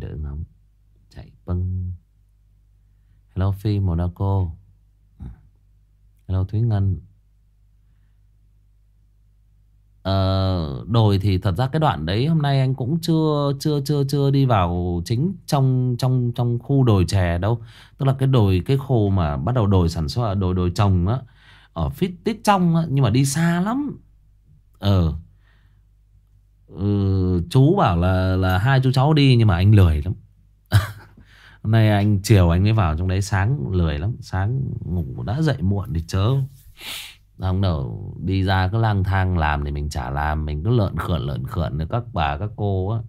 đỡ ngóng. Chạy bâng. Hello Phi Monaco. Hello Thúy Ngân. Đồi thì thật ra cái đoạn đấy hôm nay anh cũng chưa đi vào chính trong khu đồi chè đâu. Tức là cái khu mà bắt đầu đồi sản xuất, đồi trồng á, ở phía tít trong á, nhưng mà đi xa lắm. Chú bảo là hai chú cháu đi nhưng mà anh lười lắm. Hôm nay anh chiều anh mới vào trong đấy, sáng lười lắm, sáng ngủ đã dậy muộn thì chớ. Không đâu, đi ra cứ lang thang làm thì mình chả làm, mình cứ lợn khợn thì các bà các cô á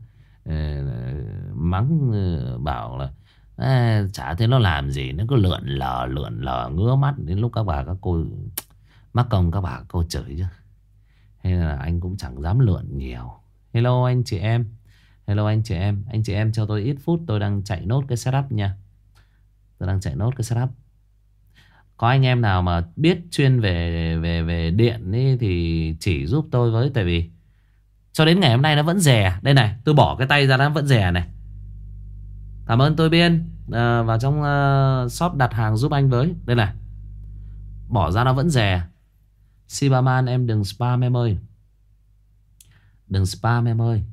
mắng, bảo là chả thấy nó làm gì, nó cứ lượn lờ ngứa mắt, đến lúc các bà các cô mắc công các bà các cô chửi chứ. Thế nên là anh cũng chẳng dám lượn nhiều. Hello anh chị em. Hello anh chị em. Anh chị em cho tôi ít phút, tôi đang chạy nốt cái setup nha. Tôi đang chạy nốt cái setup. Có anh em nào mà biết chuyên về điện ấy thì chỉ giúp tôi với. Tại vì cho đến ngày hôm nay nó vẫn rè. Đây này, tôi bỏ cái tay ra nó vẫn rè này. Cảm ơn tôi Biên. Vào trong shop đặt hàng giúp anh với. Đây này, bỏ ra nó vẫn rè. Sibaman em đừng spam em ơi. Đừng spam em ơi.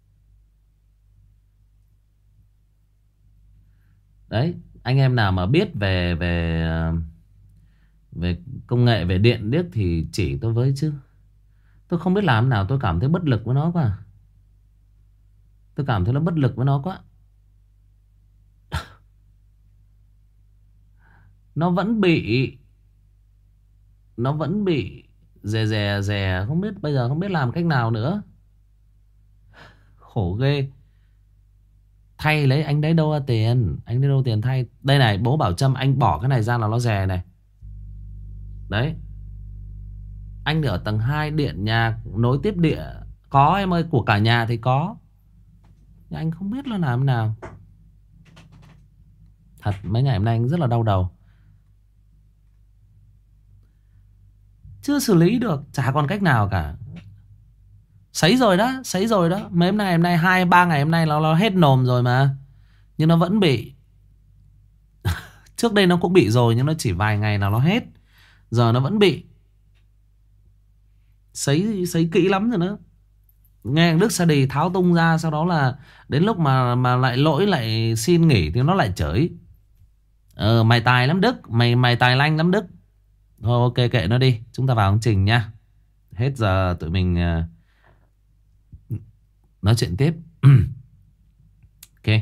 Đấy, anh em nào mà biết về công nghệ, về điện điếc thì chỉ tôi với chứ. Tôi không biết làm nào, tôi cảm thấy bất lực với nó quá. Tôi cảm thấy nó bất lực với nó quá. Nó vẫn bị rè, không biết bây giờ không biết làm cách nào nữa. Khổ ghê. Thay lấy anh đấy đâu ra tiền. Anh đấy đâu tiền thay. Đây này, bố bảo Trâm anh bỏ cái này ra là nó rè này. Đấy. Anh ở tầng 2 điện nhà nối tiếp địa có em ơi, của cả nhà thì có. Nhưng anh không biết nó làm thế nào. Thật mấy ngày hôm nay anh rất là đau đầu. Chưa xử lý được, chả còn cách nào cả. Sấy rồi đó. Mấy hôm nay 2-3 ngày hôm nay nó hết nồm rồi mà. Nhưng nó vẫn bị. Trước đây nó cũng bị rồi, nhưng nó chỉ vài ngày nào nó hết. Giờ nó vẫn bị. Sấy kỹ lắm rồi nữa. Nghe Đức Sa Đì tháo tung ra. Sau đó là đến lúc mà lại lỗi, lại xin nghỉ thì nó lại chửi. Mày tài lắm Đức. Mày tài lanh lắm Đức. Thôi ok kệ nó đi. Chúng ta vào chương trình nha. Hết giờ tụi mình nói chuyện tiếp. Ok.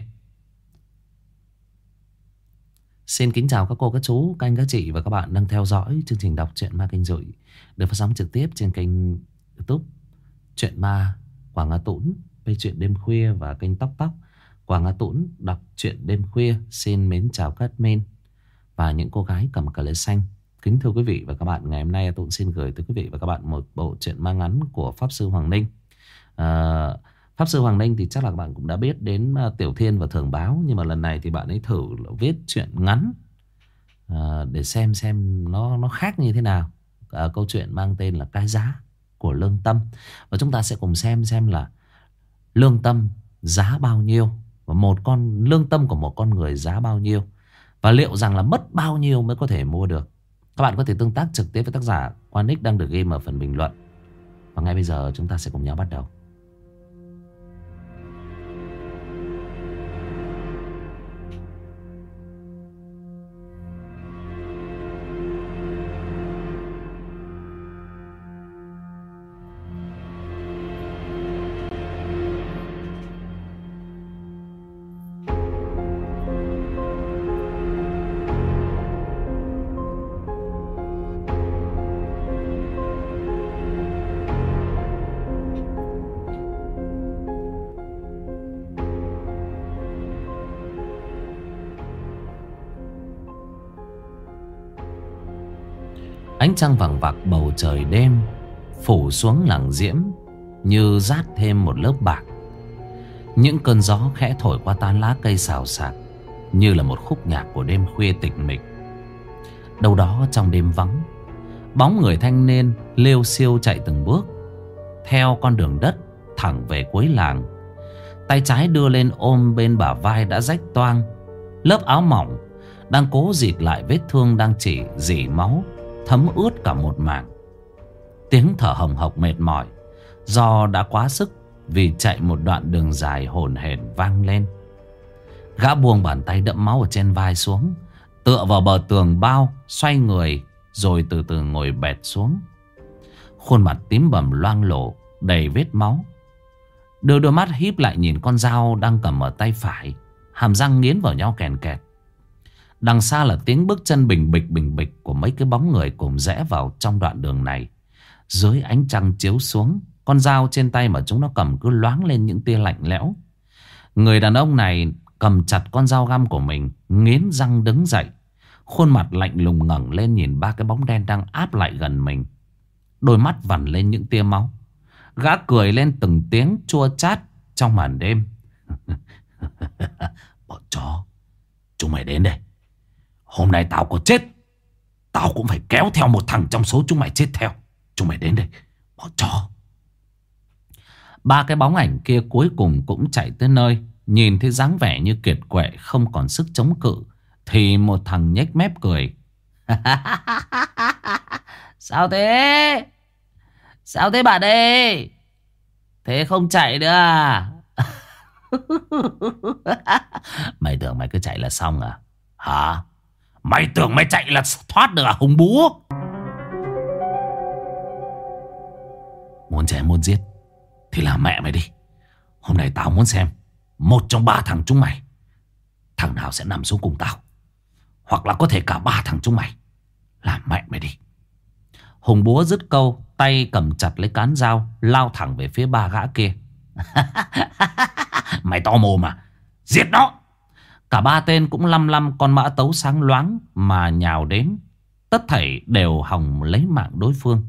Xin kính chào các cô, các chú, các anh, các chị và các bạn đang theo dõi chương trình đọc truyện ma kinh dị được phát sóng trực tiếp trên kênh YouTube Truyện Ma Quảng Nga Tũng, kênh Truyện Đêm Khuya và kênh Tóc Tóc Quảng Nga Tũng đọc truyện đêm khuya. Xin mến chào các admin và những cô gái cầm cờ lê xanh. Kính thưa quý vị và các bạn, ngày hôm nay Tũng xin gửi tới quý vị và các bạn một bộ truyện ma ngắn của Pháp Sư Hoàng Ninh. Pháp Sư Hoàng Ninh thì chắc là các bạn cũng đã biết đến Tiểu Thiên và Thường Báo. Nhưng mà lần này thì bạn ấy thử viết truyện ngắn để xem nó khác như thế nào. Câu chuyện mang tên là Cái Giá của Lương Tâm. Và chúng ta sẽ cùng xem là lương tâm giá bao nhiêu, và lương tâm của một con người giá bao nhiêu, và liệu rằng là mất bao nhiêu mới có thể mua được. Các bạn có thể tương tác trực tiếp với tác giả qua nick đang được ghi ở phần bình luận. Và ngay bây giờ chúng ta sẽ cùng nhau bắt đầu. Ánh trăng vằng vặc bầu trời đêm phủ xuống làng Diễm như dát thêm một lớp bạc. Những cơn gió khẽ thổi qua tán lá cây xào xạc, như là một khúc nhạc của đêm khuya tịch mịch. Đâu đó trong đêm vắng, bóng người thanh niên lêu xiêu chạy từng bước theo con đường đất thẳng về cuối làng. Tay trái đưa lên ôm bên bả vai đã rách toang. Lớp áo mỏng đang cố dịt lại vết thương đang chỉ rỉ máu, thấm ướt cả một mảng. Tiếng thở hồng hộc mệt mỏi do đã quá sức vì chạy một đoạn đường dài hổn hển vang lên. Gã buông bàn tay đẫm máu ở trên vai xuống, tựa vào bờ tường bao, xoay người rồi từ từ ngồi bệt xuống. Khuôn mặt tím bầm loang lổ, đầy vết máu. Đưa đôi mắt híp lại nhìn con dao đang cầm ở tay phải, hàm răng nghiến vào nhau kèn kẹt. Đằng xa là tiếng bước chân bình bịch của mấy cái bóng người cùng rẽ vào trong đoạn đường này. Dưới ánh trăng chiếu xuống, con dao trên tay mà chúng nó cầm cứ loáng lên những tia lạnh lẽo. Người đàn ông này cầm chặt con dao găm của mình, nghiến răng đứng dậy. Khuôn mặt lạnh lùng ngẩng lên nhìn ba cái bóng đen đang áp lại gần mình. Đôi mắt vằn lên những tia máu. Gã cười lên từng tiếng chua chát trong màn đêm. Bọn chó, chúng mày đến đây. Hôm nay tao có chết, tao cũng phải kéo theo một thằng trong số chúng mày chết theo. Chúng mày đến đây, bọn chó. Ba cái bóng ảnh kia cuối cùng cũng chạy tới nơi. Nhìn thấy dáng vẻ như kiệt quệ, không còn sức chống cự, thì một thằng nhếch mép cười. Sao thế? Sao thế bạn ơi? Thế không chạy nữa à? Mày tưởng mày cứ chạy là xong à? Hả? Mày tưởng mày chạy là thoát được à hùng búa? Muốn chém muốn giết thì làm mẹ mày đi. Hôm nay tao muốn xem một trong ba thằng chúng mày, thằng nào sẽ nằm xuống cùng tao, hoặc là có thể cả ba thằng chúng mày. Làm mẹ mày đi. Hùng búa dứt câu, tay cầm chặt lấy cán dao, lao thẳng về phía ba gã kia. Mày to mồm à? Giết nó! Cả ba tên cũng lăm con mã tấu sáng loáng mà nhào đến. Tất thảy đều hòng lấy mạng đối phương.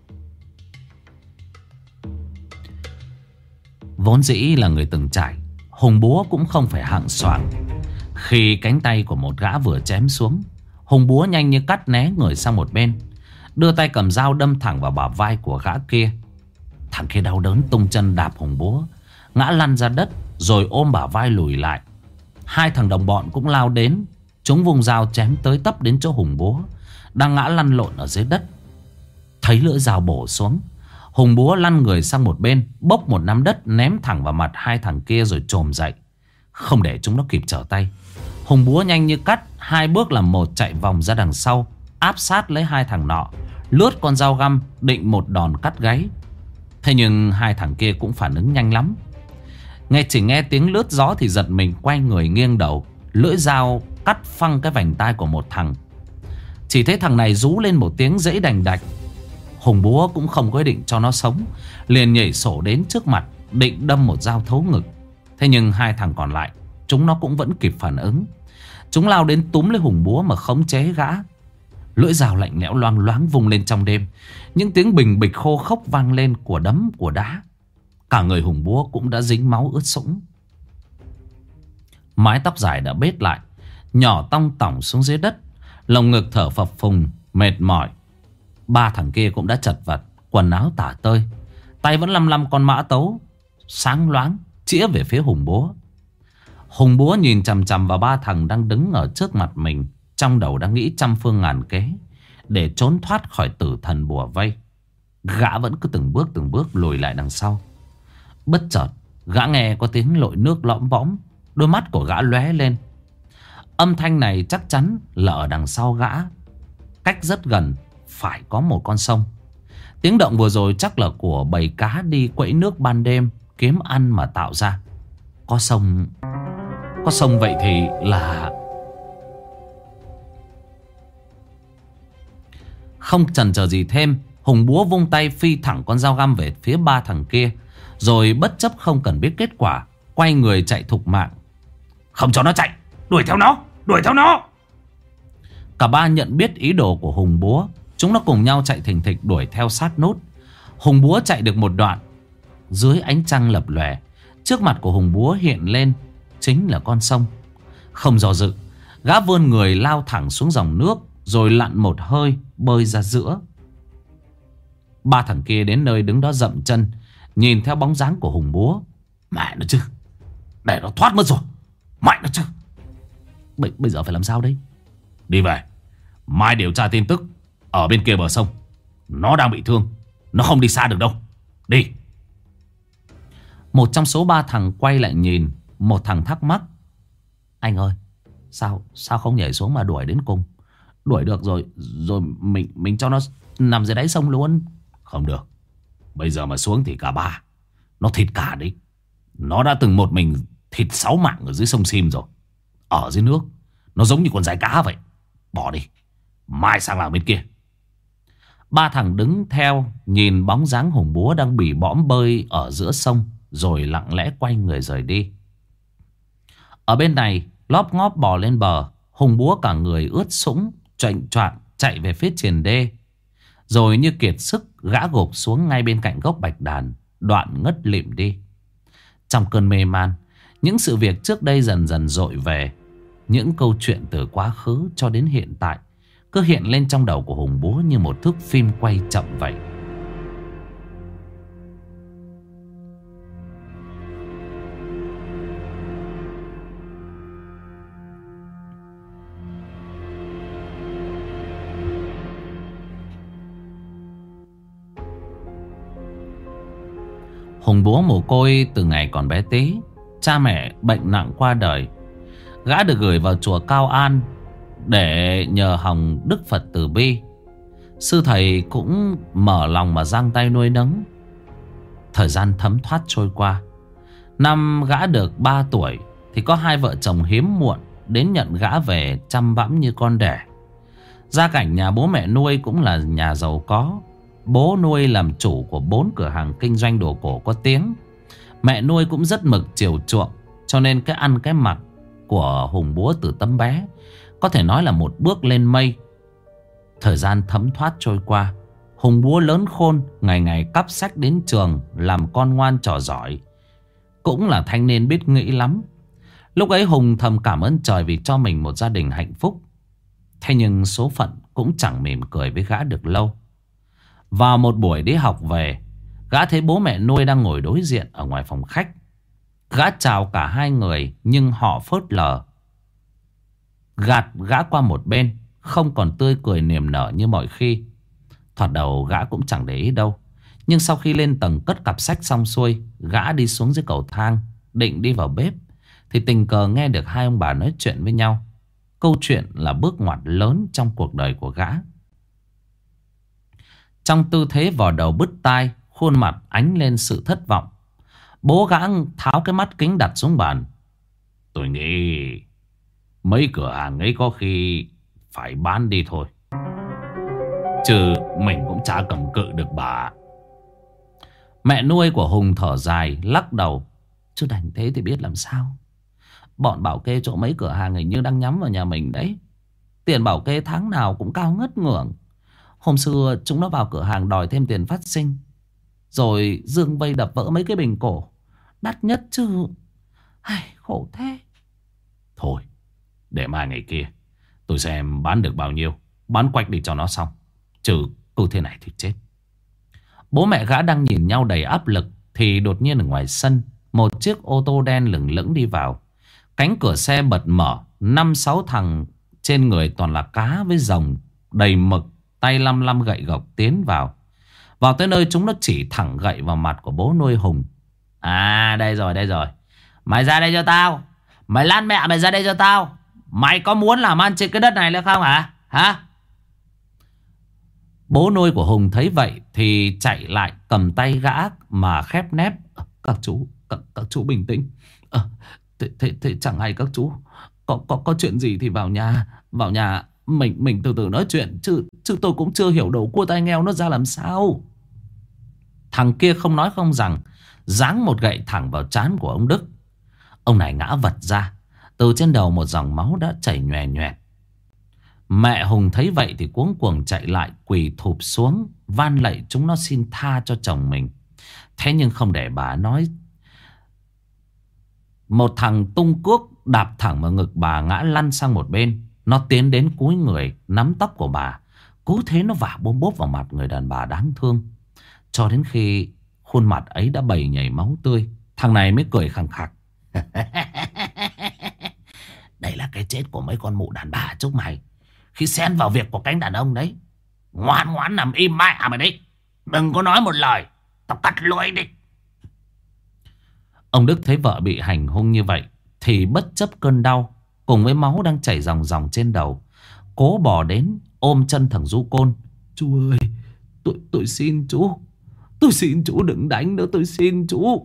Vốn dĩ là người từng trải, Hùng búa cũng không phải hạng soàng. Khi cánh tay của một gã vừa chém xuống, Hùng búa nhanh như cắt né người sang một bên, đưa tay cầm dao đâm thẳng vào bả vai của gã kia. Thằng kia đau đớn tung chân đạp Hùng búa, ngã lăn ra đất rồi ôm bả vai lùi lại. Hai thằng đồng bọn cũng lao đến. Chúng vùng dao chém tới tấp đến chỗ Hùng búa đang ngã lăn lộn ở dưới đất. Thấy lưỡi dao bổ xuống, Hùng búa lăn người sang một bên, bốc một nắm đất ném thẳng vào mặt hai thằng kia rồi chồm dậy. Không để chúng nó kịp trở tay, Hùng búa nhanh như cắt, hai bước làm một chạy vòng ra đằng sau, áp sát lấy hai thằng nọ, lướt con dao găm định một đòn cắt gáy. Thế nhưng hai thằng kia cũng phản ứng nhanh lắm. Chỉ nghe tiếng lướt gió thì giật mình quay người nghiêng đầu. Lưỡi dao cắt phăng cái vành tai của một thằng. Chỉ thấy thằng này rú lên một tiếng dãy đành đạch. Hùng búa cũng không có ý định cho nó sống, liền nhảy sổ đến trước mặt, định đâm một dao thấu ngực. Thế nhưng hai thằng còn lại, chúng nó cũng vẫn kịp phản ứng. Chúng lao đến túm lấy Hùng búa mà khống chế gã. Lưỡi dao lạnh lẽo loang loáng vung lên trong đêm. Những tiếng bình bịch khô khốc vang lên của đấm của đá. Cả người Hùng búa cũng đã dính máu ướt sũng. Mái tóc dài đã bết lại, nhỏ tong tỏng xuống dưới đất. Lồng ngực thở phập phùng, mệt mỏi. Ba thằng kia cũng đã chật vật, quần áo tả tơi, tay vẫn lăm con mã tấu sáng loáng chĩa về phía Hùng búa. Hùng búa nhìn chằm chằm vào ba thằng đang đứng ở trước mặt mình, trong đầu đang nghĩ trăm phương ngàn kế để trốn thoát khỏi tử thần bùa vây. Gã vẫn cứ từng bước lùi lại đằng sau. Bất chợt gã nghe có tiếng lội nước lõm bõm. Đôi mắt của gã lóe lên. Âm thanh này chắc chắn là ở đằng sau gã, cách rất gần phải có một con sông. Tiếng động vừa rồi chắc là của bầy cá đi quẫy nước ban đêm kiếm ăn mà tạo ra. Có sông vậy thì là... Không chần chờ gì thêm, Hùng búa vung tay phi thẳng con dao găm về phía ba thằng kia, rồi bất chấp không cần biết kết quả, quay người chạy thục mạng. Không cho nó chạy, đuổi theo nó, đuổi theo nó. Cả ba nhận biết ý đồ của Hùng búa, chúng nó cùng nhau chạy thình thịch đuổi theo sát nút. Hùng búa chạy được một đoạn, dưới ánh trăng lập lòe, trước mặt của Hùng búa hiện lên chính là con sông. Không do dự, gã vươn người lao thẳng xuống dòng nước, rồi lặn một hơi bơi ra giữa. Ba thằng kia đến nơi đứng đó dậm chân, nhìn theo bóng dáng của Hùng búa. Mẹ nó chứ, Để nó thoát mất rồi. Mạnh nó chứ. Bây giờ phải làm sao đây? Đi về. Mai điều tra tin tức. Ở bên kia bờ sông nó đang bị thương. Nó không đi xa được đâu. Đi. Một trong số 3 thằng quay lại nhìn. Một thằng thắc mắc. Anh ơi, Sao không nhảy xuống mà đuổi đến cùng? Đuổi được rồi mình cho nó nằm dưới đáy sông luôn. Không được. Bây giờ mà xuống thì cả ba nó thịt cả đấy. Nó đã từng một mình thịt 6 mạng ở dưới sông Sim rồi. Ở dưới nước nó giống như con dái cá vậy. Bỏ đi. Mai sang làng bên kia. 3 thằng đứng theo, nhìn bóng dáng Hùng Búa đang bỉ bõm bơi ở giữa sông, rồi lặng lẽ quay người rời đi. Ở bên này, lóp ngóp bò lên bờ, Hùng Búa cả người ướt sũng, choạng choạng chạy về phía triền đê. Rồi như kiệt sức, gã gục xuống ngay bên cạnh gốc bạch đàn, đoạn ngất lịm đi. Trong cơn mê man, những sự việc trước đây dần dần dội về. Những câu chuyện từ quá khứ cho đến hiện tại cứ hiện lên trong đầu của Hùng Búa như một thước phim quay chậm vậy. Hùng Búa mồ côi từ ngày còn bé tí. Cha mẹ bệnh nặng qua đời. Gã được gửi vào chùa Cao An để nhờ hồng Đức Phật từ bi. Sư thầy cũng mở lòng mà giang tay nuôi nấng. Thời gian thấm thoát trôi qua. Năm gã được 3 tuổi thì có 2 vợ chồng hiếm muộn đến nhận gã về chăm bẵm như con đẻ. Gia cảnh nhà bố mẹ nuôi cũng là nhà giàu có. Bố nuôi làm chủ của 4 cửa hàng kinh doanh đồ cổ có tiếng. Mẹ nuôi cũng rất mực chiều chuộng, cho nên cái ăn cái mặc của Hùng Búa từ tấm bé có thể nói là một bước lên mây. Thời gian thấm thoát trôi qua. Hùng Búa lớn khôn, ngày ngày cắp sách đến trường, làm con ngoan trò giỏi. Cũng là thanh niên biết nghĩ lắm. Lúc ấy Hùng thầm cảm ơn trời vì cho mình một gia đình hạnh phúc. Thế nhưng số phận cũng chẳng mỉm cười với gã được lâu. Vào một buổi đi học về, gã thấy bố mẹ nuôi đang ngồi đối diện ở ngoài phòng khách. Gã chào cả hai người nhưng họ phớt lờ, gạt gã qua một bên, không còn tươi cười niềm nở như mọi khi. Thoạt đầu gã cũng chẳng để ý đâu. Nhưng sau khi lên tầng cất cặp sách xong xuôi, gã đi xuống dưới cầu thang, định đi vào bếp, thì tình cờ nghe được hai ông bà nói chuyện với nhau. Câu chuyện là bước ngoặt lớn trong cuộc đời của gã. Trong tư thế vò đầu bứt tai, khuôn mặt ánh lên sự thất vọng, bố gã tháo cái mắt kính đặt xuống bàn. Tôi nghĩ mấy cửa hàng ấy có khi phải bán đi thôi, chứ mình cũng chả cầm cự được bà. Mẹ nuôi của Hùng thở dài lắc đầu. Chứ đành thế thì biết làm sao. Bọn bảo kê chỗ mấy cửa hàng hình như đang nhắm vào nhà mình đấy. Tiền bảo kê tháng nào cũng cao ngất ngưỡng. Hôm xưa chúng nó vào cửa hàng đòi thêm tiền phát sinh, rồi dương vây đập vỡ mấy cái bình cổ đắt nhất chứ. Ai, khổ thế. Thôi, để mai ngày kia tôi xem bán được bao nhiêu, bán quạch đi cho nó xong. Chứ cứ thế này thì chết. Bố mẹ gã đang nhìn nhau đầy áp lực thì đột nhiên ở ngoài sân, một chiếc ô tô đen lửng lững đi vào. Cánh cửa xe bật mở, 5-6 thằng trên người toàn là cá với rồng đầy mực, tay lăm lăm gậy gộc tiến vào. Vào tới nơi chúng nó chỉ thẳng gậy vào mặt của bố nuôi Hùng. À, đây rồi, đây rồi. Mày ra đây cho tao. Mày lăn mẹ mày ra đây cho tao. Mày có muốn làm ăn trên cái đất này nữa không hả? Hả? Bố nuôi của Hùng thấy vậy thì chạy lại cầm tay gã mà khép nép. Các chú bình tĩnh. Thế chẳng hay các chú có chuyện gì thì vào nhà mình từ từ nói chuyện, chứ tôi cũng chưa hiểu đầu cua tai nghèo nó ra làm sao. Thằng kia không nói không rằng, giáng một gậy thẳng vào trán của ông Đức. Ông này ngã vật ra, từ trên đầu một dòng máu đã chảy nhòe nhòe. Mẹ Hùng thấy vậy thì cuống cuồng chạy lại, quỳ thụp xuống van lạy chúng nó xin tha cho chồng mình. Thế nhưng không để bà nói, một thằng tung cuốc đạp thẳng vào ngực bà, ngã lăn sang một bên. Nó tiến đến cúi người nắm tóc của bà, cố thế nó vả bôm bốp vào mặt người đàn bà đáng thương, cho đến khi khuôn mặt ấy đã bầy nhảy máu tươi. Thằng này mới cười khẳng khặc. Đây là cái chết của mấy con mụ đàn bà chúng mày. Khi xen vào việc của cánh đàn ông đấy. Ngoan ngoãn nằm im mẹ mày đấy. Đừng có nói một lời. Tao cắt lưỡi đi. Ông Đức thấy vợ bị hành hung như vậy thì bất chấp cơn đau cùng với máu đang chảy ròng ròng trên đầu, cố bò đến ôm chân thằng Du Côn. Chú ơi, tôi xin chú. Tôi xin chú đừng đánh nữa, tôi xin chú.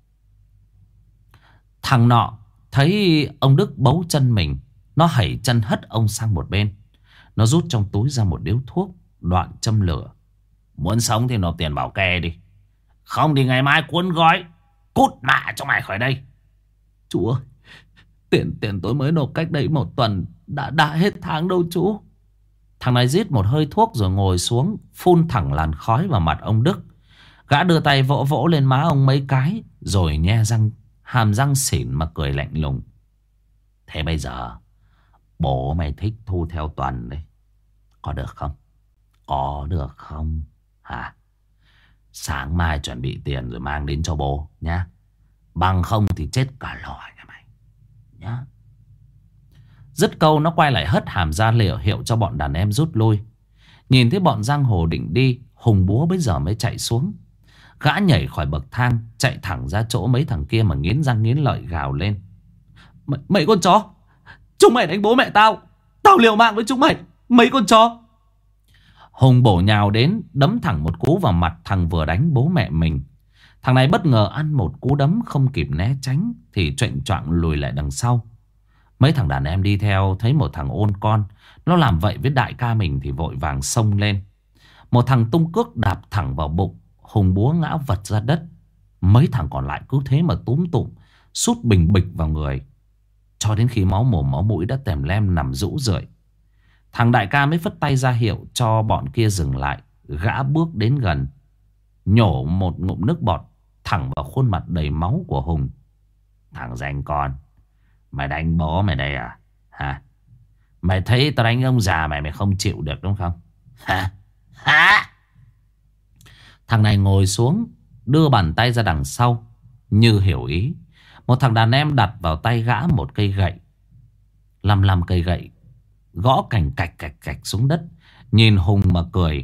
Thằng nọ thấy ông Đức bấu chân mình, nó hẩy chân hất ông sang một bên. Nó rút trong túi ra một điếu thuốc, đoạn châm lửa. Muốn sống thì nộp tiền bảo kê đi. Không thì ngày mai cuốn gói. Cút mẹ cho mày khỏi đây. Chú ơi, tiền tôi mới nộp cách đây 1 tuần. Đã hết tháng đâu chú. Thằng này rít một hơi thuốc rồi ngồi xuống, phun thẳng làn khói vào mặt ông Đức. Gã đưa tay vỗ vỗ lên má ông mấy cái, rồi nhe răng, hàm răng xỉn mà cười lạnh lùng. Thế bây giờ bố mày thích thu theo tuần đấy, có được không? Có được không hả? Sáng mai chuẩn bị tiền rồi mang đến cho bố nhá. Bằng không thì chết cả lò nhà mày nhá. Dứt câu nó quay lại hất hàm ra hiệu cho bọn đàn em rút lui. Nhìn thấy bọn giang hồ định đi, Hùng búa bây giờ mới chạy xuống. Gã nhảy khỏi bậc thang, chạy thẳng ra chỗ mấy thằng kia mà nghiến răng nghiến lợi gào lên. Mấy con chó, chúng mày đánh bố mẹ tao. Tao liều mạng với chúng mày, mấy con chó. Hùng bổ nhào đến, đấm thẳng một cú vào mặt thằng vừa đánh bố mẹ mình. Thằng này bất ngờ ăn một cú đấm không kịp né tránh thì choạng choạng lùi lại đằng sau. Mấy thằng đàn em đi theo thấy một thằng ôn con nó làm vậy với đại ca mình thì vội vàng xông lên. Một thằng tung cước đạp thẳng vào bụng, Hùng búa ngã vật ra đất. Mấy thằng còn lại cứ thế mà túm tụm sút bình bịch vào người, cho đến khi máu mồm máu mũi đã tèm lem nằm rũ rượi. Thằng đại ca mới phất tay ra hiệu cho bọn kia dừng lại. Gã bước đến gần, nhổ một ngụm nước bọt thẳng vào khuôn mặt đầy máu của Hùng. Thằng danh con, mày đánh bố mày đây à? Hả? Mày thấy tao đánh ông già mày không chịu được đúng không? Hả? Hả? Thằng này ngồi xuống, đưa bàn tay ra đằng sau như hiểu ý. Một thằng đàn em đặt vào tay gã một cây gậy. Lăm cây gậy gõ cành cạch cạch cạch xuống đất. Nhìn Hùng mà cười.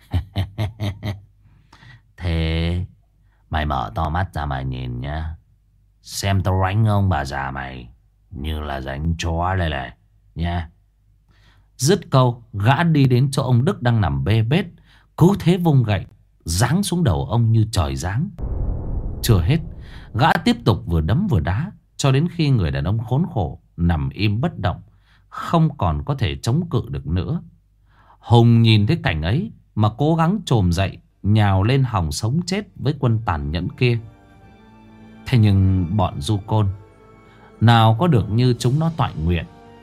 Thế mày mở to mắt ra mà nhìn nhá. Xem tao đánh ông bà già mày như là đánh chó đây này nha. Dứt câu, gã đi đến chỗ ông Đức đang nằm bê bết, cứ thế vung gậy giáng xuống đầu ông như trời giáng. Chưa hết, gã tiếp tục vừa đấm vừa đá cho đến khi người đàn ông khốn khổ nằm im bất động, không còn có thể chống cự được nữa. Hùng nhìn thấy cảnh ấy mà cố gắng chồm dậy, nhào lên hòng sống chết với quân tàn nhẫn kia. Thế nhưng bọn Du Côn nào có được như chúng nó toại nguyện.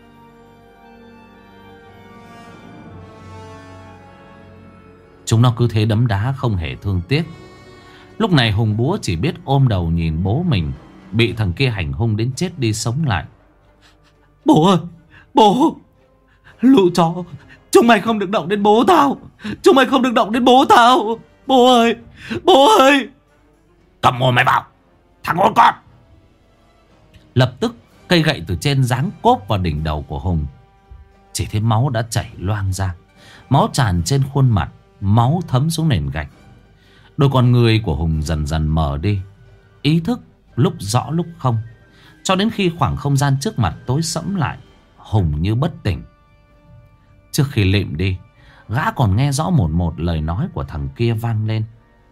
Chúng nó cứ thế đấm đá không hề thương tiếc. Lúc này Hùng búa chỉ biết ôm đầu nhìn bố mình bị thằng kia hành hung đến chết đi sống lại. Bố ơi, bố, lũ chó, chúng mày không được động đến bố tao. Chúng mày không được động đến bố tao. Bố ơi, bố ơi. Cầm mồm mày vào, thằng ôn con. Lập tức cây gậy từ trên giáng cốp vào đỉnh đầu của Hùng. Chỉ thấy máu đã chảy loang ra, máu tràn trên khuôn mặt, máu thấm xuống nền gạch. Đôi con người của Hùng dần dần mờ đi, ý thức lúc rõ lúc không, cho đến khi khoảng không gian trước mặt tối sẫm lại, Hùng như bất tỉnh. Trước khi lịm đi, gã còn nghe rõ một lời nói của thằng kia vang lên.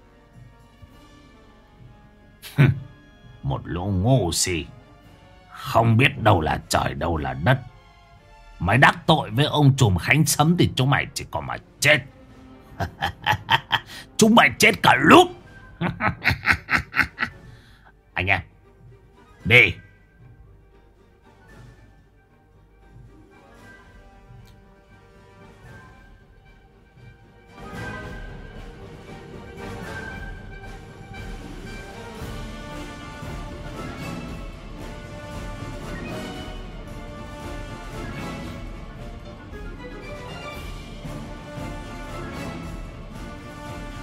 Một lũ ngu si, không biết đâu là trời đâu là đất. Mày đắc tội với ông trùm Khánh Sấm thì chúng mày chỉ có mà chết. Chúng mày chết cả lút. Anh em đi.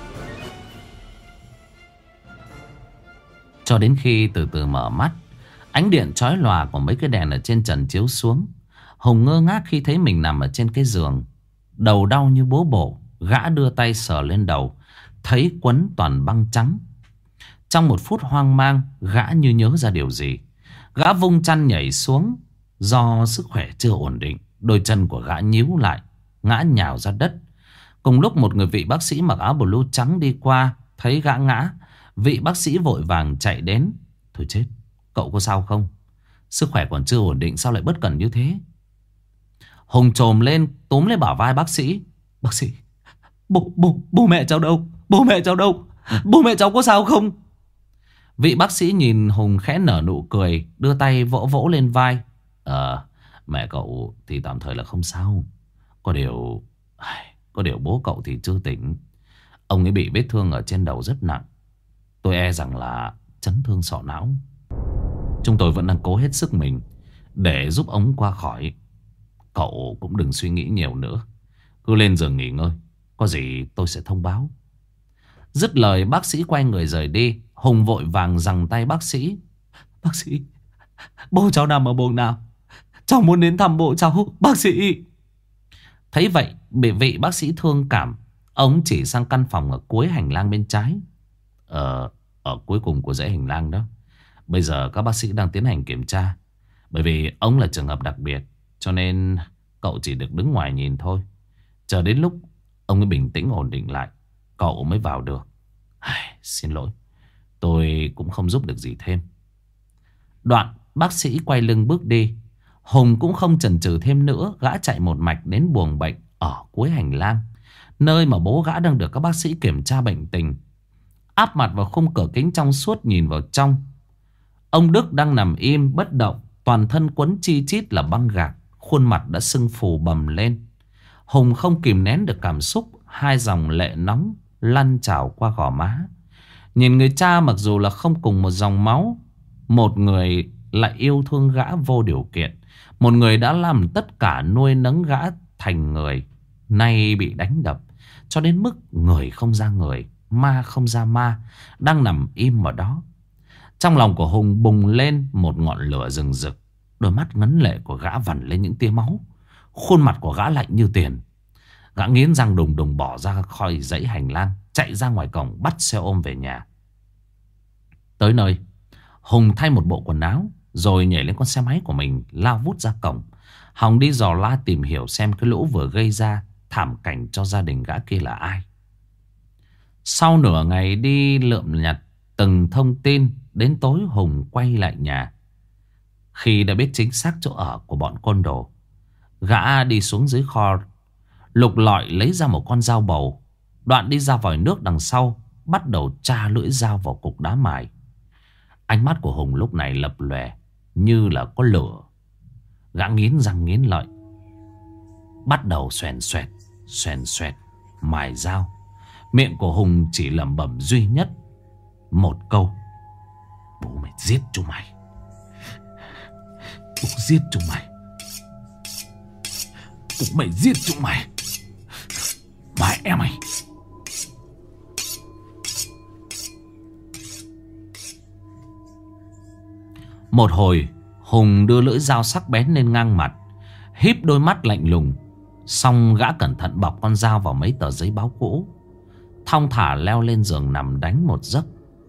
Cho đến khi từ từ mở mắt, Ánh điện chói lòa của mấy cái đèn ở trên trần chiếu xuống. Hùng ngơ ngác khi thấy mình nằm ở trên cái giường, đầu đau như bố bổ. Gã đưa tay sờ lên đầu, thấy quấn toàn băng trắng. Trong một phút hoang mang, gã như nhớ ra điều gì. Gã vung chăn nhảy xuống. Do sức khỏe chưa ổn định, đôi chân của gã nhíu lại, ngã nhào ra đất. Cùng lúc một người vị bác sĩ mặc áo blue trắng đi qua, thấy gã ngã. Vị bác sĩ vội vàng chạy đến. Thôi chết, cậu có sao không? Sức khỏe còn chưa ổn định sao lại bất cẩn như thế? Hùng trồm lên túm lấy bả vai bác sĩ. Bác sĩ, bố mẹ cháu đâu? Bố mẹ cháu đâu? Bố mẹ cháu có sao không? Vị bác sĩ nhìn Hùng khẽ nở nụ cười, đưa tay vỗ vỗ lên vai. Mẹ cậu thì tạm thời là không sao. Có điều bố cậu thì chưa tỉnh. Ông ấy bị vết thương ở trên đầu rất nặng. Tôi e rằng là chấn thương sọ não. Chúng tôi vẫn đang cố hết sức mình để giúp ông qua khỏi. Cậu cũng đừng suy nghĩ nhiều nữa, cứ lên giường nghỉ ngơi. Có gì tôi sẽ thông báo. Dứt lời bác sĩ quay người rời đi. Hùng vội vàng giằng tay bác sĩ. Bác sĩ, bố cháu nằm ở buồng nào? Cháu muốn đến thăm bố cháu, bác sĩ. Thấy vậy, vị bác sĩ thương cảm. Ông chỉ sang căn phòng ở cuối hành lang bên trái. Ở cuối cùng của dãy hành lang đó. Bây giờ các bác sĩ đang tiến hành kiểm tra. Bởi vì ông là trường hợp đặc biệt, cho nên cậu chỉ được đứng ngoài nhìn thôi. Chờ đến lúc ông ấy bình tĩnh ổn định lại, cậu mới vào được. Xin lỗi, tôi cũng không giúp được gì thêm. Đoạn bác sĩ quay lưng bước đi. Hùng cũng không chần chừ thêm nữa. Gã chạy một mạch đến buồng bệnh ở cuối hành lang, nơi mà bố gã đang được các bác sĩ kiểm tra bệnh tình. Áp mặt vào khung cửa kính trong suốt nhìn vào trong. Ông Đức đang nằm im bất động, toàn thân quấn chi chít là băng gạc, khuôn mặt đã sưng phù bầm lên. Hùng không kìm nén được cảm xúc, hai dòng lệ nóng lăn trào qua gò má. Nhìn người cha mặc dù là không cùng một dòng máu, một người lại yêu thương gã vô điều kiện, một người đã làm tất cả nuôi nấng gã thành người, nay bị đánh đập cho đến mức người không ra người, ma không ra ma, đang nằm im ở đó. Trong lòng của Hùng bùng lên một ngọn lửa rừng rực. Đôi mắt ngấn lệ của gã vằn lên những tia máu. Khuôn mặt của gã lạnh như tiền. Gã nghiến răng đùng đùng bỏ ra khỏi dãy hành lang, chạy ra ngoài cổng bắt xe ôm về nhà. Tới nơi, Hùng thay một bộ quần áo, rồi nhảy lên con xe máy của mình, lao vút ra cổng, hòng đi dò la tìm hiểu xem cái lũ vừa gây ra thảm cảnh cho gia đình gã kia là ai. Sau nửa ngày đi lượm nhặt từng thông tin, đến tối Hùng quay lại nhà. Khi đã biết chính xác chỗ ở của bọn côn đồ, gã đi xuống dưới kho, lục lọi lấy ra một con dao bầu. Đoạn đi ra vòi nước đằng sau, bắt đầu tra lưỡi dao vào cục đá mài. Ánh mắt của Hùng lúc này lập lòe như là có lửa. Gã nghiến răng nghiến lợi, bắt đầu xoèn xoẹt mài dao. Miệng của Hùng chỉ lẩm bẩm duy nhất một câu: bố mày giết chúng mày. Bố giết chúng mày. Bố mày giết chúng mày. Mẹ mày. Một hồi Hùng đưa lưỡi dao sắc bén lên ngang mặt, híp đôi mắt lạnh lùng. Xong gã cẩn thận bọc con dao vào mấy tờ giấy báo cũ, thong thả leo lên giường nằm đánh một giấc.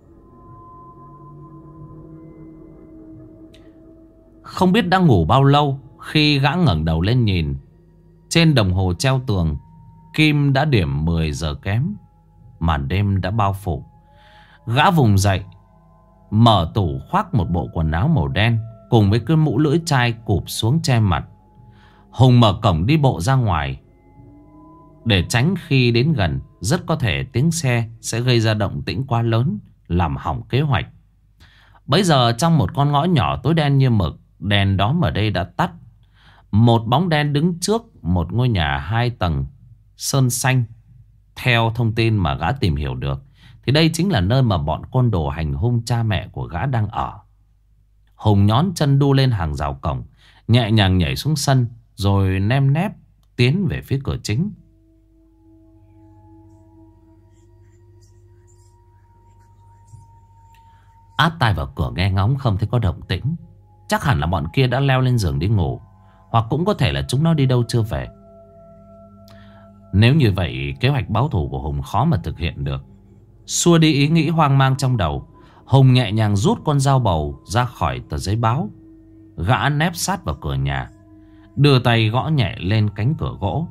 Không biết đã ngủ bao lâu, khi gã ngẩng đầu lên nhìn, trên đồng hồ treo tường, kim đã điểm 10 giờ kém. Màn đêm đã bao phủ. Gã vùng dậy, mở tủ khoác một bộ quần áo màu đen cùng với cái mũ lưỡi chai cụp xuống che mặt. Hùng mở cổng đi bộ ra ngoài, để tránh khi đến gần rất có thể tiếng xe sẽ gây ra động tĩnh quá lớn, làm hỏng kế hoạch. Bấy giờ trong một con ngõ nhỏ tối đen như mực, đèn đóm ở đây đã tắt. Một bóng đen đứng trước một ngôi nhà 2 tầng sơn xanh. Theo thông tin mà gã tìm hiểu được thì đây chính là nơi mà bọn côn đồ hành hung cha mẹ của gã đang ở. Hùng nhón chân đu lên hàng rào cổng, nhẹ nhàng nhảy xuống sân, rồi nem nép tiến về phía cửa chính. Áp tai vào cửa nghe ngóng không thấy có động tĩnh. Chắc hẳn là bọn kia đã leo lên giường đi ngủ, hoặc cũng có thể là chúng nó đi đâu chưa về. Nếu như vậy, kế hoạch báo thù của Hùng khó mà thực hiện được. Xua đi ý nghĩ hoang mang trong đầu, Hùng nhẹ nhàng rút con dao bầu ra khỏi tờ giấy báo. Gã nép sát vào cửa nhà, đưa tay gõ nhẹ lên cánh cửa gỗ.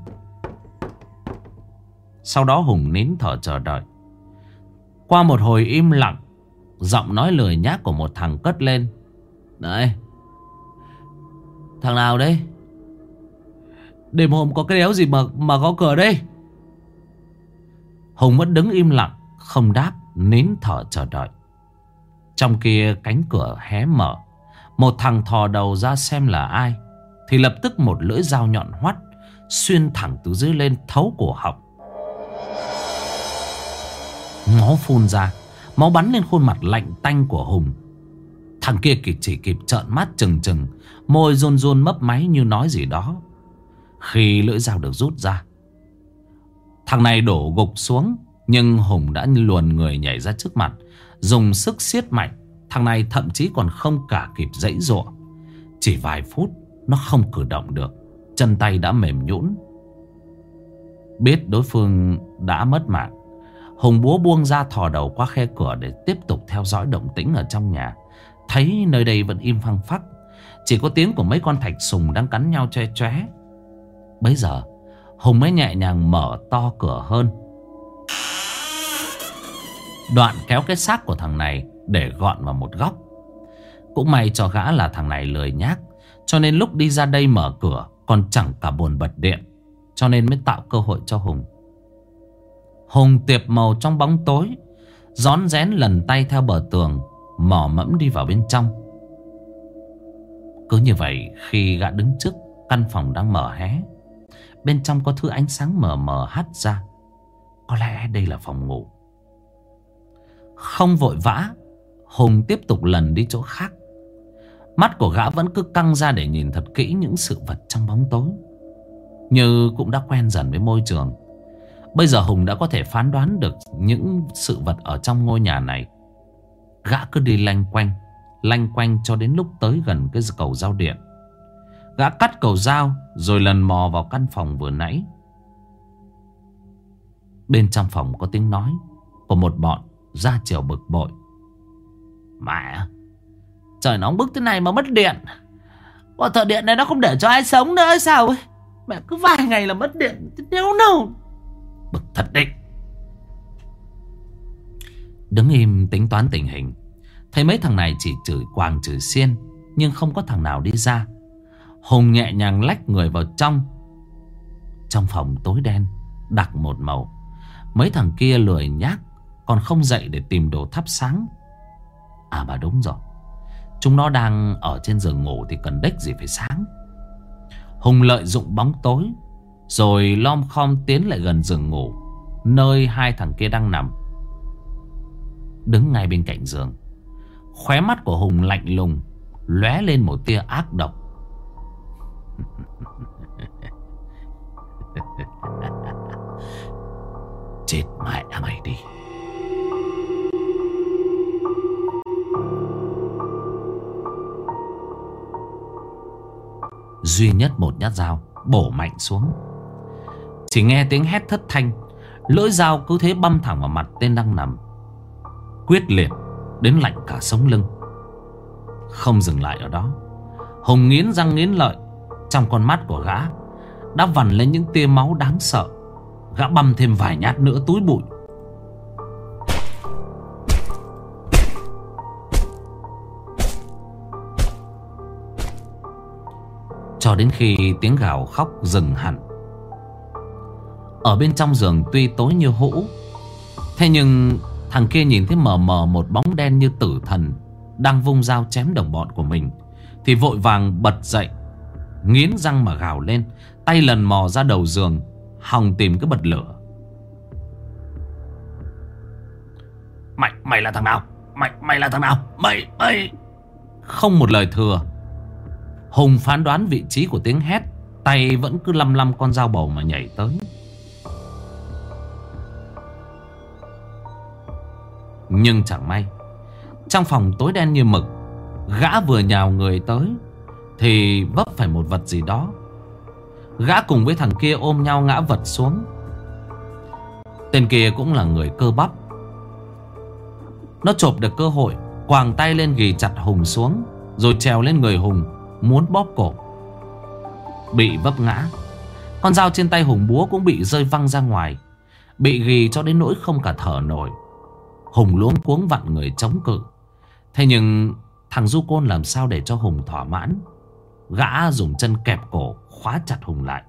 Sau đó Hùng nín thở chờ đợi. Qua một hồi im lặng, giọng nói lười nhác của một thằng cất lên. Đấy, thằng nào đấy? Đêm hôm có cái đéo gì mà gõ cửa đây? Hùng vẫn đứng im lặng, không đáp, nín thở chờ đợi. Trong kia cánh cửa hé mở. Một thằng thò đầu ra xem là ai, thì lập tức một lưỡi dao nhọn hoắt xuyên thẳng từ dưới lên thấu cổ họng. Máu phun ra, máu bắn lên khuôn mặt lạnh tanh của Hùng. Thằng kia chỉ kịp trợn mắt trừng trừng, môi run run mấp máy như nói gì đó. Khi lưỡi dao được rút ra, thằng này đổ gục xuống, nhưng Hùng đã luồn người nhảy ra trước mặt, dùng sức siết mạnh. Thằng này thậm chí còn không cả kịp giãy giụa. Chỉ vài phút nó không cử động được, chân tay đã mềm nhũn. Biết đối phương đã mất mạng, Hùng búa buông ra thò đầu qua khe cửa để tiếp tục theo dõi động tĩnh ở trong nhà. Thấy nơi đây vẫn im phăng phắc, chỉ có tiếng của mấy con thạch sùng đang cắn nhau choe choé. Bấy giờ Hùng mới nhẹ nhàng mở to cửa hơn, đoạn kéo cái xác của thằng này để gọn vào một góc. Cũng may cho gã là thằng này lười nhác, cho nên lúc đi ra đây mở cửa còn chẳng cả buồn bật điện, cho nên mới tạo cơ hội cho Hùng. Hùng tiệp màu trong bóng tối, rón rén lần tay theo bờ tường, mò mẫm đi vào bên trong. Cứ như vậy, khi gã đứng trước căn phòng đang mở hé, bên trong có thứ ánh sáng mờ mờ hắt ra. Có lẽ đây là phòng ngủ. Không vội vã, Hùng tiếp tục lần đi chỗ khác. Mắt của gã vẫn cứ căng ra để nhìn thật kỹ những sự vật trong bóng tối. Như cũng đã quen dần với môi trường, bây giờ Hùng đã có thể phán đoán được những sự vật ở trong ngôi nhà này. Gã cứ đi lanh quanh cho đến lúc tới gần cái cầu giao điện. Gã cắt cầu giao rồi lần mò vào căn phòng vừa nãy. Bên trong phòng có tiếng nói của một bọn ra chiều bực bội. Mẹ, trời nóng bức thế này mà mất điện. Bọn thợ điện này nó không để cho ai sống nữa hay sao ấy? Mẹ cứ vài ngày là mất điện, đéo nào. Bực thật đấy. Đứng im tính toán tình hình, thấy mấy thằng này chỉ chửi quàng chửi xiên, nhưng không có thằng nào đi ra. Hùng nhẹ nhàng lách người vào trong. Trong phòng tối đen đặc một màu. Mấy thằng kia lười nhác, còn không dậy để tìm đồ thắp sáng. À mà đúng rồi, chúng nó đang ở trên giường ngủ thì cần đếch gì phải sáng. Hùng lợi dụng bóng tối rồi lom khom tiến lại gần giường ngủ, nơi hai thằng kia đang nằm. Đứng ngay bên cạnh giường, khóe mắt của Hùng lạnh lùng, lóe lên một tia ác độc. Chết mẹ mày đi. Duy nhất một nhát dao bổ mạnh xuống. Chỉ nghe tiếng hét thất thanh, lưỡi dao cứ thế băm thẳng vào mặt tên đang nằm, quyết liệt đến lạnh cả sống lưng. Không dừng lại ở đó, Hùng nghiến răng nghiến lợi. Trong con mắt của gã đã vằn lên những tia máu đáng sợ. Gã băm thêm vài nhát nữa túi bụi. Cho đến khi tiếng gào khóc dừng hẳn. Ở bên trong giường tuy tối như hũ, thế nhưng thằng kia nhìn thấy mờ mờ một bóng đen như tử thần đang vung dao chém đồng bọn của mình, thì vội vàng bật dậy, nghiến răng mà gào lên, tay lần mò ra đầu giường hòng tìm cái bật lửa. Mày là thằng nào? Mày là thằng nào? Mày Không một lời thừa, Hùng phán đoán vị trí của tiếng hét, tay vẫn cứ lăm lăm con dao bầu mà nhảy tới. Nhưng chẳng may, trong phòng tối đen như mực, Gã vừa nhào người tới thì vấp phải một vật gì đó. Gã cùng với thằng kia ôm nhau ngã vật xuống. Tên kia cũng là người cơ bắp. Nó chộp được cơ hội, quàng tay lên ghì chặt Hùng xuống, rồi trèo lên người Hùng muốn bóp cổ. Bị vấp ngã, con dao trên tay Hùng búa cũng bị rơi văng ra ngoài, bị ghì cho đến nỗi không cả thở nổi. Hùng luống cuống vặn người chống cự. Thế nhưng thằng Du Côn làm sao để cho Hùng thỏa mãn. Gã dùng chân kẹp cổ, khóa chặt Hùng lại.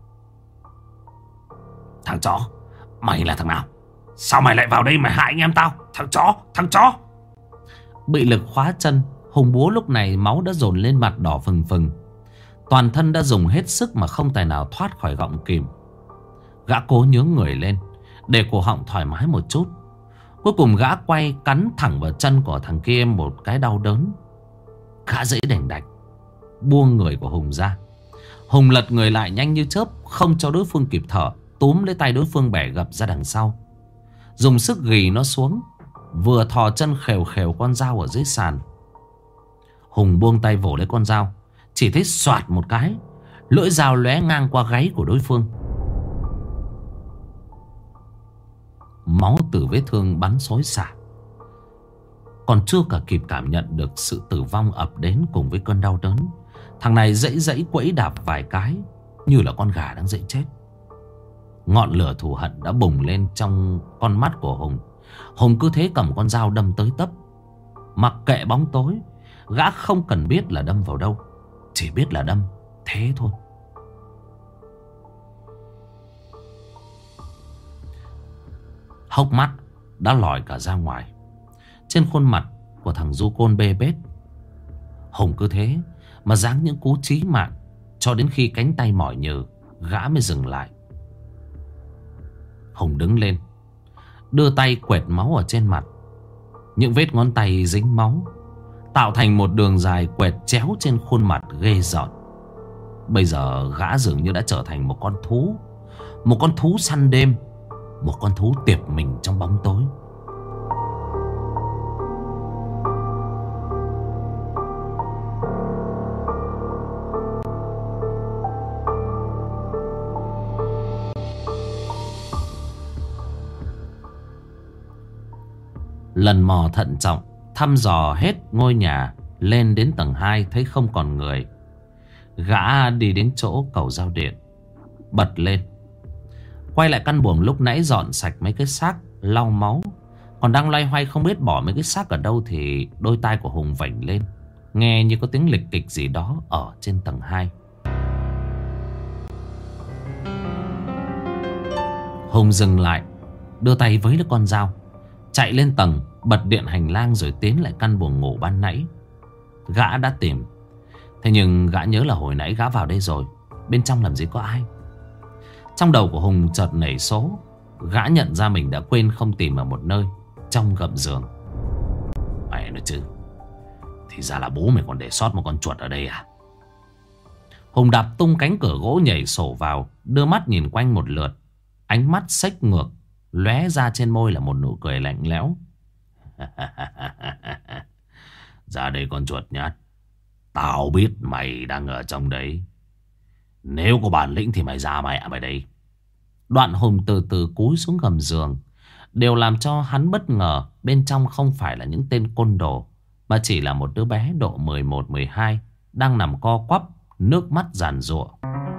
Thằng chó, mày là thằng nào? Sao mày lại vào đây mày hại anh em tao? Thằng chó, thằng chó. Bị lực khóa chân, Hùng búa lúc này máu đã dồn lên mặt đỏ phừng phừng. Toàn thân đã dùng hết sức mà không tài nào thoát khỏi gọng kìm. Gã cố nhướng người lên để cổ họng thoải mái một chút. Cuối cùng gã quay cắn thẳng vào chân của thằng kia một cái đau đớn. Gã dễ đành đạch buông người của Hùng ra. Hùng lật người lại nhanh như chớp, không cho đối phương kịp thở, túm lấy tay đối phương bẻ gập ra đằng sau, dùng sức ghì nó xuống, vừa thò chân khều khều con dao ở dưới sàn. Hùng buông tay vỗ lấy con dao, chỉ thấy xoạt một cái, lưỡi dao lóe ngang qua gáy của đối phương. Máu từ vết thương bắn xối xả. Còn chưa cả kịp cảm nhận được sự tử vong ập đến cùng với cơn đau đớn, thằng này dãy dãy quẫy đạp vài cái như là con gà đang dậy chết. Ngọn lửa thù hận đã bùng lên trong con mắt của Hùng. Hùng cứ thế cầm con dao đâm tới tấp. Mặc kệ bóng tối, gã không cần biết là đâm vào đâu, chỉ biết là đâm, thế thôi. Hốc mắt đã lòi cả ra ngoài. Trên khuôn mặt của thằng Du Côn bê bết. Hùng cứ thế mà giáng những cú chí mạng cho đến khi cánh tay mỏi nhừ, gã mới dừng lại. Hùng đứng lên, đưa tay quẹt máu ở trên mặt. Những vết ngón tay dính máu tạo thành một đường dài quẹt chéo trên khuôn mặt ghê rợn. Bây giờ gã dường như đã trở thành một con thú, một con thú săn đêm, một con thú tiệp mình trong bóng tối. Lần mò thận trọng thăm dò hết ngôi nhà, lên đến tầng 2 thấy không còn người. Gã đi đến chỗ cầu giao điện, bật lên, quay lại căn buồng lúc nãy dọn sạch mấy cái xác, lau máu. Còn đang loay hoay không biết bỏ mấy cái xác ở đâu thì đôi tai của Hùng vảnh lên, nghe như có tiếng lịch kịch gì đó ở trên tầng 2. Hùng dừng lại, đưa tay với lấy con dao, chạy lên tầng, bật điện hành lang rồi tiến lại căn buồng ngủ ban nãy. Gã đã tìm, thế nhưng gã nhớ là hồi nãy gã vào đây rồi, bên trong làm gì có ai. Trong đầu của Hùng chợt nảy số. Gã nhận ra mình đã quên không tìm ở một nơi trong gầm giường. Mày nói chứ, thì ra là bố mày còn để sót một con chuột ở đây à? Hùng đạp tung cánh cửa gỗ nhảy sổ vào, đưa mắt nhìn quanh một lượt. Ánh mắt xếch ngược, lóe ra trên môi là một nụ cười lạnh lẽo. Ra đây con chuột nhát, tao biết mày đang ở trong đấy. Nếu có bản lĩnh thì mày ra mẹ mày đây. Đoạn Hùng từ từ cúi xuống gầm giường. Điều làm cho hắn bất ngờ, bên trong không phải là những tên côn đồ, mà chỉ là một đứa bé độ 11-12 đang nằm co quắp, nước mắt giàn giụa.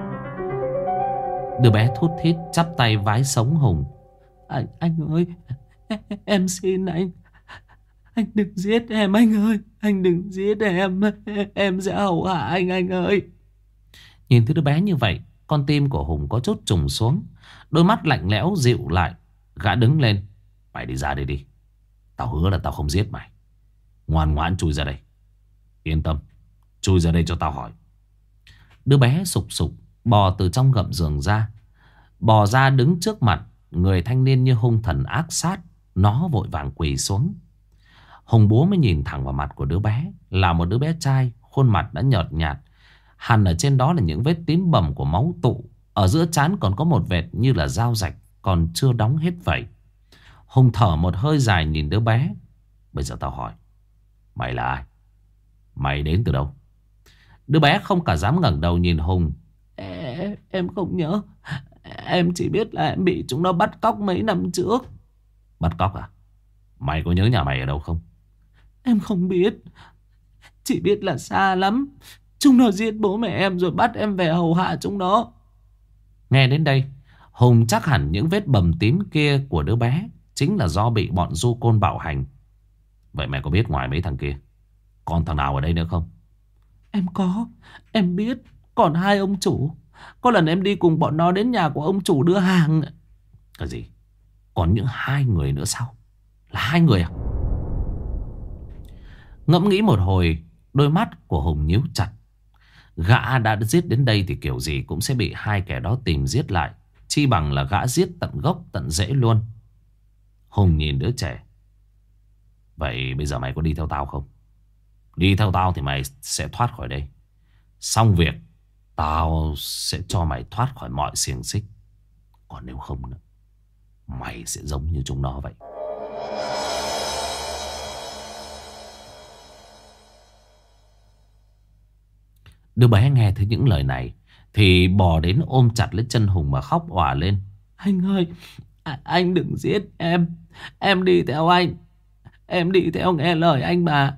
Đứa bé thút thít chắp tay vái sống Hùng. Anh ơi, em xin anh đừng giết em anh ơi. Anh đừng giết em sẽ hầu hạ anh ơi. Nhìn thấy đứa bé như vậy, con tim của Hùng có chút trùng xuống. Đôi mắt lạnh lẽo dịu lại. Gã đứng lên. Mày đi ra đây đi. Tao hứa là tao không giết mày. Ngoan ngoãn chui ra đây. Yên tâm, chui ra đây cho tao hỏi. Đứa bé sục sục bò từ trong gầm giường ra, bò ra đứng trước mặt người thanh niên như hung thần ác sát. Nó vội vàng quỳ xuống. Hùng bố mới nhìn thẳng vào mặt của đứa bé. Là một đứa bé trai, khuôn mặt đã nhợt nhạt, hằn ở trên đó là những vết tím bầm của máu tụ. Ở giữa trán còn có một vệt như là dao rạch còn chưa đóng hết vậy. Hùng thở một hơi dài nhìn đứa bé. Bây giờ tao hỏi, mày là ai? Mày đến từ đâu? Đứa bé không cả dám ngẩng đầu nhìn Hùng. Em không nhớ. Em chỉ biết là em bị chúng nó bắt cóc mấy năm trước. Bắt cóc à? Mày có nhớ nhà mày ở đâu không? Em không biết. Chỉ biết là xa lắm. Chúng nó giết bố mẹ em rồi bắt em về hầu hạ chúng nó. Nghe đến đây, Hùng chắc hẳn những vết bầm tím kia của đứa bé chính là do bị bọn du côn bạo hành. Vậy mày có biết ngoài mấy thằng kia còn thằng nào ở đây nữa không? Em có. Em biết. Còn hai ông chủ. Có lần em đi cùng bọn nó đến nhà của ông chủ đưa hàng. Cái gì? Còn những hai người nữa sao? Là hai người à? Ngẫm nghĩ một hồi, đôi mắt của Hùng nhíu chặt. Gã đã giết đến đây thì kiểu gì cũng sẽ bị hai kẻ đó tìm giết lại. Chi bằng là gã giết tận gốc tận rễ luôn. Hùng nhìn đứa trẻ. Vậy bây giờ mày có đi theo tao không? Đi theo tao thì mày sẽ thoát khỏi đây. Xong việc, tao sẽ cho mày thoát khỏi mọi xiềng xích. Còn nếu không nữa, mày sẽ giống như chúng nó vậy. Đứa bé nghe thấy những lời này thì bò đến ôm chặt lấy chân Hùng mà khóc òa lên. Anh ơi, anh đừng giết em. Em đi theo anh. Em đi theo nghe lời anh mà.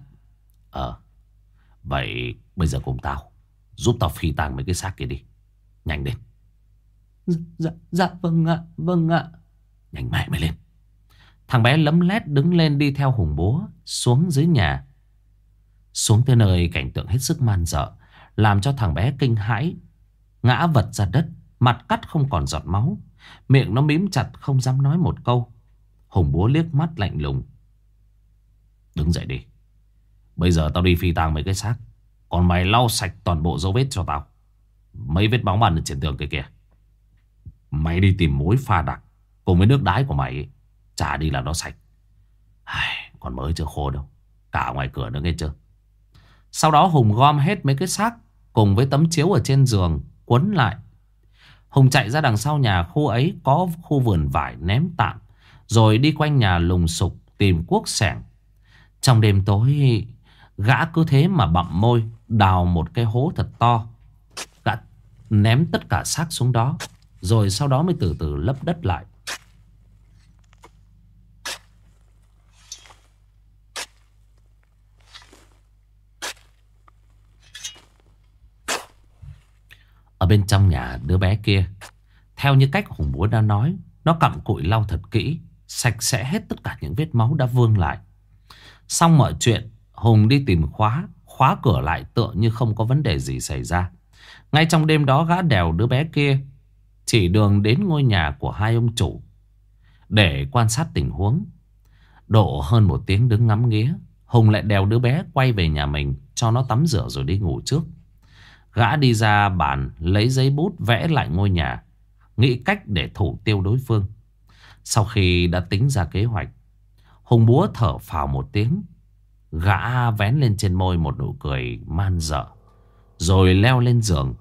Vậy bây giờ cùng tao giúp tao phi tang mấy cái xác kia đi. Nhanh lên. Dạ vâng ạ. Vâng ạ. Nhanh mẹ mày lên. Thằng bé lấm lét đứng lên đi theo Hùng bố xuống dưới nhà. Xuống tới nơi cảnh tượng hết sức man dợ, làm cho thằng bé kinh hãi, ngã vật ra đất, mặt cắt không còn giọt máu, miệng nó mím chặt không dám nói một câu. Hùng bố liếc mắt lạnh lùng. Đứng dậy đi. Bây giờ tao đi phi tang mấy cái xác. Còn mày lau sạch toàn bộ dấu vết cho tao. Mấy vết bóng bàn ở trên tường kia kìa. Mày đi tìm muối pha đặc cùng với nước đái của mày ấy. Chả đi là nó sạch. Còn mới chưa khô đâu. Cả ngoài cửa nữa nghe chưa. Sau đó Hùng gom hết mấy cái xác cùng với tấm chiếu ở trên giường quấn lại. Hùng chạy ra đằng sau nhà khu ấy có khu vườn vải ném tạm, rồi đi quanh nhà lùng sục tìm cuốc xẻng. Trong đêm tối, gã cứ thế mà bặm môi đào một cái hố thật to. Gã ném tất cả xác xuống đó, rồi sau đó mới từ từ lấp đất lại. Ở bên trong nhà đứa bé kia, theo như cách Hùng bố đã nói, nó cặm cụi lau thật kỹ, sạch sẽ hết tất cả những vết máu đã vương lại. Xong mọi chuyện, Hùng đi tìm khóa cửa lại tựa như không có vấn đề gì xảy ra. Ngay trong đêm đó, gã đèo đứa bé kia chỉ đường đến ngôi nhà của hai ông chủ để quan sát tình huống. Độ hơn một tiếng đứng ngắm nghía, Hùng lại đèo đứa bé quay về nhà mình, cho nó tắm rửa rồi đi ngủ trước. Gã đi ra bàn lấy giấy bút vẽ lại ngôi nhà, nghĩ cách để thủ tiêu đối phương. Sau khi đã tính ra kế hoạch, Hùng búa thở phào một tiếng. Gã vén lên trên môi một nụ cười man dợ, rồi leo lên giường.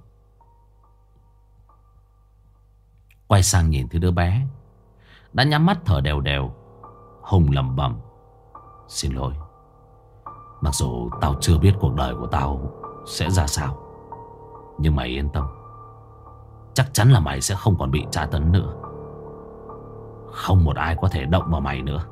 Quay sang nhìn thấy đứa bé đã nhắm mắt thở đều đều. Hùng lẩm bẩm: xin lỗi. Mặc dù tao chưa biết cuộc đời của tao sẽ ra sao, nhưng mày yên tâm, chắc chắn là mày sẽ không còn bị tra tấn nữa. Không một ai có thể động vào mày nữa.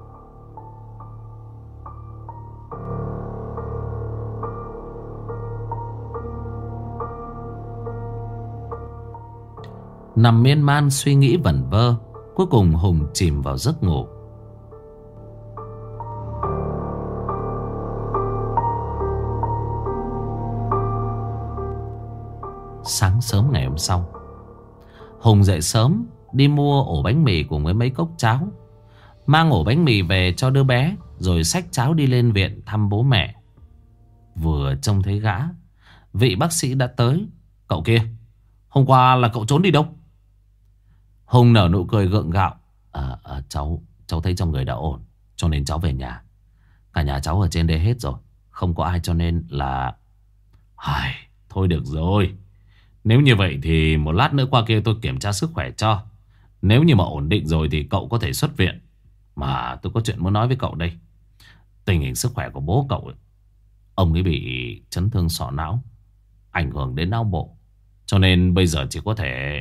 Nằm miên man suy nghĩ vẩn vơ, cuối cùng Hùng chìm vào giấc ngủ. Sáng sớm ngày hôm sau, Hùng dậy sớm đi mua ổ bánh mì cùng với mấy cốc cháo, mang ổ bánh mì về cho đứa bé, rồi xách cháo đi lên viện thăm bố mẹ. Vừa trông thấy gã, vị bác sĩ đã tới. Cậu kia, hôm qua là cậu trốn đi đâu? Hùng nở nụ cười gượng gạo. Cháu thấy trong người đã ổn, cho nên cháu về nhà. Cả nhà cháu ở trên đây hết rồi, không có ai, cho nên là... Thôi được rồi. Nếu như vậy thì một lát nữa qua kia tôi kiểm tra sức khỏe cho. Nếu như mà ổn định rồi thì cậu có thể xuất viện. Mà tôi có chuyện muốn nói với cậu đây. Tình hình sức khỏe của bố cậu ấy, Ông ấy bị chấn thương sọ não, ảnh hưởng đến não bộ, cho nên bây giờ chỉ có thể...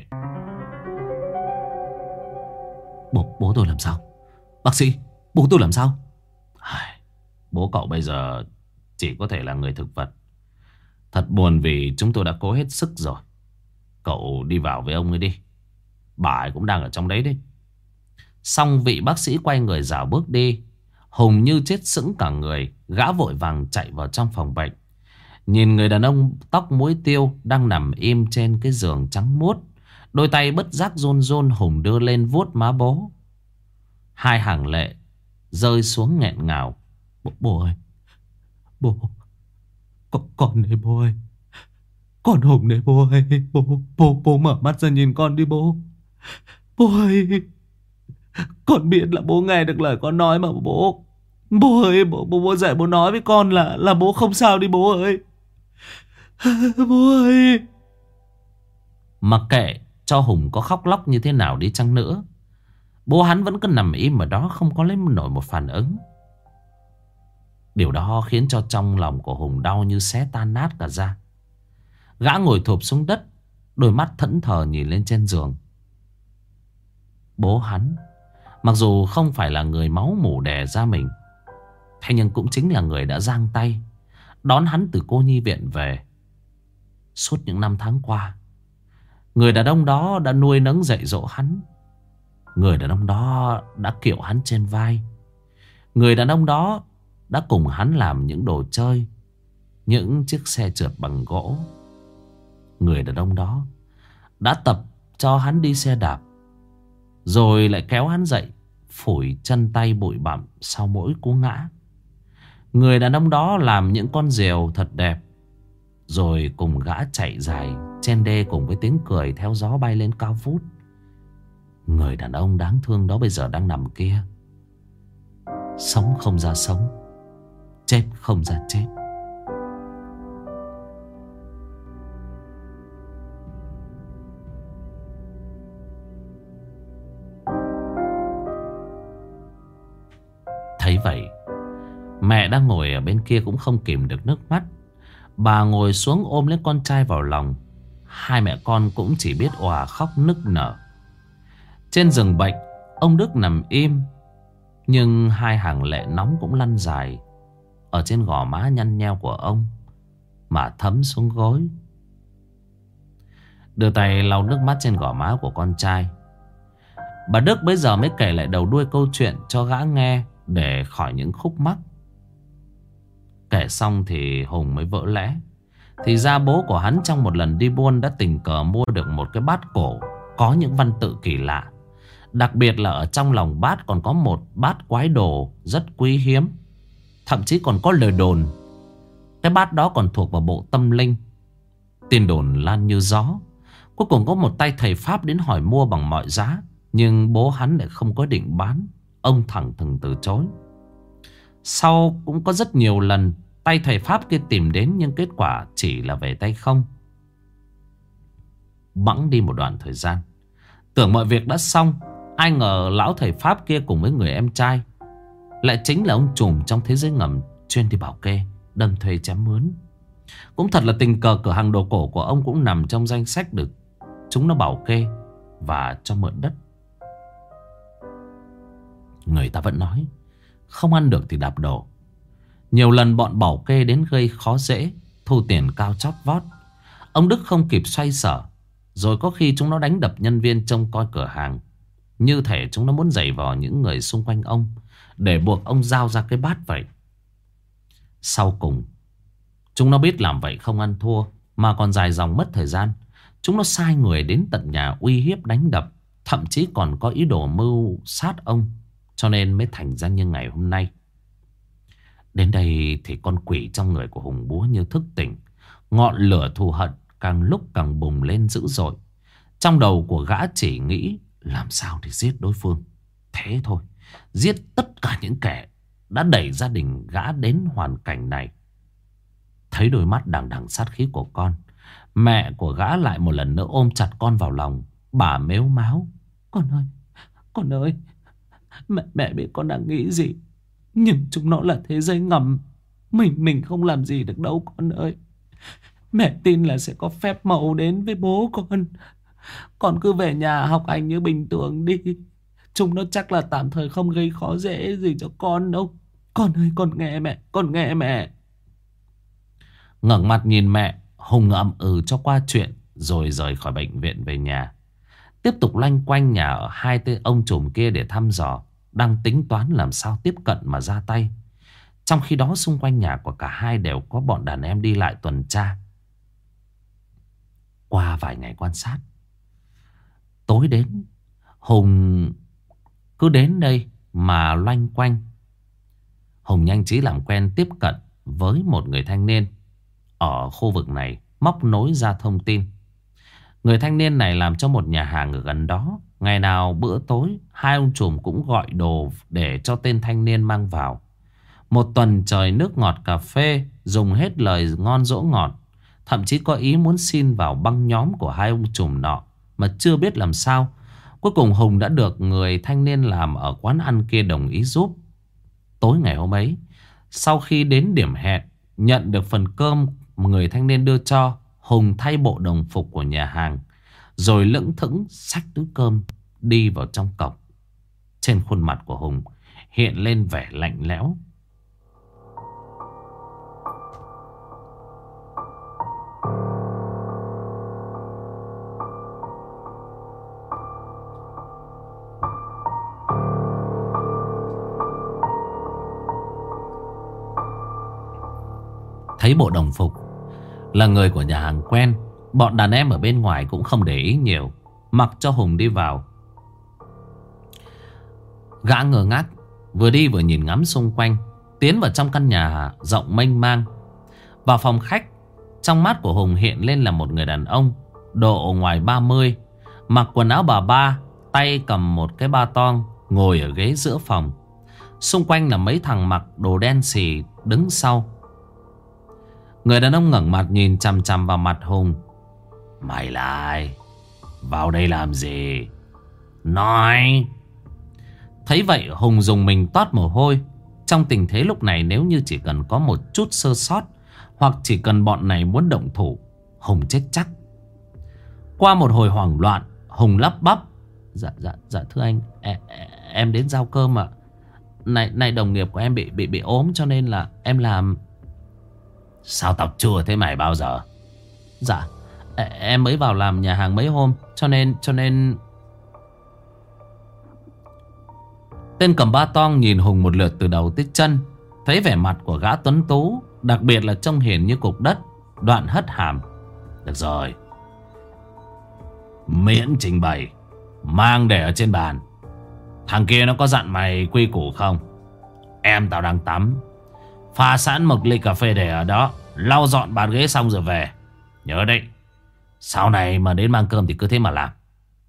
Bố tôi làm sao? Bác sĩ, bố tôi làm sao? Bố cậu bây giờ chỉ có thể là người thực vật. Thật buồn vì chúng tôi đã cố hết sức rồi. Cậu đi vào với ông ấy đi. Bà ấy cũng đang ở trong đấy đấy. Xong vị bác sĩ quay người rảo bước đi. Hùng như chết sững cả người. Gã vội vàng chạy vào trong phòng bệnh. Nhìn người đàn ông tóc muối tiêu đang nằm im trên cái giường trắng muốt. Đôi tay bất giác run run. Hùng đưa lên vuốt má bố. Hai hàng lệ rơi xuống nghẹn ngào. Bố ơi, bố, con đây bố ơi, con Hùng đây bố ơi, bố mở mắt ra nhìn con đi bố. Bố ơi, con biết là bố nghe được lời con nói mà bố. Bố ơi, bố dạy bố nói với con là bố không sao đi bố ơi. Bố ơi. Mặc kệ cho Hùng có khóc lóc như thế nào đi chăng nữa, bố hắn vẫn cứ nằm im ở đó, không có lấy nổi một phản ứng. Điều đó khiến cho trong lòng của Hùng đau như xé tan nát cả ra. Gã ngồi thụp xuống đất, đôi mắt thẫn thờ nhìn lên trên giường. Bố hắn mặc dù không phải là người máu mủ đẻ ra mình, thế nhưng cũng chính là người đã giang tay đón hắn từ cô nhi viện về. Suốt những năm tháng qua, người đàn ông đó đã nuôi nấng dạy dỗ hắn. Người đàn ông đó đã kiệu hắn trên vai. Người đàn ông đó đã cùng hắn làm những đồ chơi, những chiếc xe trượt bằng gỗ. Người đàn ông đó đã tập cho hắn đi xe đạp, rồi lại kéo hắn dậy, phủi chân tay bụi bặm sau mỗi cú ngã. Người đàn ông đó làm những con diều thật đẹp, rồi cùng gã chạy dài trên đê cùng với tiếng cười theo gió bay lên cao vút. Người đàn ông đáng thương đó bây giờ đang nằm kia, sống không ra sống, chết không ra chết. Thấy vậy, mẹ đang ngồi ở bên kia cũng không kìm được nước mắt. Bà ngồi xuống ôm lấy con trai vào lòng. Hai mẹ con cũng chỉ biết òa khóc nức nở. Trên giường bệnh, ông Đức nằm im, nhưng hai hàng lệ nóng cũng lăn dài ở trên gò má nhăn nheo của ông mà thấm xuống gối. Đưa tay lau nước mắt trên gò má của con trai, bà Đức bây giờ mới kể lại đầu đuôi câu chuyện cho gã nghe để khỏi những khúc mắc. Kể xong thì Hùng mới vỡ lẽ. Thì ra bố của hắn trong một lần đi buôn đã tình cờ mua được một cái bát cổ có những văn tự kỳ lạ. Đặc biệt là ở trong lòng bát còn có một bát quái đồ rất quý hiếm. Thậm chí còn có lời đồn cái bát đó còn thuộc vào bộ tâm linh. Tin đồn lan như gió. Cuối cùng có một tay thầy Pháp đến hỏi mua bằng mọi giá, nhưng bố hắn lại không có định bán. Ông thẳng thừng từ chối. Sau cũng có rất nhiều lần tay thầy Pháp kia tìm đến, nhưng kết quả chỉ là về tay không. Bẵng đi một đoạn thời gian, tưởng mọi việc đã xong, ai ngờ lão thầy Pháp kia cùng với người em trai lại chính là ông trùm trong thế giới ngầm chuyên đi bảo kê, đâm thuê chém mướn. Cũng thật là tình cờ cửa hàng đồ cổ của ông cũng nằm trong danh sách được chúng nó bảo kê và cho mượn đất. Người ta vẫn nói không ăn được thì đạp đổ. Nhiều lần bọn bảo kê đến gây khó dễ, thu tiền cao chót vót. Ông Đức không kịp xoay sở, rồi có khi chúng nó đánh đập nhân viên trông coi cửa hàng, như thể chúng nó muốn giày vò những người xung quanh ông để buộc ông giao ra cái bát vậy. Sau cùng, chúng nó biết làm vậy không ăn thua mà còn dài dòng mất thời gian. Chúng nó sai người đến tận nhà uy hiếp đánh đập, thậm chí còn có ý đồ mưu sát ông, cho nên mới thành ra như ngày hôm nay. Đến đây thì con quỷ trong người của Hùng Búa như thức tỉnh. Ngọn lửa thù hận càng lúc càng bùng lên dữ dội. Trong đầu của gã chỉ nghĩ làm sao để giết đối phương. Thế thôi, giết tất cả những kẻ đã đẩy gia đình gã đến hoàn cảnh này. Thấy đôi mắt đằng đằng sát khí của con, mẹ của gã lại một lần nữa ôm chặt con vào lòng. Bà mếu máo: Con ơi, mẹ biết con đang nghĩ gì, nhưng chúng nó là thế giới ngầm. Mình không làm gì được đâu con ơi. Mẹ tin là sẽ có phép màu đến với bố con. Con cứ về nhà học hành như bình thường đi. Chúng nó chắc là tạm thời không gây khó dễ gì cho con đâu. Con ơi, con nghe mẹ, con nghe mẹ. Ngẩng mặt nhìn mẹ, Hùng ậm ừ cho qua chuyện rồi rời khỏi bệnh viện về nhà. Tiếp tục loanh quanh nhà ở hai tên ông trùm kia để thăm dò, đang tính toán làm sao tiếp cận mà ra tay. Trong khi đó xung quanh nhà của cả hai đều có bọn đàn em đi lại tuần tra. Qua vài ngày quan sát, tối đến Hùng cứ đến đây mà loanh quanh. Hùng nhanh trí làm quen tiếp cận với một người thanh niên ở khu vực này, móc nối ra thông tin. Người thanh niên này làm cho một nhà hàng ở gần đó. Ngày nào bữa tối hai ông trùm cũng gọi đồ để cho tên thanh niên mang vào. Một tuần trời nước ngọt cà phê, dùng hết lời ngon dỗ ngọt. Thậm chí có ý muốn xin vào băng nhóm của hai ông trùm nọ, mà chưa biết làm sao. Cuối cùng Hùng đã được người thanh niên làm ở quán ăn kia đồng ý giúp. Tối ngày hôm ấy, sau khi đến điểm hẹn, nhận được phần cơm người thanh niên đưa cho, Hùng thay bộ đồng phục của nhà hàng, rồi lững thững xách túi cơm đi vào trong cổng. Trên khuôn mặt của Hùng hiện lên vẻ lạnh lẽo. Thấy bộ đồng phục là người của nhà hàng quen, bọn đàn em ở bên ngoài cũng không để ý nhiều, mặc cho Hùng đi vào. Gã ngơ ngác, vừa đi vừa nhìn ngắm xung quanh, tiến vào trong căn nhà rộng mênh mang. Vào phòng khách, trong mắt của Hùng hiện lên là một người đàn ông độ ngoài 30, mặc quần áo bà ba, tay cầm một cái ba toang, ngồi ở ghế giữa phòng. Xung quanh là mấy thằng mặc đồ đen xì đứng sau. Người đàn ông ngẩng mặt nhìn chằm chằm vào mặt Hùng. Mày là ai? Vào đây làm gì? Nói. Thấy vậy Hùng dùng mình toát mồ hôi. Trong tình thế lúc này, nếu như chỉ cần có một chút sơ sót, hoặc chỉ cần bọn này muốn động thủ, Hùng chết chắc. Qua một hồi hoảng loạn, Hùng lắp bắp. Dạ thưa anh, em đến giao cơm ạ. Này đồng nghiệp của em bị ốm cho nên là em làm. Sao tao chưa thấy mày bao giờ? Dạ em mới vào làm nhà hàng mấy hôm, cho nên tên cầm ba toang nhìn Hùng một lượt từ đầu tới chân. Thấy vẻ mặt của gã tuấn tú, đặc biệt là trông hiền như cục đất, đoạn hất hàm. Được rồi, miễn trình bày, mang để ở trên bàn. Thằng kia nó có dặn mày quy củ không? Em tao đang tắm, pha sẵn một ly cà phê để ở đó, lau dọn bàn ghế xong rồi về. Nhớ đấy, sau này mà đến mang cơm thì cứ thế mà làm.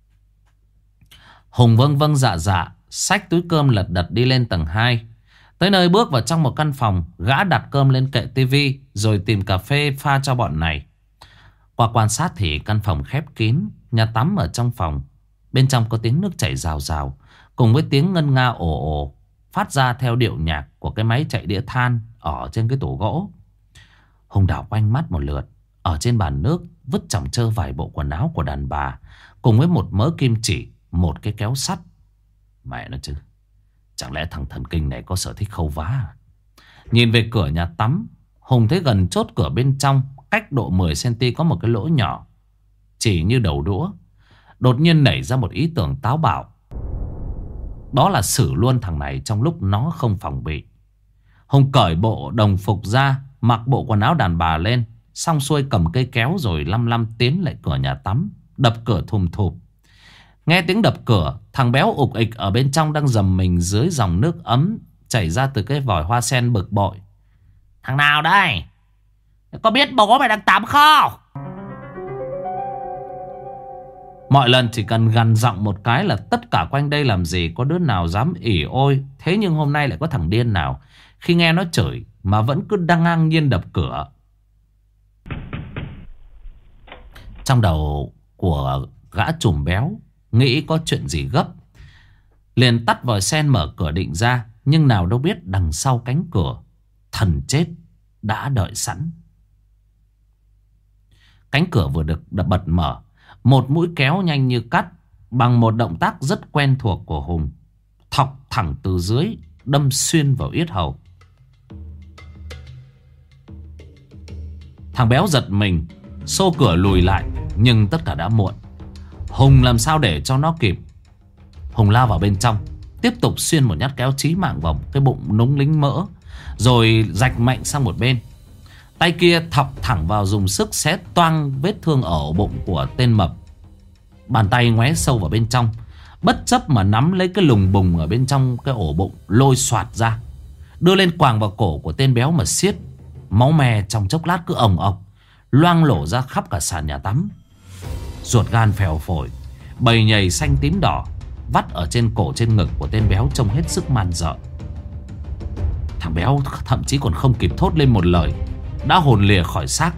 Hùng vâng dạ, xách túi cơm lật đật đi lên tầng 2. Tới nơi bước vào trong một căn phòng, gã đặt cơm lên kệ tivi, rồi tìm cà phê pha cho bọn này. Qua quan sát thì căn phòng khép kín, nhà tắm ở trong phòng. Bên trong có tiếng nước chảy rào rào, cùng với tiếng ngân nga ồ ồ, phát ra theo điệu nhạc của cái máy chạy đĩa than ở trên cái tủ gỗ. Hùng đảo quanh mắt một lượt. Ở trên bàn nước vứt chồng chơ vài bộ quần áo của đàn bà, cùng với một mớ kim chỉ, một cái kéo sắt. Mẹ nó chứ, chẳng lẽ thằng thần kinh này có sở thích khâu vá à? Nhìn về cửa nhà tắm, Hùng thấy gần chốt cửa bên trong, cách độ 10cm có một cái lỗ nhỏ, chỉ như đầu đũa. Đột nhiên nảy ra một ý tưởng táo bạo, đó là xử luôn thằng này trong lúc nó không phòng bị. Hùng cởi bộ đồng phục ra, mặc bộ quần áo đàn bà lên, xong xuôi cầm cây kéo rồi lăm tiến lại cửa nhà tắm, đập cửa thùm thụp. Nghe tiếng đập cửa, thằng béo ục ịch ở bên trong đang dầm mình dưới dòng nước ấm chảy ra từ cái vòi hoa sen bực bội. Thằng nào đây? Có biết bố mày đang tắm không? Mọi lần chỉ cần gằn giọng một cái là tất cả quanh đây làm gì có đứa nào dám ỉ ôi. Thế nhưng hôm nay lại có thằng điên nào khi nghe nó chửi mà vẫn cứ đang ngang nhiên đập cửa. Trong đầu của gã trùm béo nghĩ có chuyện gì gấp, liền tắt vòi sen mở cửa định ra. Nhưng nào đâu biết đằng sau cánh cửa, thần chết đã đợi sẵn. Cánh cửa vừa được bật mở, một mũi kéo nhanh như cắt bằng một động tác rất quen thuộc của Hùng thọc thẳng từ dưới, đâm xuyên vào yết hầu. Thằng béo giật mình, xô cửa lùi lại, nhưng tất cả đã muộn. Hùng làm sao để cho nó kịp. Hùng lao vào bên trong, tiếp tục xuyên một nhát kéo chí mạng vào cái bụng núng lính mỡ, rồi rạch mạnh sang một bên. Tay kia thọc thẳng vào, dùng sức xé toang vết thương ở ổ bụng của tên mập. Bàn tay ngoé sâu vào bên trong, bất chấp mà nắm lấy cái lùng bùng ở bên trong cái ổ bụng, lôi xoạt ra, đưa lên quàng vào cổ của tên béo mà siết. Máu me trong chốc lát cứ ồng ọc loang lổ ra khắp cả sàn nhà tắm. Ruột gan phèo phổi, bầy nhầy xanh tím đỏ vắt ở trên cổ trên ngực của tên béo trông hết sức man rợ. Thằng béo thậm chí còn không kịp thốt lên một lời, đã hồn lìa khỏi xác.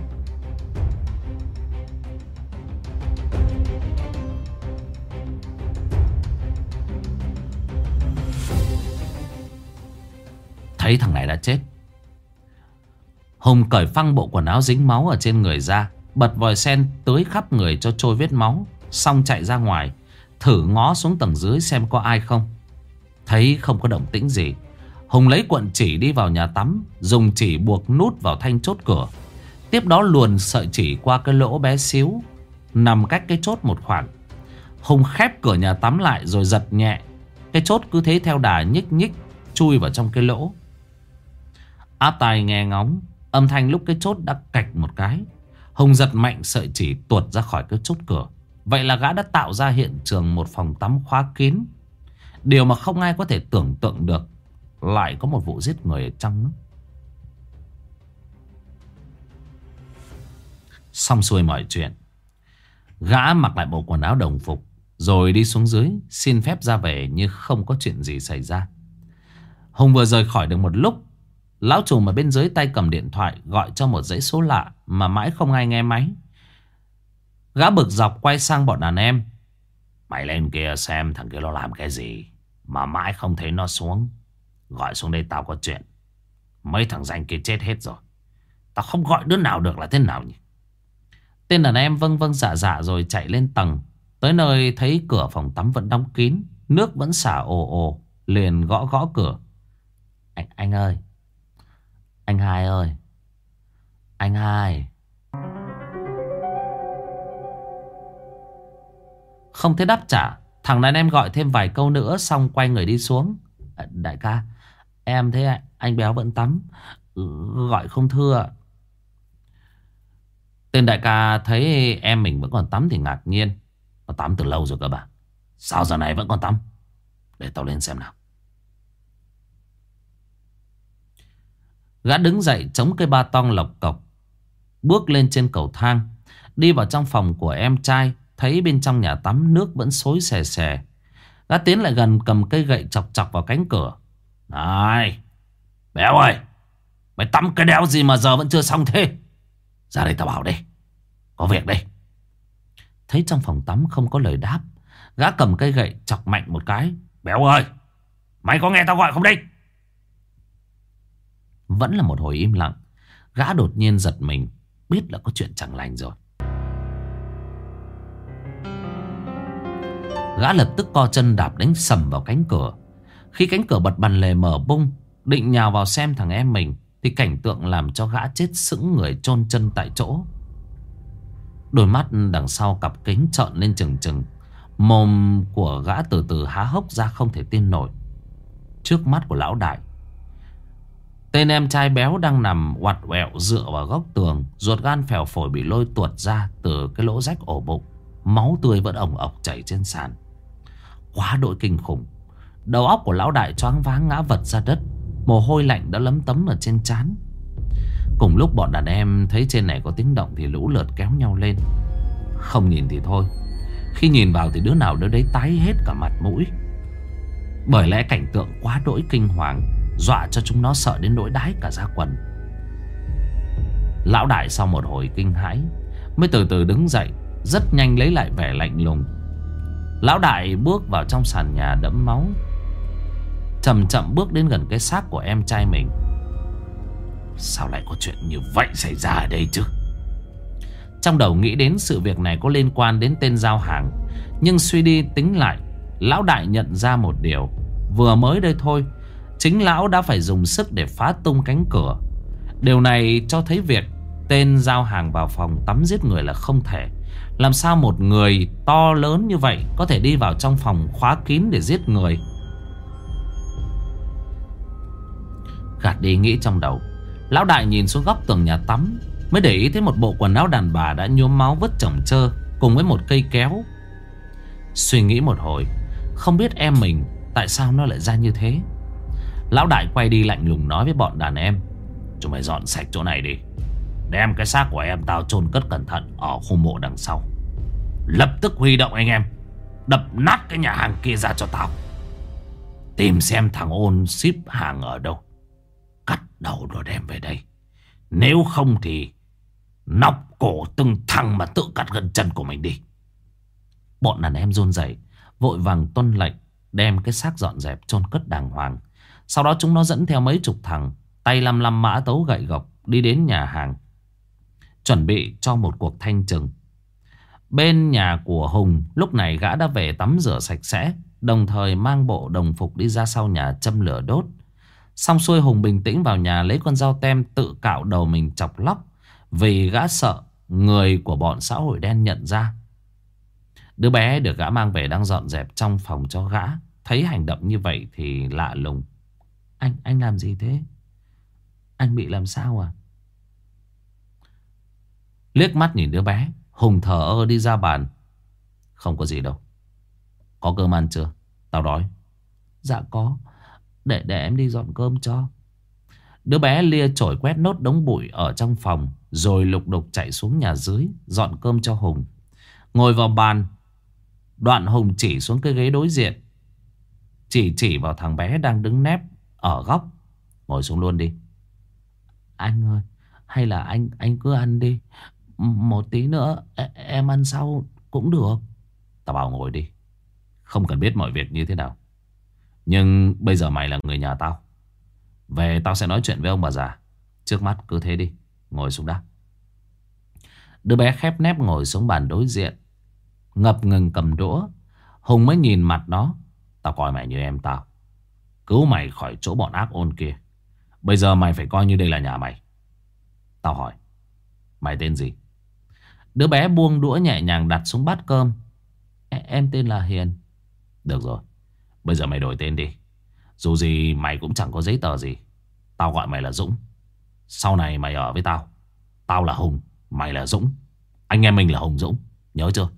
Thấy thằng này đã chết, Hùng cởi phăng bộ quần áo dính máu ở trên người ra, bật vòi sen tưới khắp người cho trôi vết máu, xong chạy ra ngoài, thử ngó xuống tầng dưới xem có ai không. Thấy không có động tĩnh gì, Hùng lấy cuộn chỉ đi vào nhà tắm, dùng chỉ buộc nút vào thanh chốt cửa. Tiếp đó luồn sợi chỉ qua cái lỗ bé xíu nằm cách cái chốt một khoảng. Hùng khép cửa nhà tắm lại rồi giật nhẹ. Cái chốt cứ thế theo đà nhích nhích chui vào trong cái lỗ. Áp tai nghe ngóng, âm thanh lúc cái chốt đã cạch một cái. Hùng giật mạnh sợi chỉ tuột ra khỏi cái chốt cửa. Vậy là gã đã tạo ra hiện trường một phòng tắm khóa kín. Điều mà không ai có thể tưởng tượng được, lại có một vụ giết người ở trong đó. Xong xuôi mọi chuyện, gã mặc lại bộ quần áo đồng phục, rồi đi xuống dưới xin phép ra về như không có chuyện gì xảy ra. Hùng vừa rời khỏi được một lúc, lão trùm ở bên dưới tay cầm điện thoại gọi cho một dãy số lạ mà mãi không ai nghe máy. Gã bực dọc quay sang bọn đàn em. Mày lên kia xem thằng kia nó làm cái gì mà mãi không thấy nó xuống. Gọi xuống đây tao có chuyện. Mấy thằng danh kia chết hết rồi, tao không gọi đứa nào được là thế nào nhỉ? Tên đàn em vâng vâng dạ dạ rồi chạy lên tầng. Tới nơi thấy cửa phòng tắm vẫn đóng kín, nước vẫn xả ồ ồ, liền gõ gõ cửa. Anh ơi, anh Hai ơi, anh Hai. Không thấy đáp trả, thằng đàn em gọi thêm vài câu nữa xong quay người đi xuống. Đại ca, em thấy anh béo vẫn tắm, gọi không thưa. Tên đại ca thấy em mình vẫn còn tắm thì ngạc nhiên. Nó tắm từ lâu rồi cơ bà, sao giờ này vẫn còn tắm? Để tao lên xem nào. Gã đứng dậy chống cây ba tong lộc cộc, bước lên trên cầu thang, đi vào trong phòng của em trai. Thấy bên trong nhà tắm nước vẫn xối xè xè. Gã tiến lại gần, cầm cây gậy chọc chọc vào cánh cửa. Này béo ơi, mày tắm cái đéo gì mà giờ vẫn chưa xong thế? Ra đây tao bảo đây, có việc đây. Thấy trong phòng tắm không có lời đáp, gã cầm cây gậy chọc mạnh một cái. Béo ơi, mày có nghe tao gọi không đây? Vẫn là một hồi im lặng. Gã đột nhiên giật mình, biết là có chuyện chẳng lành rồi. Gã lập tức co chân đạp đánh sầm vào cánh cửa. Khi cánh cửa bật bàn lề mở bung, định nhào vào xem thằng em mình, thì cảnh tượng làm cho gã chết sững người chôn chân tại chỗ. Đôi mắt đằng sau cặp kính trợn lên trừng trừng, mồm của gã từ từ há hốc ra không thể tin nổi. Trước mắt của lão đại, tên em trai béo đang nằm oặt oẹo dựa vào góc tường, ruột gan phèo phổi bị lôi tuột ra từ cái lỗ rách ổ bụng. Máu tươi vẫn ồng ọc chảy trên sàn. Quá đội kinh khủng. Đầu óc của lão đại choáng váng ngã vật ra đất. Mồ hôi lạnh đã lấm tấm ở trên trán. Cùng lúc bọn đàn em thấy trên này có tiếng động thì lũ lượt kéo nhau lên. Không nhìn thì thôi, khi nhìn vào thì đứa nào đứa đấy tái hết cả mặt mũi. Bởi lẽ cảnh tượng quá đỗi kinh hoàng, dọa cho chúng nó sợ đến nỗi đái cả da quần. Lão đại sau một hồi kinh hãi mới từ từ đứng dậy, rất nhanh lấy lại vẻ lạnh lùng. Lão đại bước vào trong sàn nhà đẫm máu, chậm chậm bước đến gần cái xác của em trai mình. Sao lại có chuyện như vậy xảy ra ở đây chứ? Trong đầu nghĩ đến sự việc này có liên quan đến tên giao hàng, nhưng suy đi tính lại, lão đại nhận ra một điều. Vừa mới đây thôi, chính lão đã phải dùng sức để phá tung cánh cửa. Điều này cho thấy việc tên giao hàng vào phòng tắm giết người là không thể. Làm sao một người to lớn như vậy có thể đi vào trong phòng khóa kín để giết người? Gạt đi nghĩ trong đầu, lão đại nhìn xuống góc tường nhà tắm, mới để ý thấy một bộ quần áo đàn bà đã nhuốm máu vứt chồng chơ, cùng với một cây kéo. Suy nghĩ một hồi, không biết em mình tại sao nó lại ra như thế. Lão đại quay đi lạnh lùng nói với bọn đàn em: chúng mày dọn sạch chỗ này đi, đem cái xác của em tao chôn cất cẩn thận ở khu mộ đằng sau. Lập tức huy động anh em đập nát cái nhà hàng kia ra cho tao. Tìm xem thằng Ôn ship hàng ở đâu, cắt đầu rồi đem về đây. Nếu không thì nọc cổ từng thằng mà tự cắt gân chân của mình đi. Bọn đàn em run rẩy, vội vàng tuân lệnh đem cái xác dọn dẹp chôn cất đàng hoàng. Sau đó chúng nó dẫn theo mấy chục thằng, tay lăm lăm mã tấu gậy gộc, đi đến nhà hàng, chuẩn bị cho một cuộc thanh trừng. Bên nhà của Hùng, lúc này gã đã về tắm rửa sạch sẽ, đồng thời mang bộ đồng phục đi ra sau nhà châm lửa đốt. Xong xuôi, Hùng bình tĩnh vào nhà lấy con dao tem tự cạo đầu mình chọc lóc, vì gã sợ người của bọn xã hội đen nhận ra. Đứa bé được gã mang về đang dọn dẹp trong phòng cho gã, thấy hành động như vậy thì lạ lùng. Anh làm gì thế? Anh bị làm sao à? Liếc mắt nhìn đứa bé, Hùng thờ ơ đi ra bàn. Không có gì đâu. Có cơm ăn chưa? Tao đói. Dạ có. Để em đi dọn cơm cho. Đứa bé lia chổi quét nốt đống bụi ở trong phòng, rồi lục đục chạy xuống nhà dưới dọn cơm cho Hùng. Ngồi vào bàn, Đoạn Hùng chỉ xuống cái ghế đối diện, chỉ vào thằng bé đang đứng nép ở góc. Ngồi xuống luôn đi. Anh ơi, hay là anh cứ ăn đi. Một tí nữa em ăn sau cũng được. Tao bảo ngồi đi. Không cần biết mọi việc như thế nào, nhưng bây giờ mày là người nhà tao. Về tao sẽ nói chuyện với ông bà già. Trước mắt cứ thế đi. Ngồi xuống đã. Đứa bé khép nép ngồi xuống bàn đối diện, ngập ngừng cầm đũa. Hùng mới nhìn mặt nó. Tao coi mày như em tao, cứu mày khỏi chỗ bọn ác ôn kia. Bây giờ mày phải coi như đây là nhà mày. Tao hỏi, mày tên gì? Đứa bé buông đũa nhẹ nhàng đặt xuống bát cơm. Em tên là Hiền. Được rồi, bây giờ mày đổi tên đi. Dù gì mày cũng chẳng có giấy tờ gì. Tao gọi mày là Dũng. Sau này mày ở với tao. Tao là Hùng, mày là Dũng. Anh em mình là Hùng Dũng, nhớ chưa?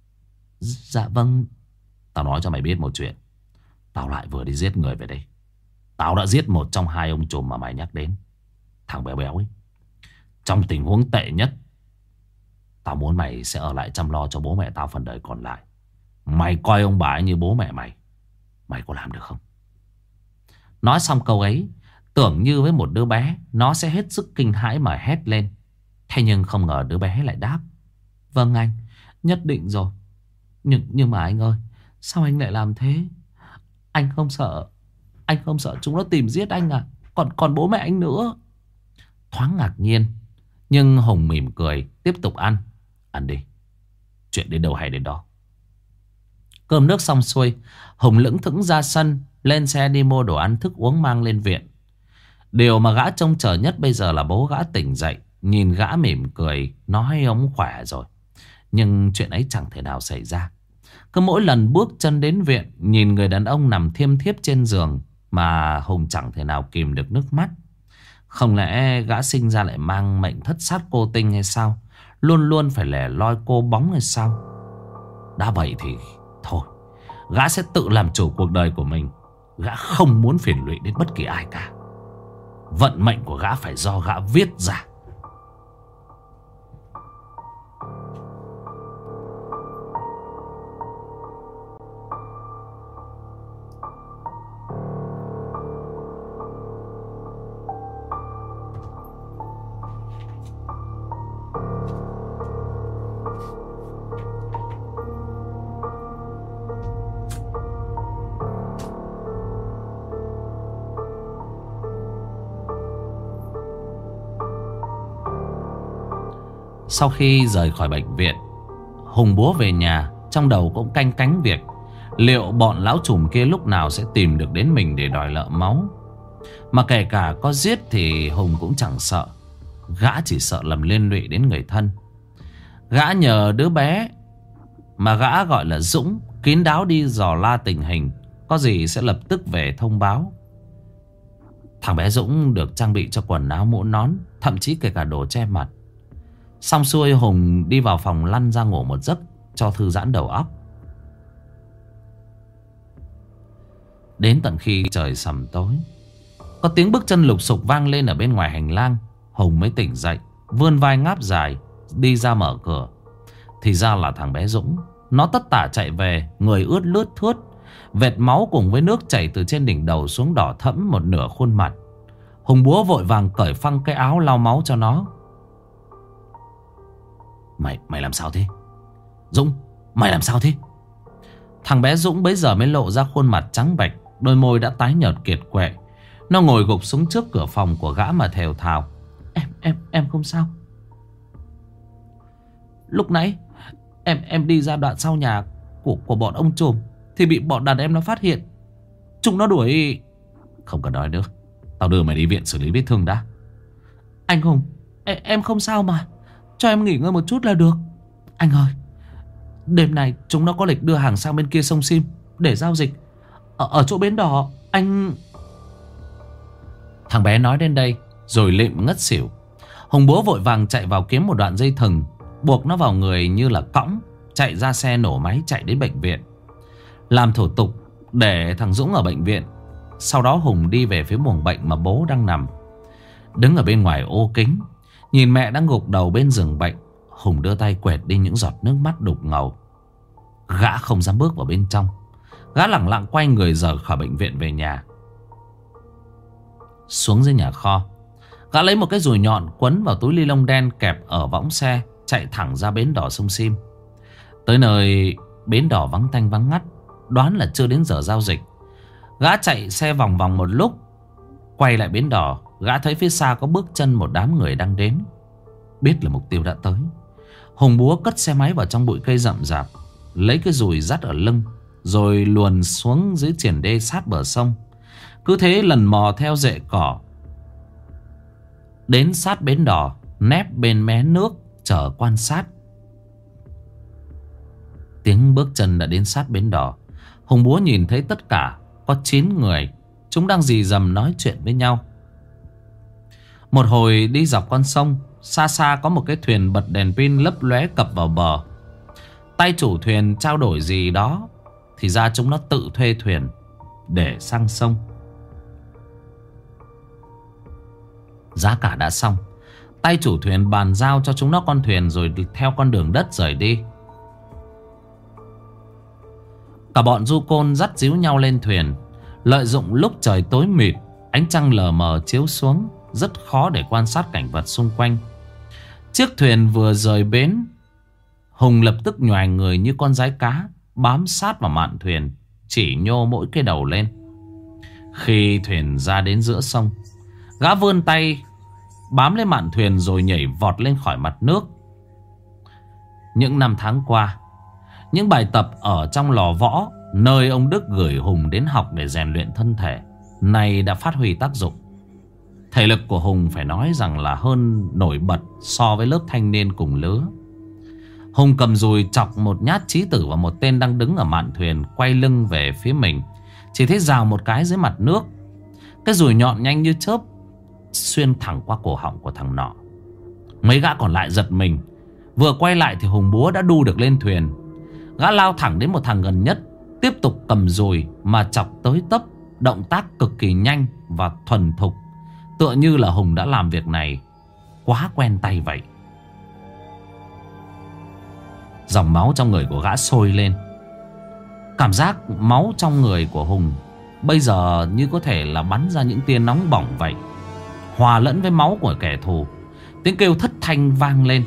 Dạ vâng. Tao nói cho mày biết một chuyện. Tao lại vừa đi giết người về đây. Tao đã giết một trong hai ông trùm mà mày nhắc đến, thằng béo béo ấy. Trong tình huống tệ nhất, tao muốn mày sẽ ở lại chăm lo cho bố mẹ tao phần đời còn lại. Mày coi ông bà ấy như bố mẹ mày. Mày có làm được không? Nói xong câu ấy, tưởng như với một đứa bé nó sẽ hết sức kinh hãi mà hét lên. Thế nhưng không ngờ đứa bé lại đáp: Vâng anh, nhất định rồi. Nhưng mà anh ơi, sao anh lại làm thế? Anh không sợ chúng nó tìm giết anh à? Còn bố mẹ anh nữa. Thoáng ngạc nhiên, nhưng Hùng mỉm cười tiếp tục ăn. Ăn đi, chuyện đến đâu hay đến đó. Cơm nước xong xuôi, Hùng lững thững ra sân, lên xe đi mua đồ ăn thức uống mang lên viện. Điều mà gã trông chờ nhất bây giờ là bố gã tỉnh dậy, nhìn gã mỉm cười, nói ông khỏe rồi. Nhưng chuyện ấy chẳng thể nào xảy ra. Cứ mỗi lần bước chân đến viện, nhìn người đàn ông nằm thiêm thiếp trên giường, mà Hùng chẳng thể nào kìm được nước mắt. Không lẽ gã sinh ra lại mang mệnh thất sát cô tinh hay sao? Luôn luôn phải lẻ loi cô bóng hay sao? Đã vậy thì thôi, gã sẽ tự làm chủ cuộc đời của mình. Gã không muốn phiền lụy đến bất kỳ ai cả. Vận mệnh của gã phải do gã viết ra. Sau khi rời khỏi bệnh viện, Hùng búa về nhà, trong đầu cũng canh cánh việc liệu bọn lão trùm kia lúc nào sẽ tìm được đến mình để đòi nợ máu. Mà kể cả có giết thì Hùng cũng chẳng sợ. Gã chỉ sợ làm liên lụy đến người thân. Gã nhờ đứa bé mà gã gọi là Dũng kín đáo đi dò la tình hình, có gì sẽ lập tức về thông báo. Thằng bé Dũng được trang bị cho quần áo mũ nón, thậm chí kể cả đồ che mặt. Xong xuôi, Hùng đi vào phòng lăn ra ngủ một giấc cho thư giãn đầu óc. Đến tận khi trời sầm tối, có tiếng bước chân lục sục vang lên ở bên ngoài hành lang. Hùng mới tỉnh dậy, vươn vai ngáp dài đi ra mở cửa. Thì ra là thằng bé Dũng. Nó tất tả chạy về, người ướt lướt thướt, vệt máu cùng với nước chảy từ trên đỉnh đầu xuống đỏ thẫm một nửa khuôn mặt. Hùng búa vội vàng cởi phăng cái áo lau máu cho nó. Mày làm sao thế? Dũng, mày làm sao thế? Thằng bé Dũng bấy giờ mới lộ ra khuôn mặt trắng bệch, đôi môi đã tái nhợt kiệt quệ. Nó ngồi gục xuống trước cửa phòng của gã mà thều thào. Em không sao. Lúc nãy em đi ra đoạn sau nhà của bọn ông trùm thì bị bọn đàn em nó phát hiện. Chúng nó đuổi. Không cần nói nữa, tao đưa mày đi viện xử lý vết thương đã. Anh Hùng, em không sao mà. Cho em nghỉ ngơi một chút là được. Anh ơi, đêm nay chúng nó có lịch đưa hàng sang bên kia sông Sim để giao dịch ở chỗ bến đỏ. Anh... Thằng bé nói đến đây rồi lịm ngất xỉu. Hùng búa vội vàng chạy vào kiếm một đoạn dây thừng, buộc nó vào người như là cõng, chạy ra xe nổ máy chạy đến bệnh viện, làm thủ tục để thằng Dũng ở bệnh viện. Sau đó Hùng đi về phía buồng bệnh mà bố đang nằm. Đứng ở bên ngoài ô kính, nhìn mẹ đang gục đầu bên giường bệnh, Hùng đưa tay quẹt đi những giọt nước mắt đục ngầu. Gã không dám bước vào bên trong. Gã lẳng lặng quay người rời khỏi bệnh viện về nhà. Xuống dưới nhà kho, gã lấy một cái dùi nhọn quấn vào túi ni lông đen kẹp ở võng xe, chạy thẳng ra bến đỏ sông Sim. Tới nơi bến đỏ vắng tanh vắng ngắt, đoán là chưa đến giờ giao dịch. Gã chạy xe vòng vòng một lúc, quay lại bến đỏ, gã thấy phía xa có bước chân một đám người đang đến. Biết là mục tiêu đã tới, Hùng búa cất xe máy vào trong bụi cây rậm rạp, lấy cái dùi dắt ở lưng, rồi luồn xuống dưới triển đê sát bờ sông. Cứ thế lần mò theo rễ cỏ, đến sát bến đỏ, nép bên mé nước chờ quan sát. Tiếng bước chân đã đến sát bến đỏ. Hùng búa nhìn thấy tất cả có 9 người. Chúng đang rì rầm nói chuyện với nhau. Một hồi đi dọc con sông, xa xa có một cái thuyền bật đèn pin lấp lóe cập vào bờ. Tay chủ thuyền trao đổi gì đó, thì ra chúng nó tự thuê thuyền để sang sông. Giá cả đã xong, tay chủ thuyền bàn giao cho chúng nó con thuyền rồi theo con đường đất rời đi. Cả bọn du côn dắt díu nhau lên thuyền. Lợi dụng lúc trời tối mịt, ánh trăng lờ mờ chiếu xuống, rất khó để quan sát cảnh vật xung quanh. Chiếc thuyền vừa rời bến, Hùng lập tức nhoài người như con dái cá, bám sát vào mạn thuyền, chỉ nhô mỗi cái đầu lên. Khi thuyền ra đến giữa sông, gã vươn tay bám lên mạn thuyền rồi nhảy vọt lên khỏi mặt nước. Những năm tháng qua, những bài tập ở trong lò võ nơi ông Đức gửi Hùng đến học để rèn luyện thân thể này đã phát huy tác dụng. Thể lực của Hùng phải nói rằng là hơn nổi bật so với lớp thanh niên cùng lứa. Hùng cầm dùi chọc một nhát chí tử vào một tên đang đứng ở mạn thuyền, quay lưng về phía mình. Chỉ thấy rào một cái dưới mặt nước. Cái dùi nhọn nhanh như chớp xuyên thẳng qua cổ họng của thằng nọ. Mấy gã còn lại giật mình. Vừa quay lại thì Hùng búa đã đu được lên thuyền. Gã lao thẳng đến một thằng gần nhất, tiếp tục cầm dùi mà chọc tới tấp. Động tác cực kỳ nhanh và thuần thục, tựa như là Hùng đã làm việc này quá quen tay vậy. Dòng máu trong người của gã sôi lên. Cảm giác máu trong người của Hùng bây giờ như có thể là bắn ra những tia nóng bỏng vậy, hòa lẫn với máu của kẻ thù. Tiếng kêu thất thanh vang lên.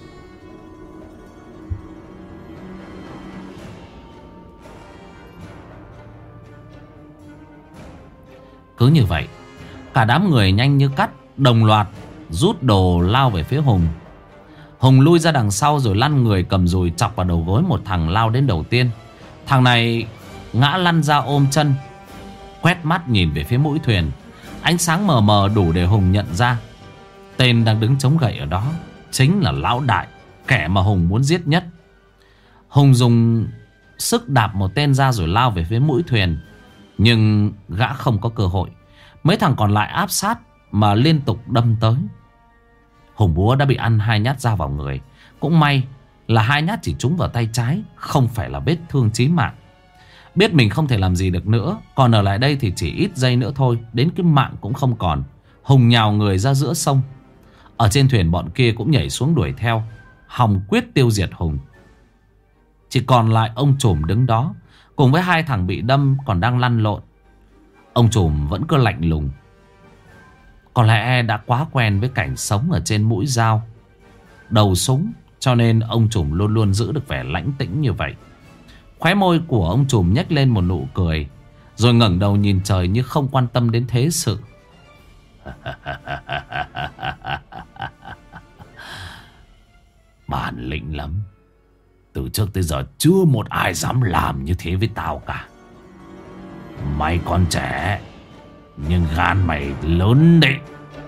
Cứ như vậy, cả đám người nhanh như cắt đồng loạt rút đồ lao về phía Hùng. Hùng lui ra đằng sau rồi lăn người cầm dùi chọc vào đầu gối một thằng lao đến đầu tiên. Thằng này ngã lăn ra ôm chân, quét mắt nhìn về phía mũi thuyền. Ánh sáng mờ mờ đủ để Hùng nhận ra tên đang đứng chống gậy ở đó chính là Lão Đại, kẻ mà Hùng muốn giết nhất. Hùng dùng sức đạp một tên ra rồi lao về phía mũi thuyền, nhưng gã không có cơ hội. Mấy thằng còn lại áp sát mà liên tục đâm tới. Hùng búa đã bị ăn 2 nhát dao vào người. Cũng may là 2 nhát chỉ trúng vào tay trái, không phải là vết thương chí mạng. Biết mình không thể làm gì được nữa, còn ở lại đây thì chỉ ít giây nữa thôi, đến cái mạng cũng không còn. Hùng nhào người ra giữa sông. Ở trên thuyền bọn kia cũng nhảy xuống đuổi theo, hòng quyết tiêu diệt Hùng. Chỉ còn lại ông trùm đứng đó, cùng với 2 thằng bị đâm còn đang lăn lộn. Ông trùm vẫn cứ lạnh lùng. Có lẽ đã quá quen với cảnh sống ở trên mũi dao, đầu súng, cho nên ông trùm luôn luôn giữ được vẻ lãnh tĩnh như vậy. Khóe môi của ông trùm nhếch lên một nụ cười, rồi ngẩng đầu nhìn trời như không quan tâm đến thế sự. Bản lĩnh lắm. Từ trước tới giờ chưa một ai dám làm như thế với tao cả. Mày còn trẻ, nhưng gan mày lớn đấy.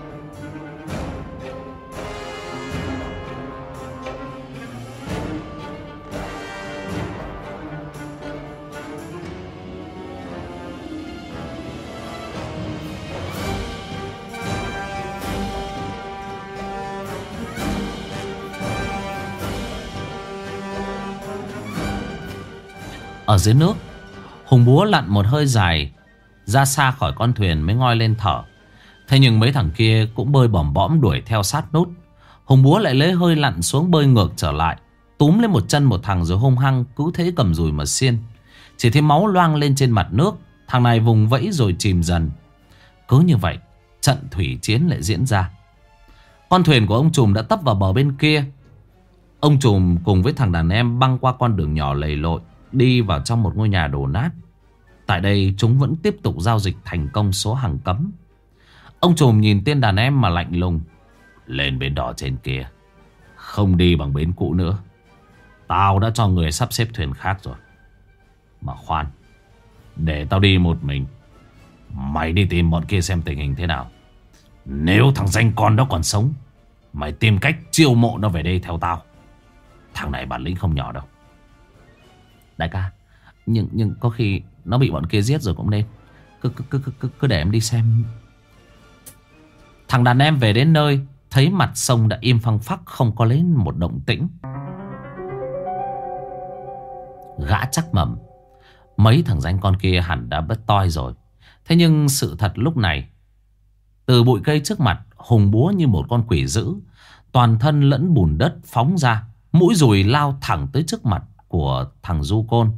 Ở dưới nước, Hùng búa lặn một hơi dài ra xa khỏi con thuyền mới ngoi lên thở. Thế nhưng mấy thằng kia cũng bơi bòm bõm đuổi theo sát nút. Hùng búa lại lấy hơi lặn xuống bơi ngược trở lại, túm lên một chân một thằng rồi hung hăng cứ thế cầm dùi mà xiên. Chỉ thấy máu loang lên trên mặt nước. Thằng này vùng vẫy rồi chìm dần. Cứ như vậy trận thủy chiến lại diễn ra. Con thuyền của ông trùm đã tấp vào bờ bên kia. Ông trùm cùng với thằng đàn em băng qua con đường nhỏ lầy lội, đi vào trong một ngôi nhà đổ nát. Tại đây chúng vẫn tiếp tục giao dịch thành công số hàng cấm. Ông trùm nhìn tên đàn em mà lạnh lùng. Lên bến đỏ trên kia, không đi bằng bến cũ nữa. Tao đã cho người sắp xếp thuyền khác rồi. Mà khoan, để tao đi một mình. Mày đi tìm bọn kia xem tình hình thế nào. Nếu thằng danh con đó còn sống, mày tìm cách chiêu mộ nó về đây theo tao. Thằng này bản lĩnh không nhỏ đâu. Đại ca, nhưng có khi nó bị bọn kia giết rồi cũng nên. Cứ để em đi xem. Thằng đàn em về đến nơi, thấy mặt sông đã im phăng phắc, không có lấy một động tĩnh. Gã chắc mẩm mấy thằng danh con kia hẳn đã bất toi rồi. Thế nhưng sự thật lúc này, từ bụi cây trước mặt, Hùng búa như một con quỷ dữ, toàn thân lẫn bùn đất phóng ra, mũi dùi lao thẳng tới trước mặt của thằng Du Côn.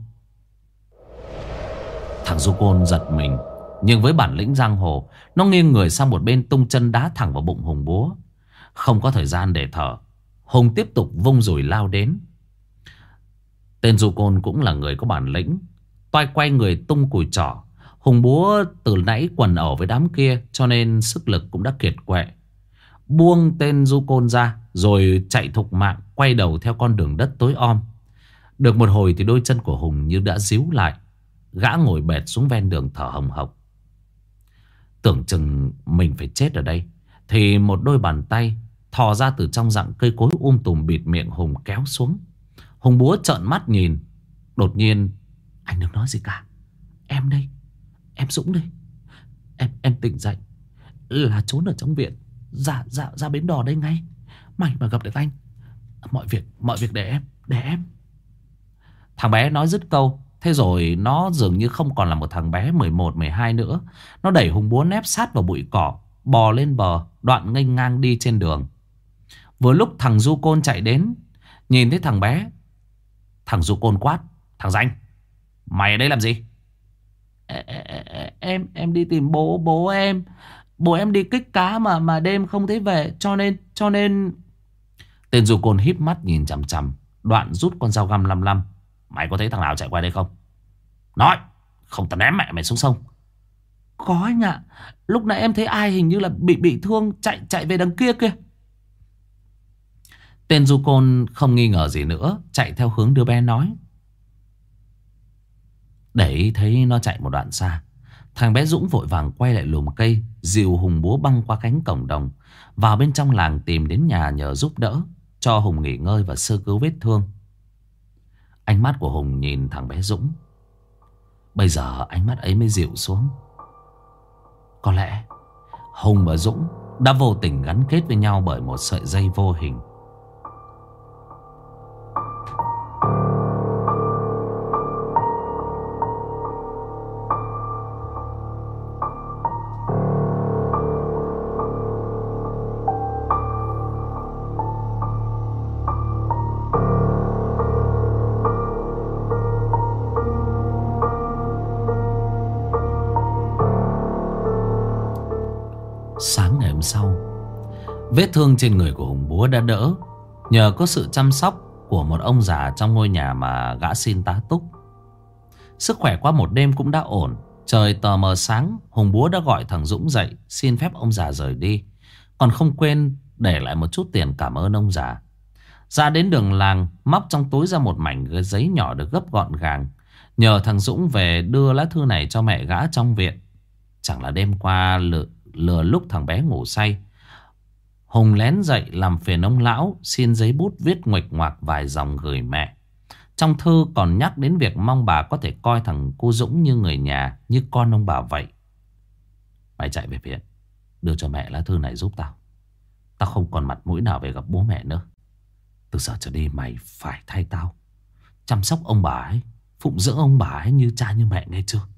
Thằng Du Côn giật mình, nhưng với bản lĩnh giang hồ, nó nghiêng người sang một bên, tung chân đá thẳng vào bụng Hùng búa. Không có thời gian để thở, Hùng tiếp tục vung dùi lao đến. Tên Du Côn cũng là người có bản lĩnh, toai quay người tung cùi trỏ. Hùng búa từ nãy quần ẩu với đám kia, cho nên sức lực cũng đã kiệt quệ. Buông tên Du Côn ra rồi chạy thục mạng, quay đầu theo con đường đất tối om. Được một hồi thì đôi chân của Hùng như đã díu lại. Gã ngồi bệt xuống ven đường thở hồng hộc. Tưởng chừng mình phải chết ở đây, thì một đôi bàn tay thò ra từ trong rặng cây cối tùm bịt miệng Hùng kéo xuống. Hùng búa trợn mắt nhìn. Đột nhiên: anh đừng nói gì cả, em đây, em Dũng đây. Em tỉnh dậy là trốn ở trong viện, ra bến đò đây ngay. May mà gặp được anh. Mọi việc để em. Thằng bé nói dứt câu, thế rồi nó dường như không còn là một thằng bé 11, 12 nữa. Nó đẩy Hùng búa nép sát vào bụi cỏ, bò lên bờ, đoạn nghênh ngang đi trên đường. Vừa lúc thằng Du Côn chạy đến, nhìn thấy thằng bé, thằng Du Côn quát: thằng Danh, mày ở đây làm gì? Em đi tìm bố em. Bố em đi kích cá mà đêm không thấy về, cho nên. Tên Du Côn híp mắt nhìn chằm chằm, đoạn rút con dao găm lăm lăm. Mày có thấy thằng nào chạy qua đây không? Nói, không tao ném mẹ mày xuống sông. Có anh ạ. Lúc nãy em thấy ai hình như là bị thương chạy về đằng kia kìa. Tên du côn không nghi ngờ gì nữa, chạy theo hướng đứa bé nói. Để ý thấy nó chạy một đoạn xa, thằng bé Dũng vội vàng quay lại lùm cây, dìu Hùng búa băng qua cánh cổng đồng, vào bên trong làng tìm đến nhà nhờ giúp đỡ, cho Hùng nghỉ ngơi và sơ cứu vết thương. Ánh mắt của Hùng nhìn thằng bé Dũng. Bây giờ ánh mắt ấy mới dịu xuống. Có lẽ Hùng và Dũng đã vô tình gắn kết với nhau bởi một sợi dây vô hình. Sáng ngày hôm sau, vết thương trên người của Hùng búa đã đỡ, nhờ có sự chăm sóc của một ông già trong ngôi nhà mà gã xin tá túc. Sức khỏe qua một đêm cũng đã ổn. Trời tờ mờ sáng, Hùng búa đã gọi thằng Dũng dậy, xin phép ông già rời đi, còn không quên để lại một chút tiền cảm ơn ông già. Ra đến đường làng, móc trong túi ra một mảnh giấy nhỏ được gấp gọn gàng, nhờ thằng Dũng về đưa lá thư này cho mẹ gã trong viện. Chẳng là đêm qua lừa lúc thằng bé ngủ say, Hùng lén dậy làm phiền ông lão, xin giấy bút viết nguệch ngoạc vài dòng gửi mẹ. Trong thư còn nhắc đến việc mong bà có thể coi thằng cu Dũng như người nhà, như con ông bà vậy. Mày chạy về viện, đưa cho mẹ lá thư này giúp tao. Tao không còn mặt mũi nào về gặp bố mẹ nữa. Từ giờ trở đi mày phải thay tao chăm sóc ông bà ấy, phụng dưỡng ông bà ấy như cha như mẹ, nghe chưa?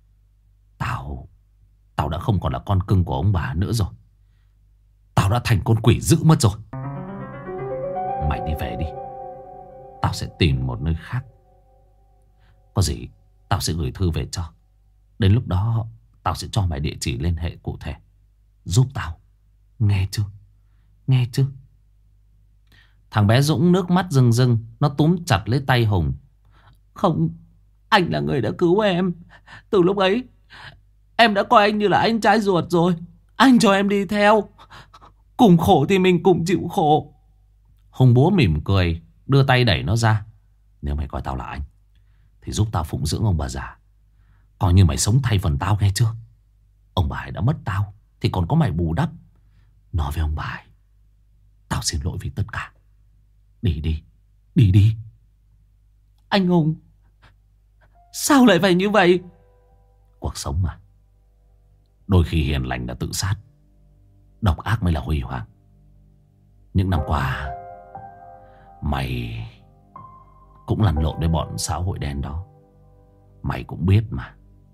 Tao đã không còn là con cưng của ông bà nữa rồi. Tao đã thành con quỷ dữ mất rồi. Mày đi về đi. Tao sẽ tìm một nơi khác. Có gì tao sẽ gửi thư về cho. Đến lúc đó tao sẽ cho mày địa chỉ liên hệ cụ thể. Giúp tao, nghe chưa? Nghe chưa? Thằng bé Dũng nước mắt rưng rưng, nó túm chặt lấy tay Hùng. Không, anh là người đã cứu em. Từ lúc ấy em đã coi anh như là anh trai ruột rồi. Anh cho em đi theo, cùng khổ thì mình cùng chịu khổ. Hùng búa mỉm cười, đưa tay đẩy nó ra. Nếu mày coi tao là anh thì giúp tao phụng dưỡng ông bà già, coi như mày sống thay phần tao, nghe chưa? Ông bà ấy đã mất tao thì còn có mày bù đắp. Nói với ông bà ấy, tao xin lỗi vì tất cả. Đi đi, đi đi. Anh Hùng, sao lại phải như vậy? Cuộc sống mà, đôi khi hiền lành là tự sát, độc ác mới là huy hoàng. Những năm qua mày cũng lăn lộn với bọn xã hội đen đó, mày cũng biết mà.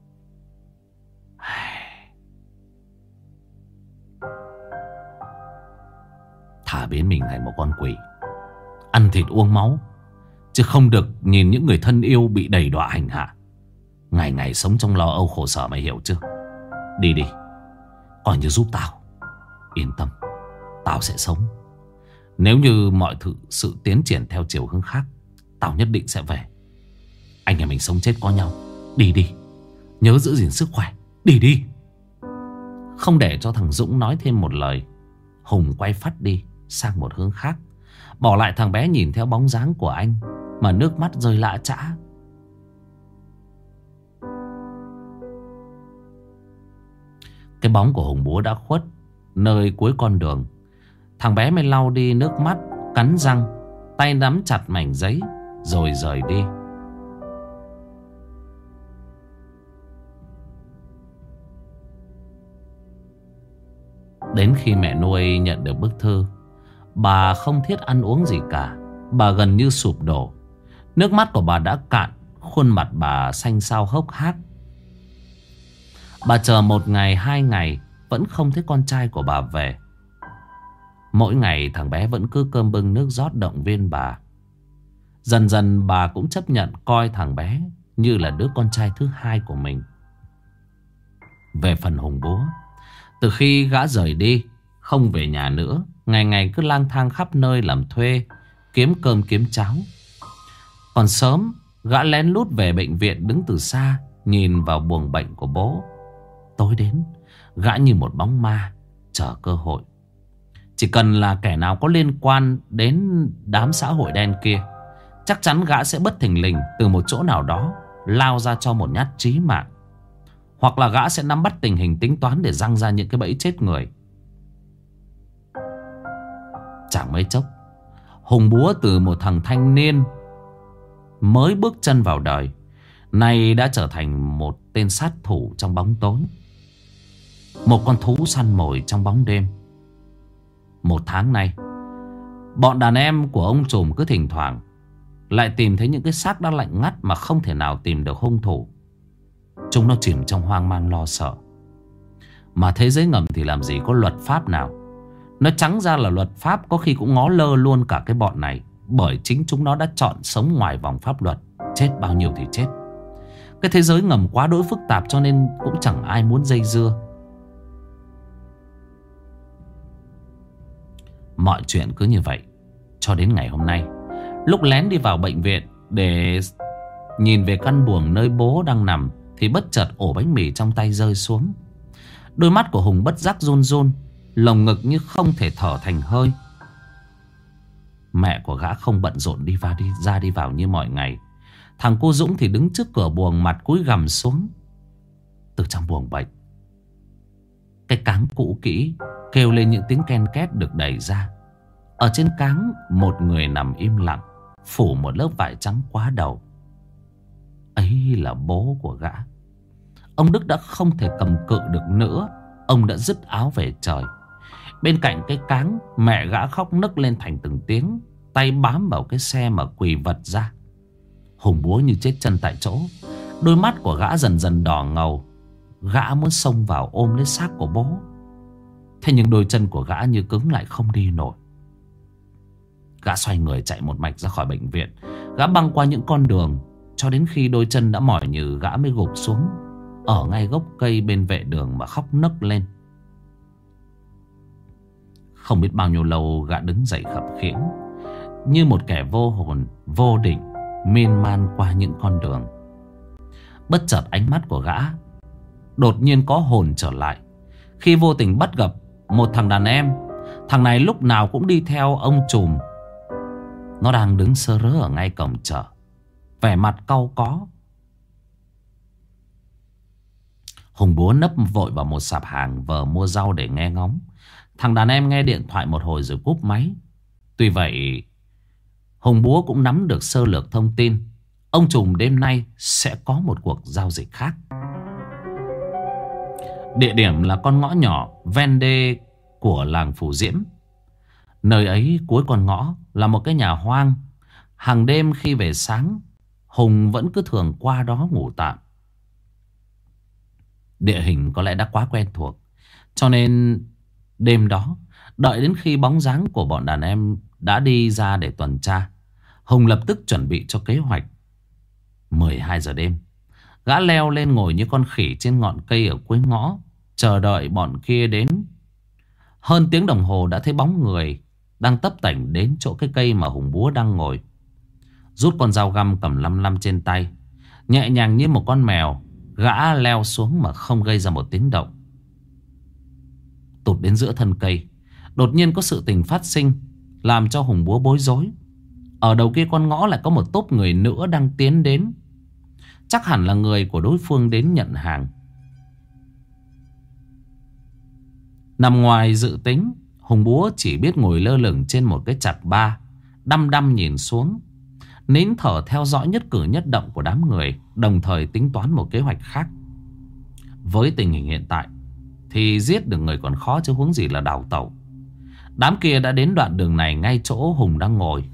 Thà biến mình thành một con quỷ, ăn thịt uống máu, chứ không được nhìn những người thân yêu bị đầy đọa hành hạ, ngày ngày sống trong lo âu khổ sở, mày hiểu chưa? Đi đi, coi như giúp tao. Yên tâm, tao sẽ sống. Nếu như mọi sự tiến triển theo chiều hướng khác, tao nhất định sẽ về. Anh em mình sống chết có nhau. Đi đi, nhớ giữ gìn sức khỏe. Đi đi. Không để cho thằng Dũng nói thêm một lời, Hùng quay phắt đi sang một hướng khác, bỏ lại thằng bé nhìn theo bóng dáng của anh mà nước mắt rơi lã chã. Cái bóng của Hùng búa đã khuất nơi cuối con đường. Thằng bé mới lau đi nước mắt, cắn răng, tay nắm chặt mảnh giấy rồi rời đi. Đến khi mẹ nuôi nhận được bức thư, bà không thiết ăn uống gì cả. Bà gần như sụp đổ. Nước mắt của bà đã cạn, khuôn mặt bà xanh xao hốc hác. Bà chờ 1 ngày 2 ngày vẫn không thấy con trai của bà về. Mỗi ngày thằng bé vẫn cứ cơm bưng nước rót động viên bà. Dần dần bà cũng chấp nhận coi thằng bé như là đứa con trai thứ hai của mình. Về phần Hùng búa, từ khi gã rời đi, không về nhà nữa, ngày ngày cứ lang thang khắp nơi làm thuê, kiếm cơm kiếm cháo. Còn sớm, gã lén lút về bệnh viện, đứng từ xa nhìn vào buồng bệnh của bố. Tối đến, gã như một bóng ma chờ cơ hội. Chỉ cần là kẻ nào có liên quan đến đám xã hội đen kia, chắc chắn gã sẽ bất thình lình từ một chỗ nào đó lao ra cho một nhát chí mạng. Hoặc là gã sẽ nắm bắt tình hình tính toán để giăng ra những cái bẫy chết người. Chẳng mấy chốc, Hùng Búa từ một thằng thanh niên mới bước chân vào đời, nay đã trở thành một tên sát thủ trong bóng tối, một con thú săn mồi trong bóng đêm. Một tháng nay, bọn đàn em của ông trùm cứ thỉnh thoảng lại tìm thấy những cái xác đã lạnh ngắt mà không thể nào tìm được hung thủ. Chúng nó chìm trong hoang mang lo sợ. Mà thế giới ngầm thì làm gì có luật pháp nào. Nói trắng ra là luật pháp có khi cũng ngó lơ luôn cả cái bọn này, bởi chính chúng nó đã chọn sống ngoài vòng pháp luật. Chết bao nhiêu thì chết. Cái thế giới ngầm quá đỗi phức tạp cho nên cũng chẳng ai muốn dây dưa. Mọi chuyện cứ như vậy cho đến ngày hôm nay. Lúc lén đi vào bệnh viện để nhìn về căn buồng nơi bố đang nằm, thì bất chợt ổ bánh mì trong tay rơi xuống. Đôi mắt của Hùng bất giác run run, lồng ngực như không thể thở thành hơi. Mẹ của gã không bận rộn đi ra đi vào như mọi ngày. Thằng cô Dũng thì đứng trước cửa buồng, mặt cúi gằm xuống. Từ trong buồng bệnh, cái cáng cũ kỹ kêu lên những tiếng ken két được đẩy ra. Ở trên cáng, một người nằm im lặng, phủ một lớp vải trắng quá đầu. Ấy là bố của gã. Ông Đức đã không thể cầm cự được nữa. Ông đã dứt áo về trời. Bên cạnh cái cáng, mẹ gã khóc nấc lên thành từng tiếng, tay bám vào cái xe mà quỳ vật ra. Hùng Búa như chết chân tại chỗ. Đôi mắt của gã dần dần đỏ ngầu. Gã muốn xông vào ôm lấy xác của bố. Thế nhưng đôi chân của gã như cứng lại không đi nổi. Gã xoay người chạy một mạch ra khỏi bệnh viện. Gã băng qua những con đường, cho đến khi đôi chân đã mỏi nhừ, gã mới gục xuống ở ngay gốc cây bên vệ đường mà khóc nấc lên. Không biết bao nhiêu lâu gã đứng dậy khập khiễng, như một kẻ vô hồn vô định, miên man qua những con đường. Bất chợt ánh mắt của gã đột nhiên có hồn trở lại, khi vô tình bắt gặp một thằng đàn em. Thằng này lúc nào cũng đi theo ông trùm. Nó đang đứng sơ rớ ở ngay cổng chợ, vẻ mặt cau có. Hùng Búa nấp vội vào một sạp hàng vờ mua rau để nghe ngóng. Thằng đàn em nghe điện thoại một hồi rồi cúp máy. Tuy vậy, Hùng Búa cũng nắm được sơ lược thông tin ông trùm đêm nay sẽ có một cuộc giao dịch khác. Địa điểm là con ngõ nhỏ ven đê của làng Phù Diễm. Nơi ấy cuối con ngõ là một cái nhà hoang. Hàng đêm khi về sáng, Hùng vẫn cứ thường qua đó ngủ tạm. Địa hình có lẽ đã quá quen thuộc, cho nên đêm đó, đợi đến khi bóng dáng của bọn đàn em đã đi ra để tuần tra, Hùng lập tức chuẩn bị cho kế hoạch. 12 giờ đêm, gã leo lên ngồi như con khỉ trên ngọn cây ở cuối ngõ, chờ đợi bọn kia đến. Hơn tiếng đồng hồ đã thấy bóng người đang tấp tảnh đến chỗ cái cây mà Hùng Búa đang ngồi. Rút con dao găm cầm lăm lăm trên tay, nhẹ nhàng như một con mèo, gã leo xuống mà không gây ra một tiếng động. Tụt đến giữa thân cây, đột nhiên có sự tình phát sinh, làm cho Hùng Búa bối rối. Ở đầu kia con ngõ lại có một tốp người nữa đang tiến đến. Chắc hẳn là người của đối phương đến nhận hàng. Nằm ngoài dự tính, Hùng Búa chỉ biết ngồi lơ lửng trên một cái chặt ba, đăm đăm nhìn xuống, nín thở theo dõi nhất cử nhất động của đám người, đồng thời tính toán một kế hoạch khác. Với tình hình hiện tại thì giết được người còn khó, chứ huống gì là đào tẩu. Đám kia đã đến đoạn đường này ngay chỗ Hùng đang ngồi.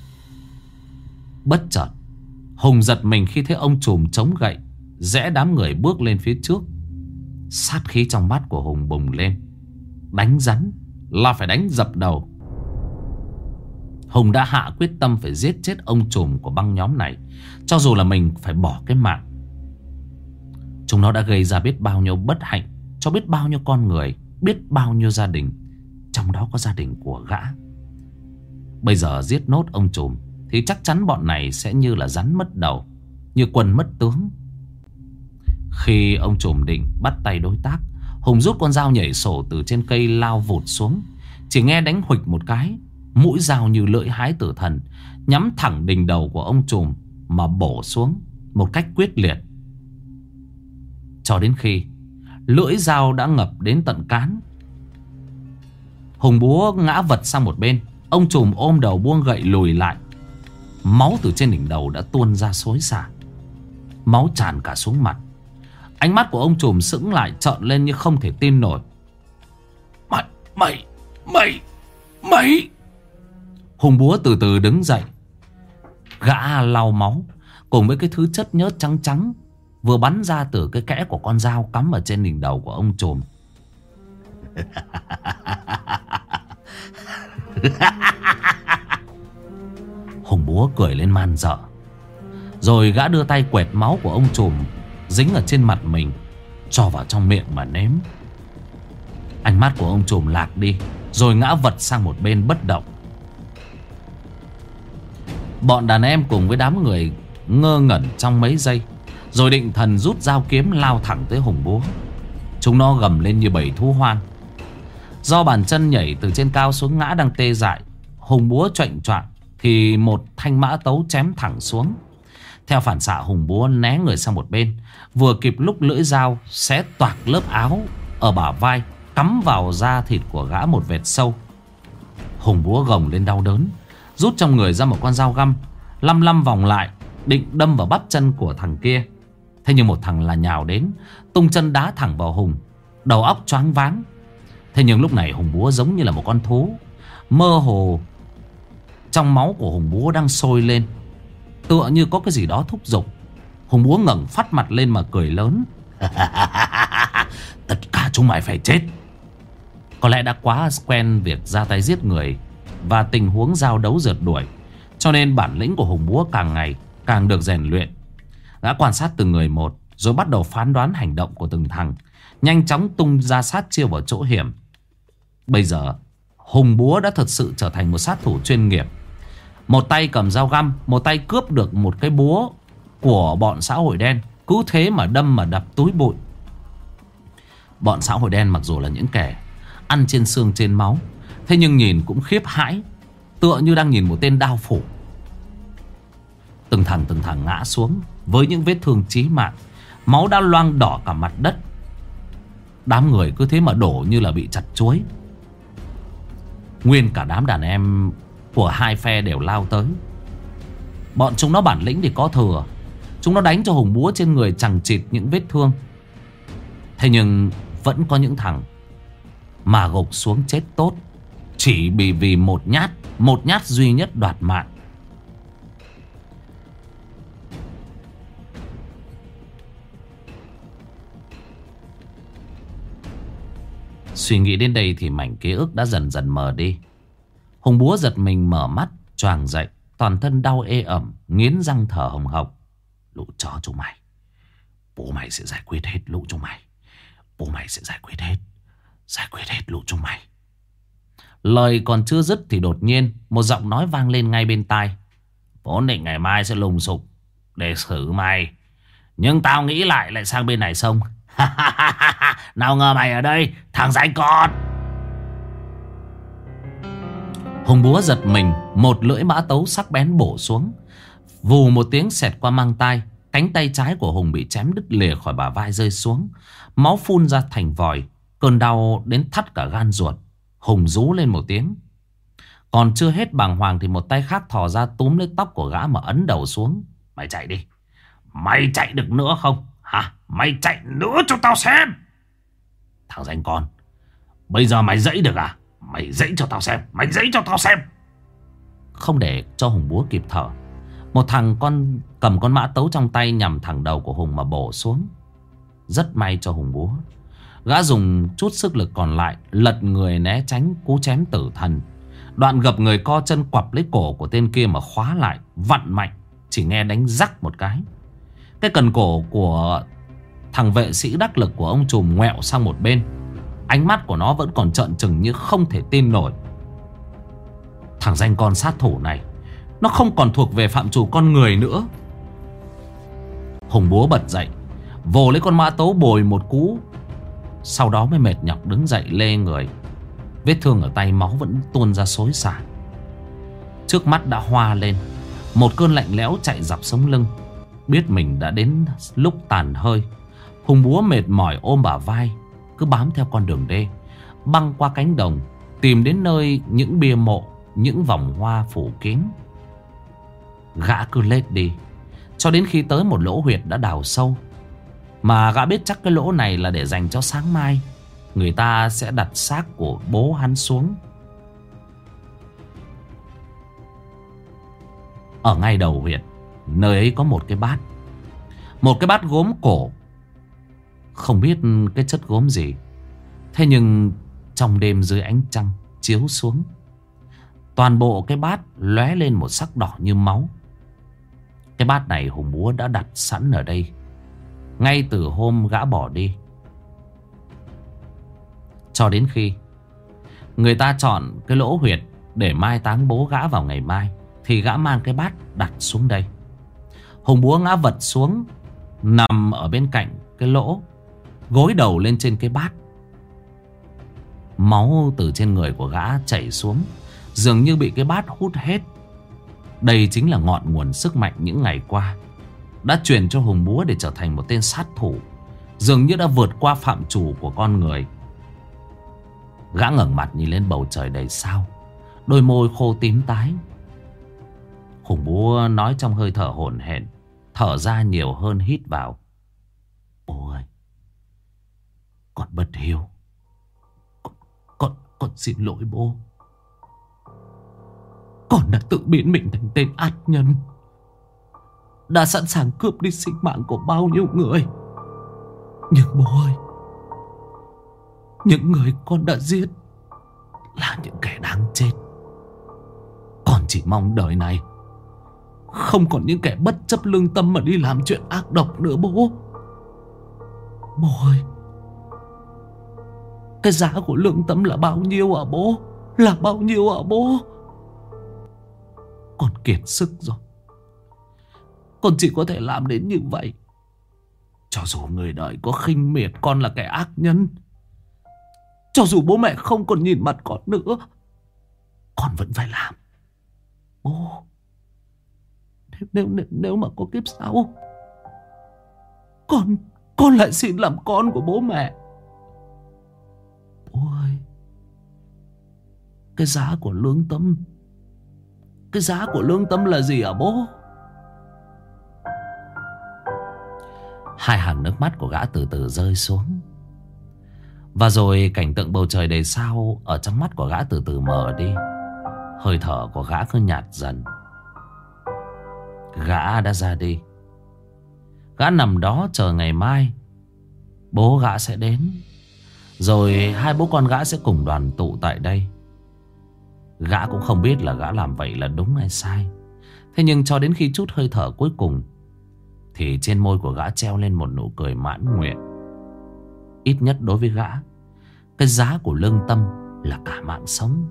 Bất chợt, Hùng giật mình khi thấy ông trùm chống gậy rẽ đám người bước lên phía trước. Sát khí trong mắt của Hùng bùng lên. Đánh rắn là phải đánh dập đầu. Hùng đã hạ quyết tâm phải giết chết ông trùm của băng nhóm này, cho dù là mình phải bỏ cái mạng. Chúng nó đã gây ra biết bao nhiêu bất hạnh cho biết bao nhiêu con người, biết bao nhiêu gia đình, trong đó có gia đình của gã. Bây giờ giết nốt ông trùm thì chắc chắn bọn này sẽ như là rắn mất đầu, như quân mất tướng. Khi ông trùm định bắt tay đối tác, Hùng rút con dao nhảy sổ từ trên cây lao vụt xuống. Chỉ nghe đánh huỵch một cái, mũi dao như lưỡi hái tử thần nhắm thẳng đỉnh đầu của ông trùm mà bổ xuống một cách quyết liệt. Cho đến khi lưỡi dao đã ngập đến tận cán, Hùng búa ngã vật sang một bên. Ông trùm ôm đầu buông gậy lùi lại. Máu từ trên đỉnh đầu đã tuôn ra xối xả, máu tràn cả xuống mặt. Ánh mắt của ông trùm sững lại, trợn lên như không thể tin nổi. Mày. Hùng búa từ từ đứng dậy. Gã lau máu cùng với cái thứ chất nhớt trắng trắng vừa bắn ra từ cái kẽ của con dao cắm ở trên đỉnh đầu của ông trùm. Hùng búa cười lên man dợ. Rồi gã đưa tay quẹt máu của ông trùm dính ở trên mặt mình, cho vào trong miệng mà nếm. Ánh mắt của ông trùm lạc đi, rồi ngã vật sang một bên bất động. Bọn đàn em cùng với đám người ngơ ngẩn trong mấy giây, rồi định thần rút dao kiếm lao thẳng tới Hùng búa. Chúng nó gầm lên như bầy thú hoang. Do bàn chân nhảy từ trên cao xuống ngã đang tê dại, Hùng búa choạng choạng thì một thanh mã tấu chém thẳng xuống. Theo phản xạ, Hùng búa né người sang một bên, vừa kịp lúc lưỡi dao xé toạc lớp áo ở bả vai, cắm vào da thịt của gã một vệt sâu. Hùng búa gồng lên đau đớn, rút trong người ra một con dao găm, lăm vòng lại định đâm vào bắp chân của thằng kia. Thế nhưng một thằng là nhào đến, tung chân đá thẳng vào Hùng, đầu óc choáng váng. Thế nhưng lúc này Hùng búa giống như là một con thú. Mơ hồ trong máu của Hùng búa đang sôi lên, tựa như có cái gì đó thúc giục. Hùng búa ngẩng phát mặt lên mà cười lớn. Tất cả chúng mày phải chết. Có lẽ đã quá quen việc ra tay giết người và tình huống giao đấu rượt đuổi, cho nên bản lĩnh của Hùng búa càng ngày càng được rèn luyện. Gã quan sát từng người một, rồi bắt đầu phán đoán hành động của từng thằng, nhanh chóng tung ra sát chiêu vào chỗ hiểm. Bây giờ Hùng búa đã thật sự trở thành một sát thủ chuyên nghiệp. Một tay cầm dao găm, một tay cướp được một cái búa của bọn xã hội đen, cứ thế mà đâm mà đập túi bụi. Bọn xã hội đen mặc dù là những kẻ ăn trên xương trên máu, thế nhưng nhìn cũng khiếp hãi, tựa như đang nhìn một tên đao phủ. Từng thằng ngã xuống với những vết thương chí mạng, máu đã loang đỏ cả mặt đất. Đám người cứ thế mà đổ như là bị chặt chuối. Nguyên cả đám đàn em của hai phe đều lao tới. Bọn chúng nó bản lĩnh thì có thừa, chúng nó đánh cho Hùng búa trên người chằng chịt những vết thương. Thế nhưng vẫn có những thằng mà gục xuống chết tốt, chỉ vì một nhát duy nhất đoạt mạng. Suy nghĩ đến đây thì mảnh ký ức đã dần dần mờ đi. Hùng búa giật mình mở mắt, choàng dậy, toàn thân đau ê ẩm, nghiến răng thở hồng hộc. Lũ chó chúng mày, bố mày sẽ giải quyết hết lũ chúng mày. Bố mày sẽ giải quyết hết lũ chúng mày. Lời còn chưa dứt thì đột nhiên một giọng nói vang lên ngay bên tai. Vốn định ngày mai sẽ lùng sục để xử mày, nhưng tao nghĩ lại sang bên này xông. Nào ngờ mày ở đây, thằng rảnh con. Hùng búa giật mình, một lưỡi mã tấu sắc bén bổ xuống. Vù một tiếng xẹt qua mang tai, cánh tay trái của Hùng bị chém đứt lìa khỏi bả vai rơi xuống, máu phun ra thành vòi. Cơn đau đến thắt cả gan ruột. Hùng rú lên một tiếng. Còn chưa hết bàng hoàng thì một tay khác thò ra túm lấy tóc của gã mà ấn đầu xuống. Mày chạy đi. Mày chạy được nữa không? Hả? Mày chạy nữa cho tao xem. Thằng danh con, bây giờ mày dãy được à? Mày dãy cho tao xem. Mày dãy cho tao xem. Không để cho Hùng búa kịp thở, một thằng cầm con mã tấu trong tay nhằm thẳng đầu của Hùng mà bổ xuống. Rất may cho Hùng búa, gã dùng chút sức lực còn lại lật người né tránh cú chém tử thần. Đoạn gập người co chân quặp lấy cổ của tên kia mà khóa lại, vặn mạnh. Chỉ nghe đánh rắc một cái cần cổ của thằng vệ sĩ đắc lực của ông trùm ngoẹo sang một bên. Ánh mắt của nó vẫn còn trợn trừng như không thể tin nổi. Thằng danh con sát thủ này, nó không còn thuộc về phạm trù con người nữa. Hùng búa bật dậy, vồ lấy con mã tấu bồi một cú, sau đó mới mệt nhọc đứng dậy lê người. Vết thương ở tay máu vẫn tuôn ra xối xả. Trước mắt đã hoa lên. Một cơn lạnh lẽo chạy dọc sống lưng. Biết mình đã đến lúc tàn hơi, Hùng Búa mệt mỏi ôm bả vai, cứ bám theo con đường đê, băng qua cánh đồng, tìm đến nơi những bia mộ, những vòng hoa phủ kín. Gã cứ lết đi cho đến khi tới một lỗ huyệt đã đào sâu. Mà gã biết chắc cái lỗ này là để dành cho sáng mai người ta sẽ đặt xác của bố hắn xuống. Ở ngay đầu huyệt, nơi ấy có một cái bát. Một cái bát gốm cổ. Không biết cái chất gốm gì. Thế nhưng trong đêm dưới ánh trăng chiếu xuống, toàn bộ cái bát lóe lên một sắc đỏ như máu. Cái bát này Hùng Búa đã đặt sẵn ở đây ngay từ hôm gã bỏ đi. Cho đến khi người ta chọn cái lỗ huyệt để mai táng bố gã vào ngày mai, thì gã mang cái bát đặt xuống đây. Hùng Búa ngã vật xuống, nằm ở bên cạnh cái lỗ, gối đầu lên trên cái bát. Máu từ trên người của gã chảy xuống, dường như bị cái bát hút hết. Đây chính là ngọn nguồn sức mạnh những ngày qua đã truyền cho Hùng Búa để trở thành một tên sát thủ, dường như đã vượt qua phạm trù của con người. Gã ngẩng mặt nhìn lên bầu trời đầy sao, đôi môi khô tím tái. Hùng Búa nói trong hơi thở hổn hển, thở ra nhiều hơn hít vào. Bố ơi, con bất hiếu. Con xin lỗi bố. Con đã tự biến mình thành tên ác nhân, đã sẵn sàng cướp đi sinh mạng của bao nhiêu người. Nhưng bố ơi, những người con đã giết là những kẻ đáng chết. Con chỉ mong đời này không còn những kẻ bất chấp lương tâm mà đi làm chuyện ác độc nữa bố. Bố ơi, cái giá của lương tâm là bao nhiêu hả bố? Là bao nhiêu hả bố? Con kiệt sức rồi. Con chỉ có thể làm đến như vậy. Cho dù người đời có khinh miệt con là kẻ ác nhân, cho dù bố mẹ không còn nhìn mặt con nữa, con vẫn phải làm. Bố, nếu mà có kiếp sau, con lại xin làm con của bố mẹ. Bố ơi, cái giá của lương tâm, cái giá của lương tâm là gì hả bố? Hai hàng nước mắt của gã từ từ rơi xuống. Và rồi cảnh tượng bầu trời đầy sao ở trong mắt của gã từ từ mờ đi. Hơi thở của gã cứ nhạt dần. Gã đã ra đi. Gã nằm đó chờ ngày mai bố gã sẽ đến, rồi hai bố con gã sẽ cùng đoàn tụ tại đây. Gã cũng không biết là gã làm vậy là đúng hay sai. Thế nhưng cho đến khi chút hơi thở cuối cùng, thì trên môi của gã treo lên một nụ cười mãn nguyện. Ít nhất đối với gã, cái giá của lương tâm là cả mạng sống.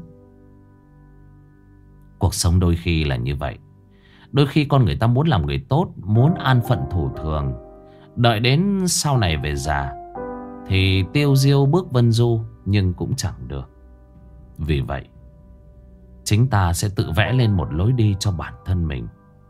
Cuộc sống đôi khi là như vậy. Đôi khi con người ta muốn làm người tốt, muốn an phận thủ thường, đợi đến sau này về già thì tiêu diêu bước vân du, nhưng cũng chẳng được. Vì vậy chính ta sẽ tự vẽ lên một lối đi cho bản thân mình.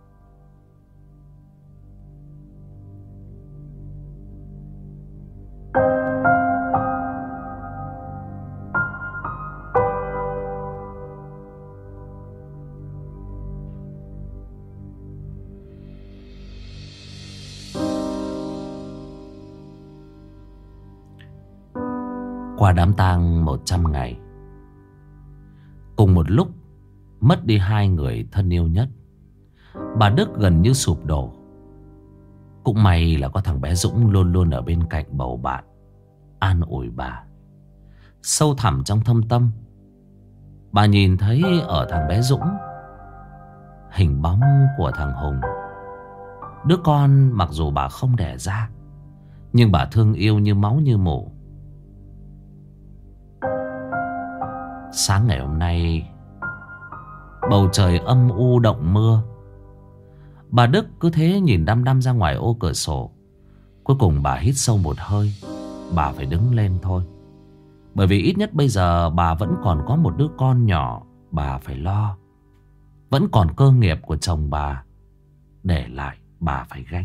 Qua đám tang 100 ngày, cùng một lúc mất đi hai người thân yêu nhất, bà Đức gần như sụp đổ. Cũng may là có thằng bé Dũng luôn luôn ở bên cạnh bầu bạn, an ủi bà. Sâu thẳm trong thâm tâm, bà nhìn thấy ở thằng bé Dũng hình bóng của thằng Hùng. Đứa con mặc dù bà không đẻ ra, nhưng bà thương yêu như máu như mủ. Sáng ngày hôm nay, bầu trời âm u động mưa. Bà Đức cứ thế nhìn đăm đăm ra ngoài ô cửa sổ. Cuối cùng bà hít sâu một hơi. Bà phải đứng lên thôi. Bởi vì ít nhất bây giờ bà vẫn còn có một đứa con nhỏ bà phải lo. Vẫn còn cơ nghiệp của chồng bà để lại bà phải gánh.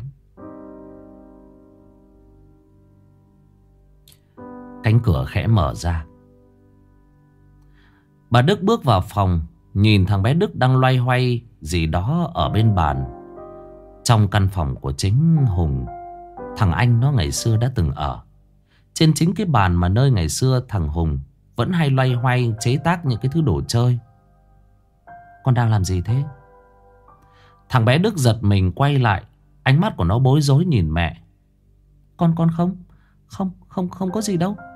Cánh cửa khẽ mở ra. Bà Đức bước vào phòng, nhìn thằng bé Đức đang loay hoay gì đó ở bên bàn. Trong căn phòng của chính Hùng, thằng anh nó ngày xưa đã từng ở. Trên chính cái bàn mà nơi ngày xưa thằng Hùng vẫn hay loay hoay chế tác những cái thứ đồ chơi. Con đang làm gì thế? Thằng bé Đức giật mình quay lại. Ánh mắt của nó bối rối nhìn mẹ. Con không có gì đâu.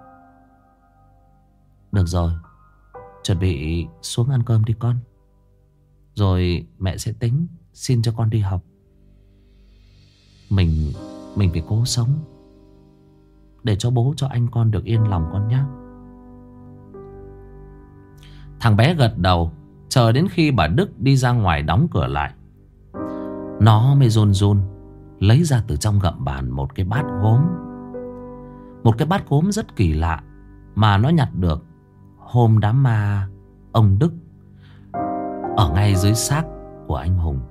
Được rồi, chuẩn bị xuống ăn cơm đi con. Rồi mẹ sẽ tính xin cho con đi học. Mình phải cố sống để cho bố cho anh con được yên lòng con nhé. Thằng bé gật đầu. Chờ đến khi bà Đức đi ra ngoài đóng cửa lại, nó mới run run lấy ra từ trong gậm bàn một cái bát gốm. Một cái bát gốm rất kỳ lạ mà nó nhặt được hôm đám ma ông Đức ở ngay dưới xác của anh Hùng.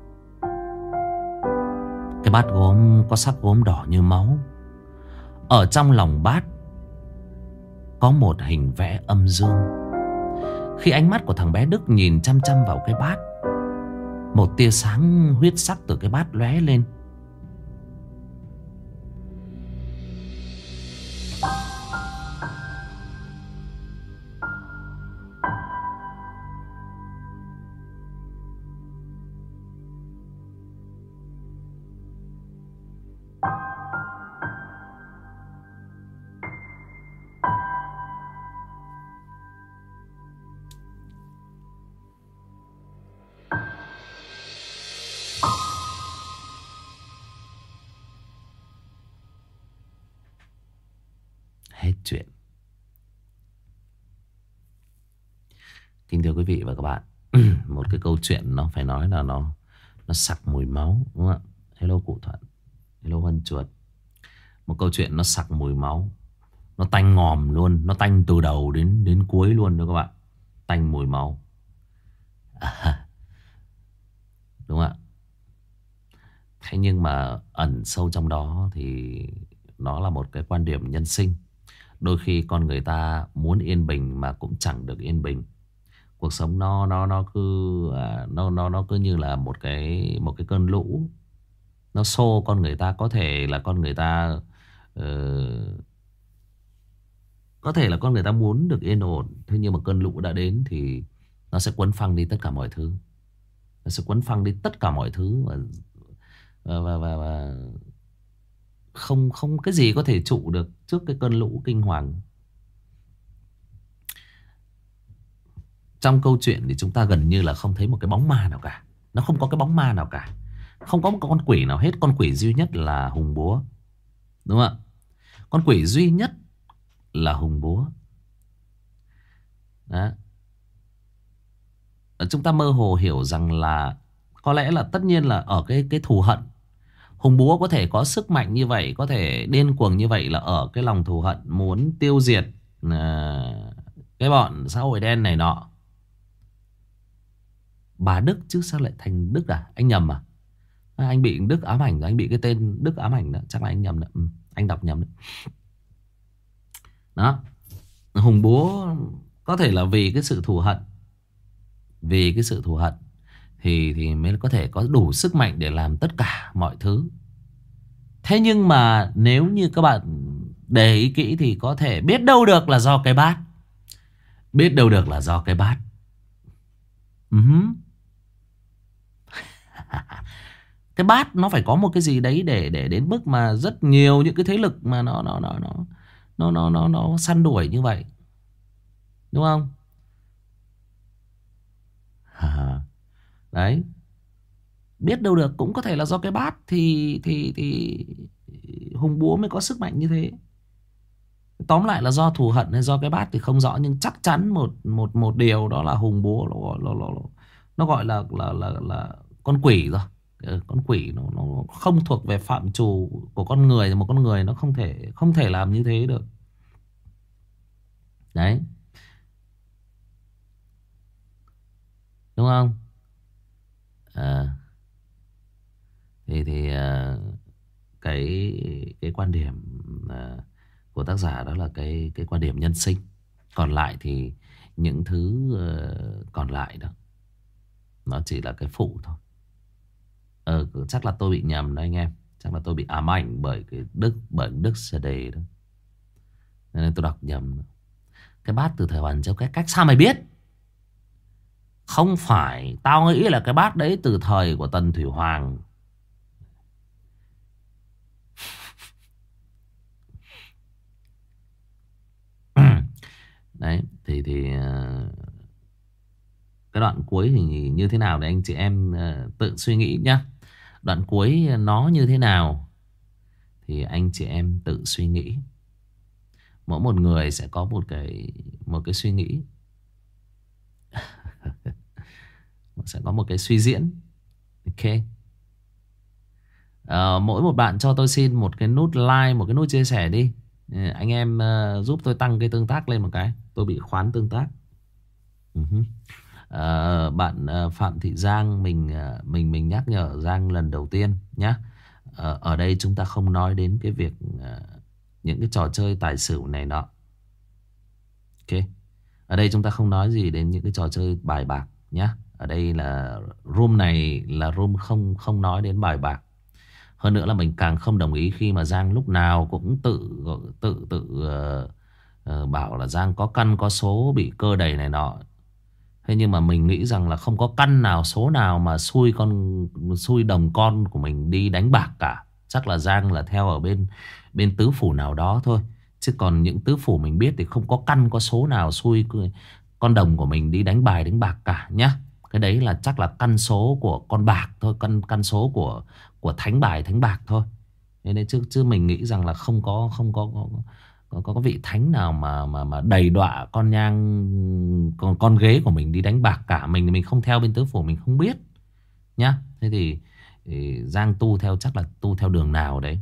Cái bát gốm có sắc gốm đỏ như máu. Ở trong lòng bát có một hình vẽ âm dương. Khi ánh mắt của thằng bé Đức nhìn chăm chăm vào cái bát, một tia sáng huyết sắc từ cái bát lóe lên. Hết chuyện. Kính thưa quý vị và các bạn, một cái câu chuyện nó phải nói là nó sặc mùi máu, đúng không ạ? Hello cụ Thuận, hello Hân Chuột. Một câu chuyện nó sặc mùi máu, nó tanh ngòm luôn, nó tanh từ đầu đến cuối luôn đó các bạn. Tanh mùi máu. Đúng không ạ? Thế nhưng mà ẩn sâu trong đó thì nó là một cái quan điểm nhân sinh. Đôi khi con người ta muốn yên bình mà cũng chẳng được yên bình. Cuộc sống nó cứ như là một cái cơn lũ. Nó xô con người ta, có thể là con người ta muốn được yên ổn. Thế nhưng mà cơn lũ đã đến thì nó sẽ quấn phăng đi tất cả mọi thứ. Nó sẽ quấn phăng đi tất cả mọi thứ và không cái gì có thể trụ được trước cái cơn lũ kinh hoàng. Trong câu chuyện thì chúng ta gần như là không thấy một cái bóng ma nào cả. Nó không có cái bóng ma nào cả. Không có một con quỷ nào hết. Con quỷ duy nhất là Hùng Búa. Đúng không ạ? Con quỷ duy nhất là Hùng Búa. Đó. Chúng ta mơ hồ hiểu rằng là có lẽ là tất nhiên là ở cái thù hận. Hùng Búa có thể có sức mạnh như vậy, có thể điên cuồng như vậy là ở cái lòng thù hận, muốn tiêu diệt cái bọn xã hội đen này nọ. Bà Đức chứ sao lại thành Đức à? Anh nhầm à? Anh bị Đức ám ảnh, anh bị cái tên Đức ám ảnh đó. Chắc là anh nhầm đó. Anh đọc nhầm đấy. Đó. Hùng Búa có thể là vì cái sự thù hận. Vì cái sự thù hận thì mới có thể có đủ sức mạnh để làm tất cả mọi thứ. Thế nhưng mà nếu như các bạn để ý kỹ thì có thể biết đâu được là do cái bát. Biết đâu được là do cái bát. Cái bát nó phải có một cái gì đấy để đến mức mà rất nhiều những cái thế lực mà nó săn đuổi như vậy. Đúng không? Đấy. Biết đâu được cũng có thể là do cái bát thì Hùng Búa mới có sức mạnh như thế. Tóm lại là do thù hận hay do cái bát thì không rõ, nhưng chắc chắn một điều đó là Hùng Búa nó gọi là con quỷ rồi. Con quỷ nó không thuộc về phạm trù của con người, một con người nó không thể làm như thế được. Đấy, đúng không? À, cái quan điểm của tác giả đó là cái quan điểm nhân sinh. Còn lại thì những thứ còn lại đó nó chỉ là cái phụ thôi. Chắc là tôi bị nhầm đó anh em. Chắc là tôi bị ám ảnh bởi Đức Sơ Đề đó, nên tôi đọc nhầm. Cái bát từ thời Hoàn Châu cái cách sao mày biết? Không phải, tao nghĩ là cái bát đấy từ thời của Tần Thủy Hoàng. Đấy cái đoạn cuối thì như thế nào để anh chị em tự suy nghĩ nhá. Đoạn cuối nó như thế nào thì anh chị em tự suy nghĩ. Mỗi một người sẽ có một cái suy nghĩ. Sẽ có một cái suy diễn. Ok. Mỗi một bạn cho tôi xin một cái nút like, một cái nút chia sẻ đi. Anh em giúp tôi tăng cái tương tác lên một cái. Tôi bị khoán tương tác. Bạn Phạm Thị Giang, mình nhắc nhở Giang lần đầu tiên nhé. Ở đây chúng ta không nói đến cái việc những cái trò chơi tài xỉu này nọ. Ok. Ở đây chúng ta không nói gì đến những cái trò chơi bài bạc nhé. Ở đây là room này là room không nói đến bài bạc. Hơn nữa là mình càng không đồng ý khi mà Giang lúc nào cũng bảo là Giang có căn có số bị cơ đầy này nọ. Thế nhưng mà mình nghĩ rằng là không có căn nào số nào mà xui đồng con của mình đi đánh bạc cả. Chắc là Giang là theo ở bên tứ phủ nào đó thôi. Chứ còn những tứ phủ mình biết thì không có căn có số nào xui con đồng của mình đi đánh bài đánh bạc cả nhá. Cái đấy là chắc là căn số của con bạc thôi, căn số của thánh bài thánh bạc thôi. Thế nên chứ mình nghĩ rằng là không có vị thánh nào mà đầy đọa con nhang con ghế của mình đi đánh bạc cả. Mình không theo bên tứ phủ, mình không biết nhá. Thế thì Giang tu theo chắc là tu theo đường nào đấy.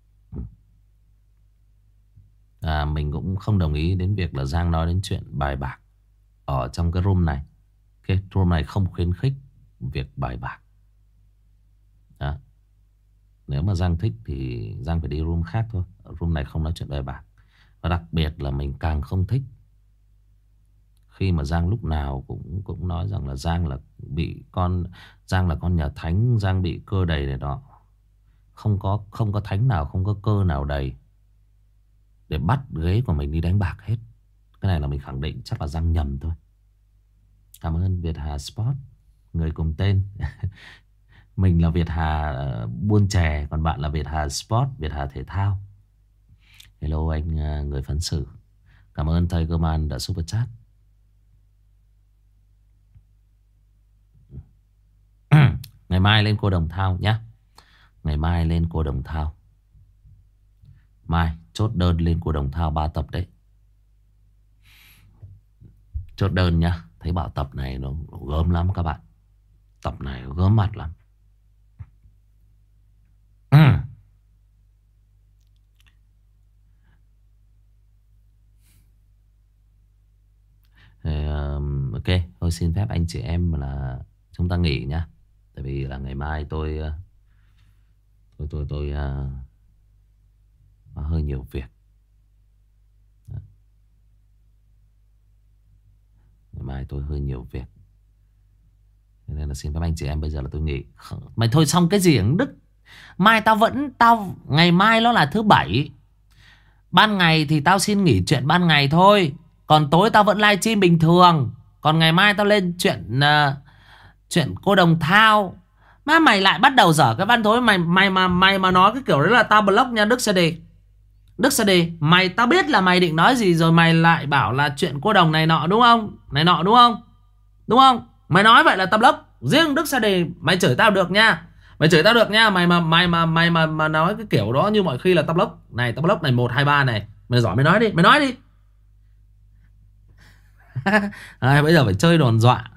Mình cũng không đồng ý đến việc là Giang nói đến chuyện bài bạc ở trong cái room này. Cái room này không khuyến khích việc bài bạc đó. Nếu mà Giang thích thì Giang phải đi room khác thôi. Ở room này không nói chuyện bài bạc. Và đặc biệt là mình càng không thích khi mà Giang lúc nào cũng nói rằng là Giang là con nhà thánh, Giang bị cơ đầy này đó. Không có thánh nào, không có cơ nào đầy để bắt ghế của mình đi đánh bạc hết. Cái này là mình khẳng định, chắc là Giang nhầm thôi. Cảm ơn Việt Hà Sport, người cùng tên. Mình là Việt Hà buôn chè, còn bạn là Việt Hà Sport, Việt Hà thể thao. Hello anh người phấn xử. Cảm ơn Tigerman đã super chat. Ngày mai lên cô Đồng Thao nhé. Ngày mai lên cô Đồng Thao. Mai chốt đơn lên cô Đồng Thao 3 tập đấy. Chốt đơn nhá. Thấy bảo tập này nó gớm lắm các bạn. Tập này gớm mặt lắm. Ok, tôi xin phép anh chị em là chúng ta nghỉ nhá. Tại vì là ngày mai tôi có hơi nhiều việc. Ngày mai tôi hơi nhiều việc, nên là xin phép anh chị em bây giờ là tôi nghỉ. Mày thôi xong cái gì hả Đức? Mai ngày mai nó là thứ bảy. Ban ngày thì tao xin nghỉ chuyện ban ngày thôi. Còn tối tao vẫn livestream bình thường. Còn ngày mai tao lên chuyện cô Đồng Thao. Má mày lại bắt đầu dở cái văn thối. Mày mà nói cái kiểu đấy là tao block nha Đức CD. Đức CD, tao biết là mày định nói gì rồi, mày lại bảo là chuyện cô Đồng này nọ đúng không? Này nọ đúng không? Đúng không? Mày nói vậy là tao block. Riêng Đức CD mày chửi tao được nha. Mày chửi tao được nha. Mày mà nói cái kiểu đó như mọi khi là tao block. Này tao block này 1 2 3 này. Mày giỏi mày nói đi, mày nói đi. Bây giờ phải chơi đòn dọa.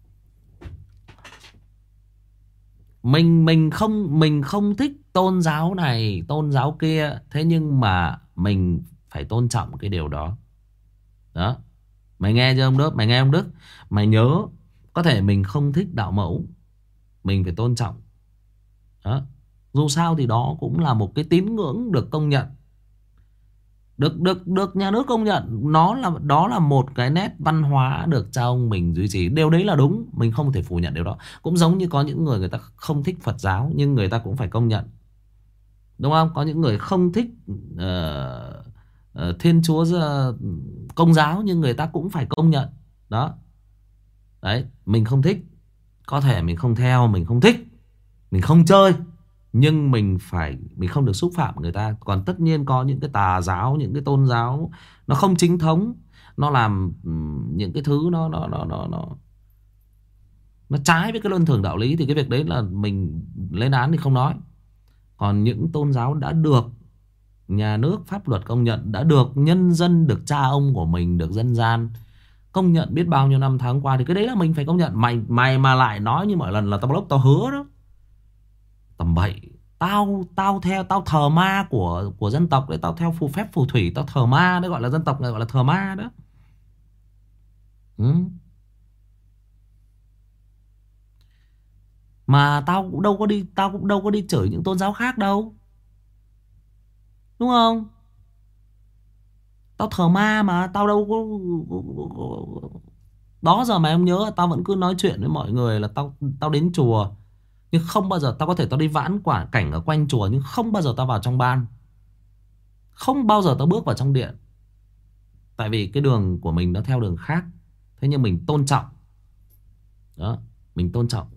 Mình không thích tôn giáo này, tôn giáo kia. Thế nhưng mà mình phải tôn trọng cái điều đó. Đó. Mày nghe chưa ông Đức? Mày nghe ông Đức, mày nhớ, có thể mình không thích đạo mẫu, mình phải tôn trọng. Đó. Dù sao thì đó cũng là một cái tín ngưỡng được công nhận, được nhà nước công nhận. Đó là một cái nét văn hóa được cha ông mình duy trì. Điều đấy là đúng, mình không thể phủ nhận điều đó. Cũng giống như có những người, người ta không thích Phật giáo nhưng người ta cũng phải công nhận, đúng không? Có những người không thích Thiên Chúa Công giáo nhưng người ta cũng phải công nhận. Đó. Đấy, mình không thích, có thể mình không theo, mình không thích, mình không chơi, nhưng mình không được xúc phạm người ta. Còn tất nhiên có những cái tà giáo, những cái tôn giáo nó không chính thống, nó làm những cái thứ nó trái với cái luân thường đạo lý, thì cái việc đấy là mình lên án thì không nói. Còn những tôn giáo đã được nhà nước pháp luật công nhận, đã được nhân dân, được cha ông của mình, được dân gian công nhận biết bao nhiêu năm tháng qua, thì cái đấy là mình phải công nhận. Mày mà lại nói như mọi lần là tao block, tao hứa đó, tầm bậy. Tao theo, tao thờ ma của dân tộc đấy, tao theo phù phép phù thủy, tao thờ ma đấy, gọi là dân tộc này gọi là thờ ma đó. Ừ. Mà tao cũng đâu có đi chửi những tôn giáo khác đâu, đúng không? Tao thờ ma mà, tao đâu có. Đó giờ mày không nhớ, tao vẫn cứ nói chuyện với mọi người là tao đến chùa, nhưng không bao giờ tao có thể tao đi vãn quả cảnh ở quanh chùa, nhưng không bao giờ tao vào trong ban, không bao giờ tao bước vào trong điện. Tại vì cái đường của mình nó theo đường khác. Thế nhưng mình tôn trọng. Đó, mình tôn trọng.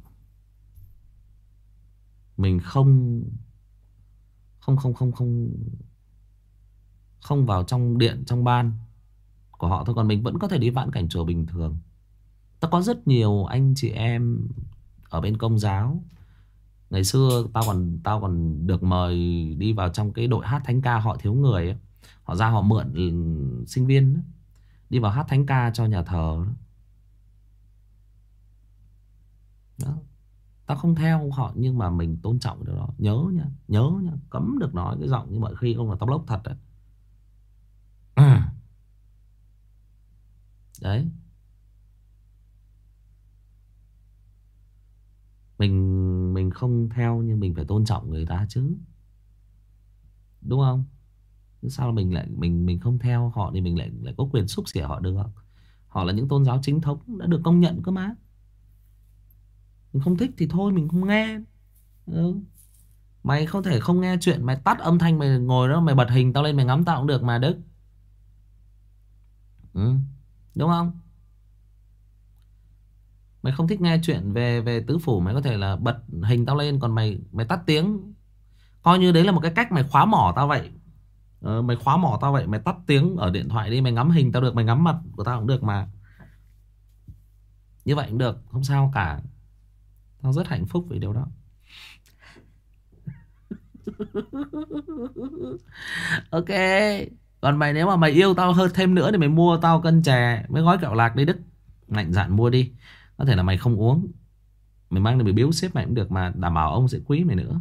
Mình không không không không không không vào trong điện, trong ban của họ thôi. Còn mình vẫn có thể đi vãn cảnh chùa bình thường. Tao có rất nhiều anh chị em ở bên Công giáo. Ngày xưa tao còn được mời đi vào trong cái đội hát thánh ca, họ thiếu người ấy. Họ ra họ mượn sinh viên ấy, đi vào hát thánh ca cho nhà thờ đó. Đó. Tao không theo họ nhưng mà mình tôn trọng điều đó. Nhớ nha, cấm được nói cái giọng như mọi khi, không là tao block thật đấy. Đấy. Mình không theo nhưng mình phải tôn trọng người ta chứ, đúng không? Chứ sao mình lại mình không theo họ thì mình lại có quyền xúc xỉa họ được? Họ là những tôn giáo chính thống đã được công nhận cơ mà. Mình không thích thì thôi mình không nghe. Ừ. Mày không thể không nghe chuyện, mày tắt âm thanh, mày ngồi đó mày bật hình tao lên mày ngắm tao cũng được mà Đức. Ừ. Đúng không? Mày không thích nghe chuyện về về tứ phủ, mày có thể là bật hình tao lên, còn mày mày tắt tiếng. Coi như đấy là một cái cách mày khóa mỏ tao vậy. Mày khóa mỏ tao vậy, mày tắt tiếng ở điện thoại đi, mày ngắm hình tao được, mày ngắm mặt của tao cũng được mà. Như vậy cũng được, không sao cả. Tao rất hạnh phúc vì điều đó. Ok. Còn mày, nếu mà mày yêu tao hơn thêm nữa thì mày mua tao cân chè mấy gói kẹo lạc đi Đức. Mạnh dạn mua đi. Có thể là mày không uống, mày mang đi mày biếu sếp mày cũng được, mà đảm bảo ông sẽ quý mày nữa.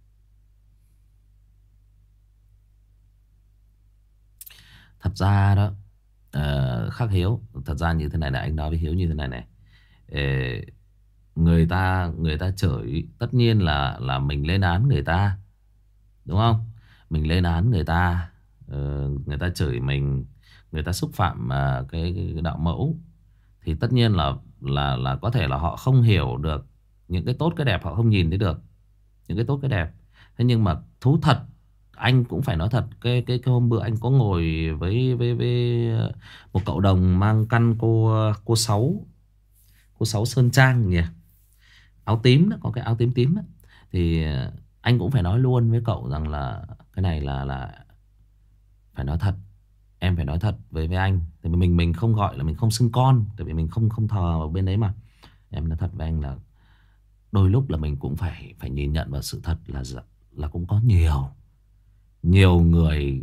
Thật ra đó, Khắc Hiếu, thật ra như thế này này, anh nói với Hiếu như thế này này. Ờ, người ta chửi, tất nhiên là mình lên án người ta, đúng không? Mình lên án người ta, người ta chửi mình, người ta xúc phạm cái đạo mẫu, thì tất nhiên là có thể là họ không hiểu được những cái tốt cái đẹp, họ không nhìn thấy được những cái tốt cái đẹp. Thế nhưng mà thú thật, anh cũng phải nói thật, cái hôm bữa anh có ngồi với một cậu đồng mang căn cô Sáu Sơn Trang nhỉ, áo tím đó, có cái áo tím tím đó. Thì anh cũng phải nói luôn với cậu rằng là cái này là phải nói thật, em phải nói thật với anh. Tại vì mình không gọi là mình không xưng con, tại vì mình không không thờ ở bên đấy mà. Em nói thật với anh là đôi lúc là mình cũng phải nhìn nhận vào sự thật là cũng có nhiều người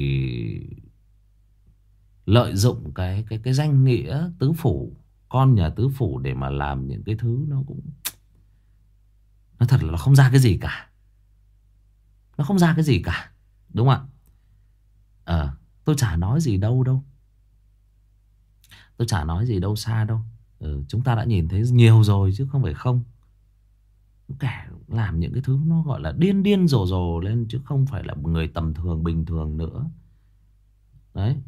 lợi dụng cái danh nghĩa tứ phủ, con nhà tứ phủ, để mà làm những cái thứ nó cũng, nó thật là nó không ra cái gì cả. Nó không ra cái gì cả, đúng không ạ? Tôi chả nói gì đâu. Tôi chả nói gì đâu xa đâu. Chúng ta đã nhìn thấy nhiều rồi chứ không phải không. Cả làm những cái thứ nó gọi là điên điên rồ rồ lên, chứ không phải là một người tầm thường bình thường nữa. Đấy.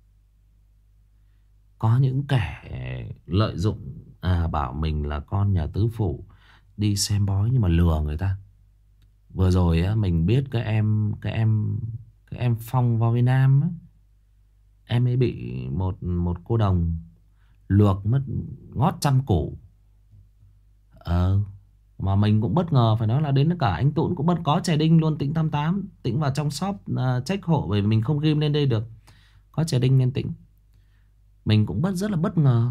Có những kẻ lợi dụng bảo mình là con nhà tứ phụ, đi xem bói nhưng mà lừa người ta. Vừa rồi á, mình biết cái em Phong vào Việt Nam á, em ấy bị một cô đồng lược mất ngót trăm củ. Mà mình cũng bất ngờ, phải nói là đến cả anh Tũng cũng bất có chè đinh luôn. Tĩnh 88 Tĩnh vào trong shop check hộ, bởi vì mình không ghim lên đây được, có chè đinh nên Tĩnh. Mình cũng rất là bất ngờ.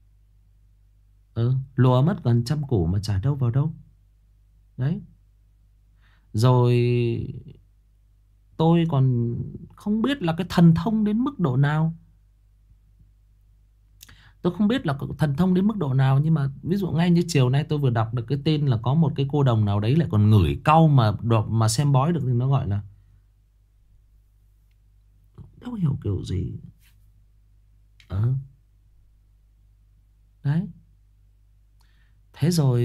Lùa mất gần trăm củ mà chả đâu vào đâu. Đấy. Rồi tôi còn không biết là cái thần thông đến mức độ nào. Tôi không biết là thần thông đến mức độ nào. Nhưng mà ví dụ ngay như chiều nay tôi vừa đọc được cái tin là có một cái cô đồng nào đấy lại còn ngửi cau mà xem bói được. Thì nó gọi là, đâu hiểu kiểu gì. Đấy. Thế rồi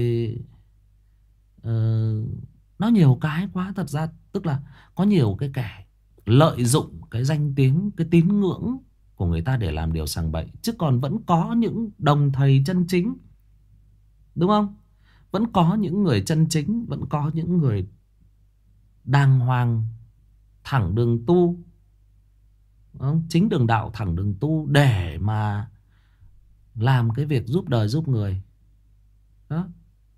nó nhiều cái quá. Thật ra tức là có nhiều cái kẻ lợi dụng cái danh tiếng, cái tín ngưỡng của người ta để làm điều sằng bậy. Chứ còn vẫn có những đồng thầy chân chính, đúng không? Vẫn có những người chân chính, vẫn có những người đàng hoàng, thẳng đường tu, đúng không? Chính đường đạo, thẳng đường tu, để mà làm cái việc giúp đời giúp người. Đó.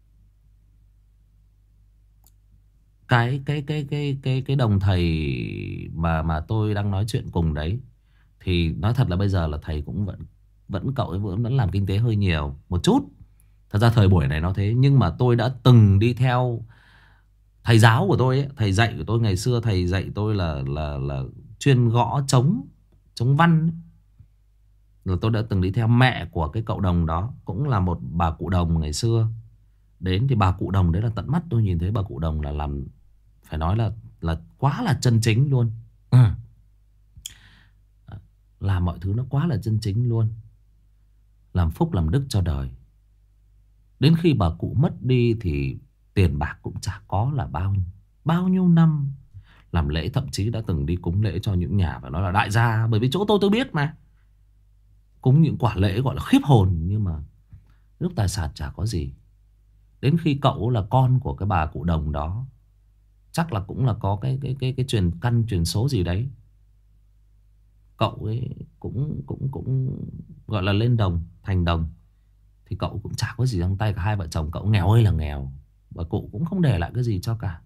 Cái đồng thầy mà tôi đang nói chuyện cùng đấy, thì nói thật là bây giờ là thầy cũng vẫn cậu ấy vẫn làm kinh tế hơi nhiều một chút. Thật ra thời buổi này nó thế. Nhưng mà tôi đã từng đi theo thầy giáo của tôi ấy, thầy dạy của tôi ngày xưa. Thầy dạy tôi là chuyên gõ trống văn ấy. Là tôi đã từng đi theo mẹ của cái cậu đồng đó, cũng là một bà cụ đồng ngày xưa. Đến thì bà cụ đồng đấy là tận mắt tôi nhìn thấy bà cụ đồng là làm, phải nói là quá là chân chính luôn. Làm mọi thứ nó quá là chân chính luôn. Làm phúc làm đức cho đời. Đến khi bà cụ mất đi thì tiền bạc cũng chả có là bao nhiêu năm làm lễ. Thậm chí đã từng đi cúng lễ cho những nhà phải nói là đại gia. Bởi vì chỗ tôi biết mà, cúng những quả lễ gọi là khiếp hồn. Nhưng mà lúc tài sản chả có gì. Đến khi cậu là con của cái bà cụ đồng đó, chắc là cũng là có cái truyền căn truyền số gì đấy. Cậu ấy cũng gọi là lên đồng, thành đồng. Thì cậu cũng chả có gì trong tay cả. Hai vợ chồng cậu nghèo ơi là nghèo. Và cụ cũng không để lại cái gì cho cả.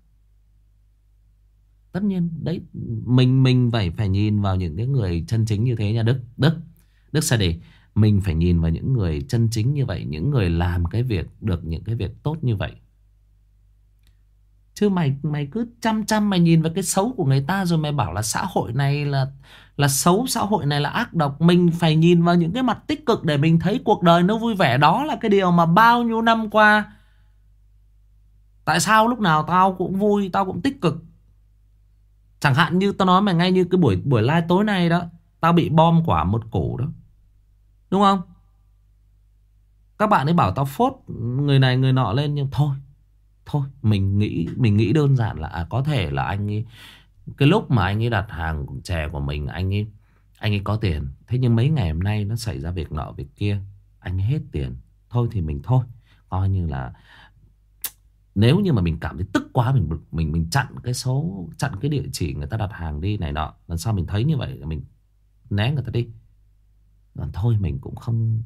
Tất nhiên đấy, mình phải nhìn vào những cái người chân chính như thế nha Đức sẽ để mình phải nhìn vào những người chân chính như vậy, những người làm cái việc được những cái việc tốt như vậy. Chứ mày cứ chăm mày nhìn vào cái xấu của người ta rồi mày bảo là xã hội này là xấu, xã hội này là ác độc. Mình phải nhìn vào những cái mặt tích cực để mình thấy cuộc đời nó vui vẻ. Đó là cái điều mà bao nhiêu năm qua, tại sao lúc nào tao cũng vui, tao cũng tích cực. Chẳng hạn như tao nói mày ngay như cái buổi live tối nay đó, tao bị bom quả một củ đó, đúng không? Các bạn ấy bảo tao phốt người này người nọ lên, nhưng thôi mình nghĩ đơn giản là có thể là anh ấy, cái lúc mà anh ấy đặt hàng chè của mình, anh ấy có tiền. Thế nhưng mấy ngày hôm nay nó xảy ra việc nọ việc kia, anh ấy hết tiền. Thôi thì mình coi như là, nếu như mà mình cảm thấy tức quá, mình chặn cái số, chặn cái địa chỉ người ta đặt hàng đi này nọ. Lần sau mình thấy như vậy là mình né người ta đi. Còn thôi mình cũng không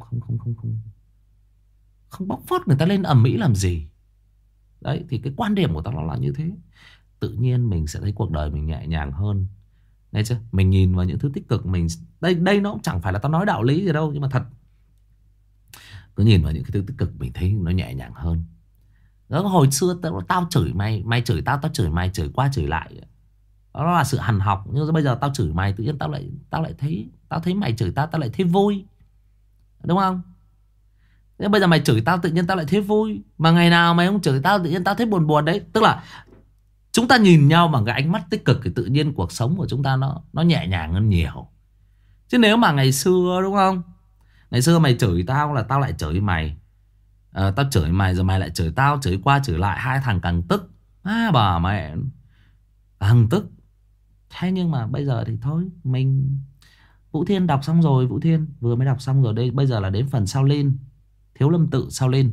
bóc phốt người ta lên ầm ĩ làm gì. Đấy, thì cái quan điểm của tao nó là như thế. Tự nhiên mình sẽ thấy cuộc đời mình nhẹ nhàng hơn. Nghe chưa? Mình nhìn vào những thứ tích cực. Đây nó cũng chẳng phải là tao nói đạo lý gì đâu, nhưng mà thật, cứ nhìn vào những cái thứ tích cực mình thấy nó nhẹ nhàng hơn. Đó, hồi xưa tao chửi mày chửi tao chửi mày, chửi qua chửi lại, đó là sự hằn học. Nhưng bây giờ tao chửi mày, tự nhiên tao lại thấy mày chửi tao lại thấy vui, đúng không? Thế bây giờ mày chửi tao tự nhiên tao lại thấy vui. Mà ngày nào mày không chửi tao tự nhiên tao thấy buồn buồn đấy. Tức là chúng ta nhìn nhau bằng cái ánh mắt tích cực thì tự nhiên cuộc sống của chúng ta nó nhẹ nhàng hơn nhiều. Chứ nếu mà ngày xưa, đúng không, Ngày xưa mày chửi tao là tao lại chửi mày. Tao chửi mày rồi mày lại chửi tao. Chửi qua chửi lại hai thằng càng tức. Bà mẹ, càng tức. Thế nhưng mà bây giờ thì thôi, mình Vũ Thiên đọc xong rồi. Vũ Thiên vừa mới đọc xong rồi đây. Bây giờ là đến phần Sao Linh, Thiếu Lâm Tự Sao Linh.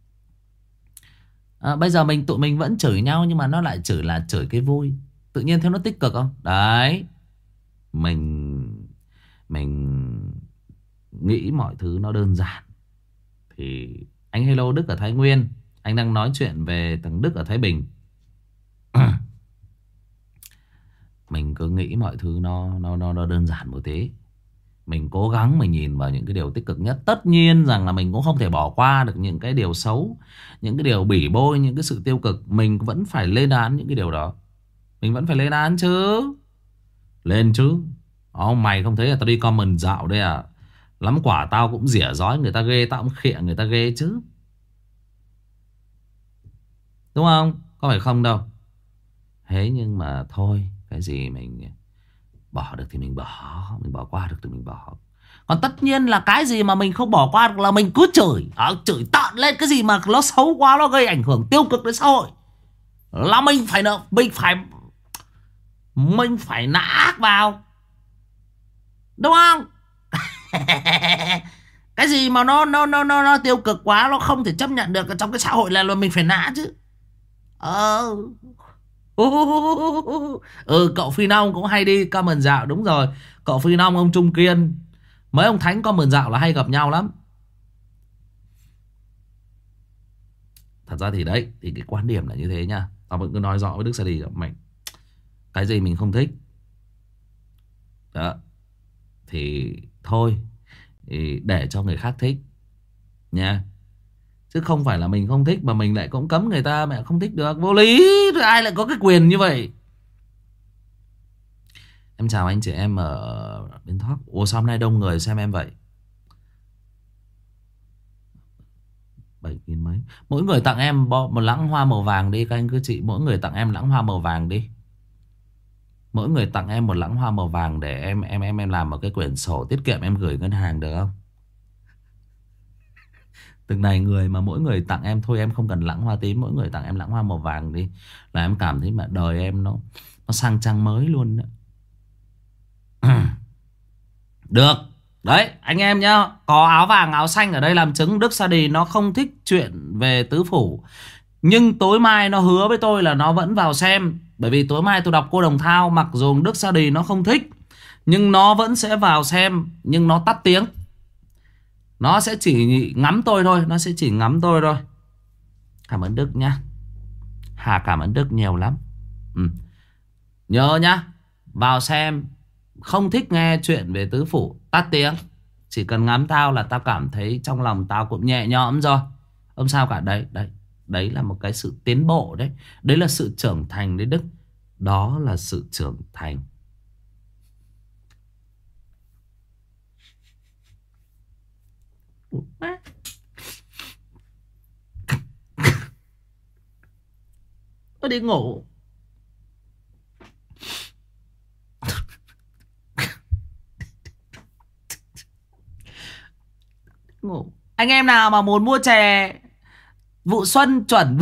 Bây giờ tụi mình vẫn chửi nhau, nhưng mà nó lại chửi là chửi cái vui. Tự nhiên thấy nó tích cực không? Đấy. Mình nghĩ mọi thứ nó đơn giản. Thì anh Hello Đức ở Thái Nguyên, anh đang nói chuyện về thằng Đức ở Thái Bình. Mình cứ nghĩ mọi thứ nó đơn giản một tí. Mình cố gắng mình nhìn vào những cái điều tích cực nhất. Tất nhiên rằng là mình cũng không thể bỏ qua được những cái điều xấu, những cái điều bỉ bôi, những cái sự tiêu cực. Mình vẫn phải lên án những cái điều đó. Mình vẫn phải lên án chứ. Lên chứ. Mày không thấy là tao đi comment dạo đây à? Lắm quả tao cũng rỉa rói người ta ghê. Tao cũng khịa người ta ghê chứ. Đúng không? Có phải không đâu. Thế nhưng mà thôi, cái gì mình bỏ được thì mình bỏ. Mình bỏ qua được thì mình bỏ. Còn tất nhiên là cái gì mà mình không bỏ qua được là mình cứ chửi. Chửi tợn lên. Cái gì mà nó xấu quá, nó gây ảnh hưởng tiêu cực đến xã hội là mình phải nã ác vào. Đúng không? Cái gì mà nó tiêu cực quá, nó không thể chấp nhận được trong cái xã hội là mình phải nã chứ. Cậu Phi Nông cũng hay đi comment dạo. Đúng rồi, cậu Phi Nông, ông Trung Kiên, mấy ông thánh comment dạo là hay gặp nhau lắm. Thật ra thì đấy, thì cái quan điểm là như thế nha. Tao vẫn cứ nói rõ với Đức Sa Đi là mày, cái gì mình không thích đó, thì thôi, thì để cho người khác thích nha. Chứ không phải là mình không thích mà mình lại cũng cấm người ta mẹ không thích được. Vô lý. Ai lại có cái quyền như vậy? Em chào anh chị em ở bên Thóc. Ủa sao hôm nay đông người xem em vậy? 7.000 mấy. Mỗi người tặng em một lẵng hoa màu vàng đi. Các anh cứ chị, mỗi người tặng em lẵng hoa màu vàng đi. Mỗi người tặng em một lẵng hoa màu vàng để em làm một cái quyển sổ tiết kiệm em gửi ngân hàng được không? Từng này người mà mỗi người tặng em, thôi em không cần lẵng hoa tím, mỗi người tặng em lẵng hoa màu vàng đi, là em cảm thấy mà đời em nó sang trang mới luôn đó. Được. Đấy anh em nhá, có áo vàng áo xanh ở đây làm chứng. Đức Sa Đi nó không thích chuyện về tứ phủ, nhưng tối mai nó hứa với tôi là nó vẫn vào xem. Bởi vì tối mai tôi đọc Cô Đồng Thao. Mặc dù Đức Sa Đi nó không thích, nhưng nó vẫn sẽ vào xem. Nhưng nó tắt tiếng. Nó sẽ chỉ ngắm tôi thôi. Nó sẽ chỉ ngắm tôi thôi. Cảm ơn Đức nhá. Hà cảm ơn Đức nhiều lắm. Nhớ nhá, vào xem. Không thích nghe chuyện về tứ phủ, tắt tiếng. Chỉ cần ngắm tao là tao cảm thấy trong lòng tao cũng nhẹ nhõm rồi. Không sao cả. Đấy là một cái sự tiến bộ đấy. Đấy là sự trưởng thành đấy Đức. Đó là sự trưởng thành. Tôi đi ngủ. Ngủ. Anh em nào mà muốn mua chè vụ xuân chuẩn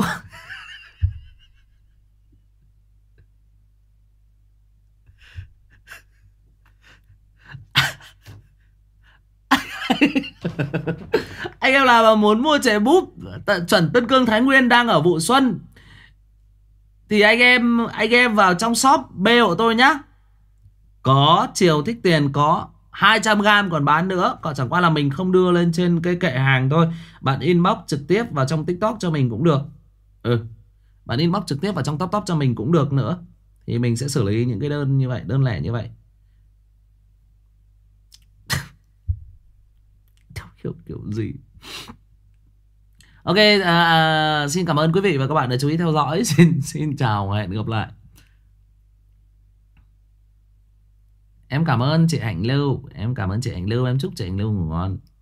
anh em nào mà muốn mua chè búp chuẩn Tân Cương Thái Nguyên đang ở vụ xuân thì anh em vào trong shop B của tôi nhá. Có chiều thích tiền, có 200g còn bán nữa. Còn chẳng qua là mình không đưa lên trên cái kệ hàng thôi. Bạn inbox trực tiếp vào trong TikTok cho mình cũng được. Bạn inbox trực tiếp vào trong top cho mình cũng được nữa. Thì mình sẽ xử lý những cái đơn như vậy, đơn lẻ như vậy. Kiểu gì. Ok, xin cảm ơn quý vị và các bạn đã chú ý theo dõi. Xin chào và hẹn gặp lại. Em cảm ơn chị Hạnh Lưu. Em chúc chị Hạnh Lưu ngủ ngon.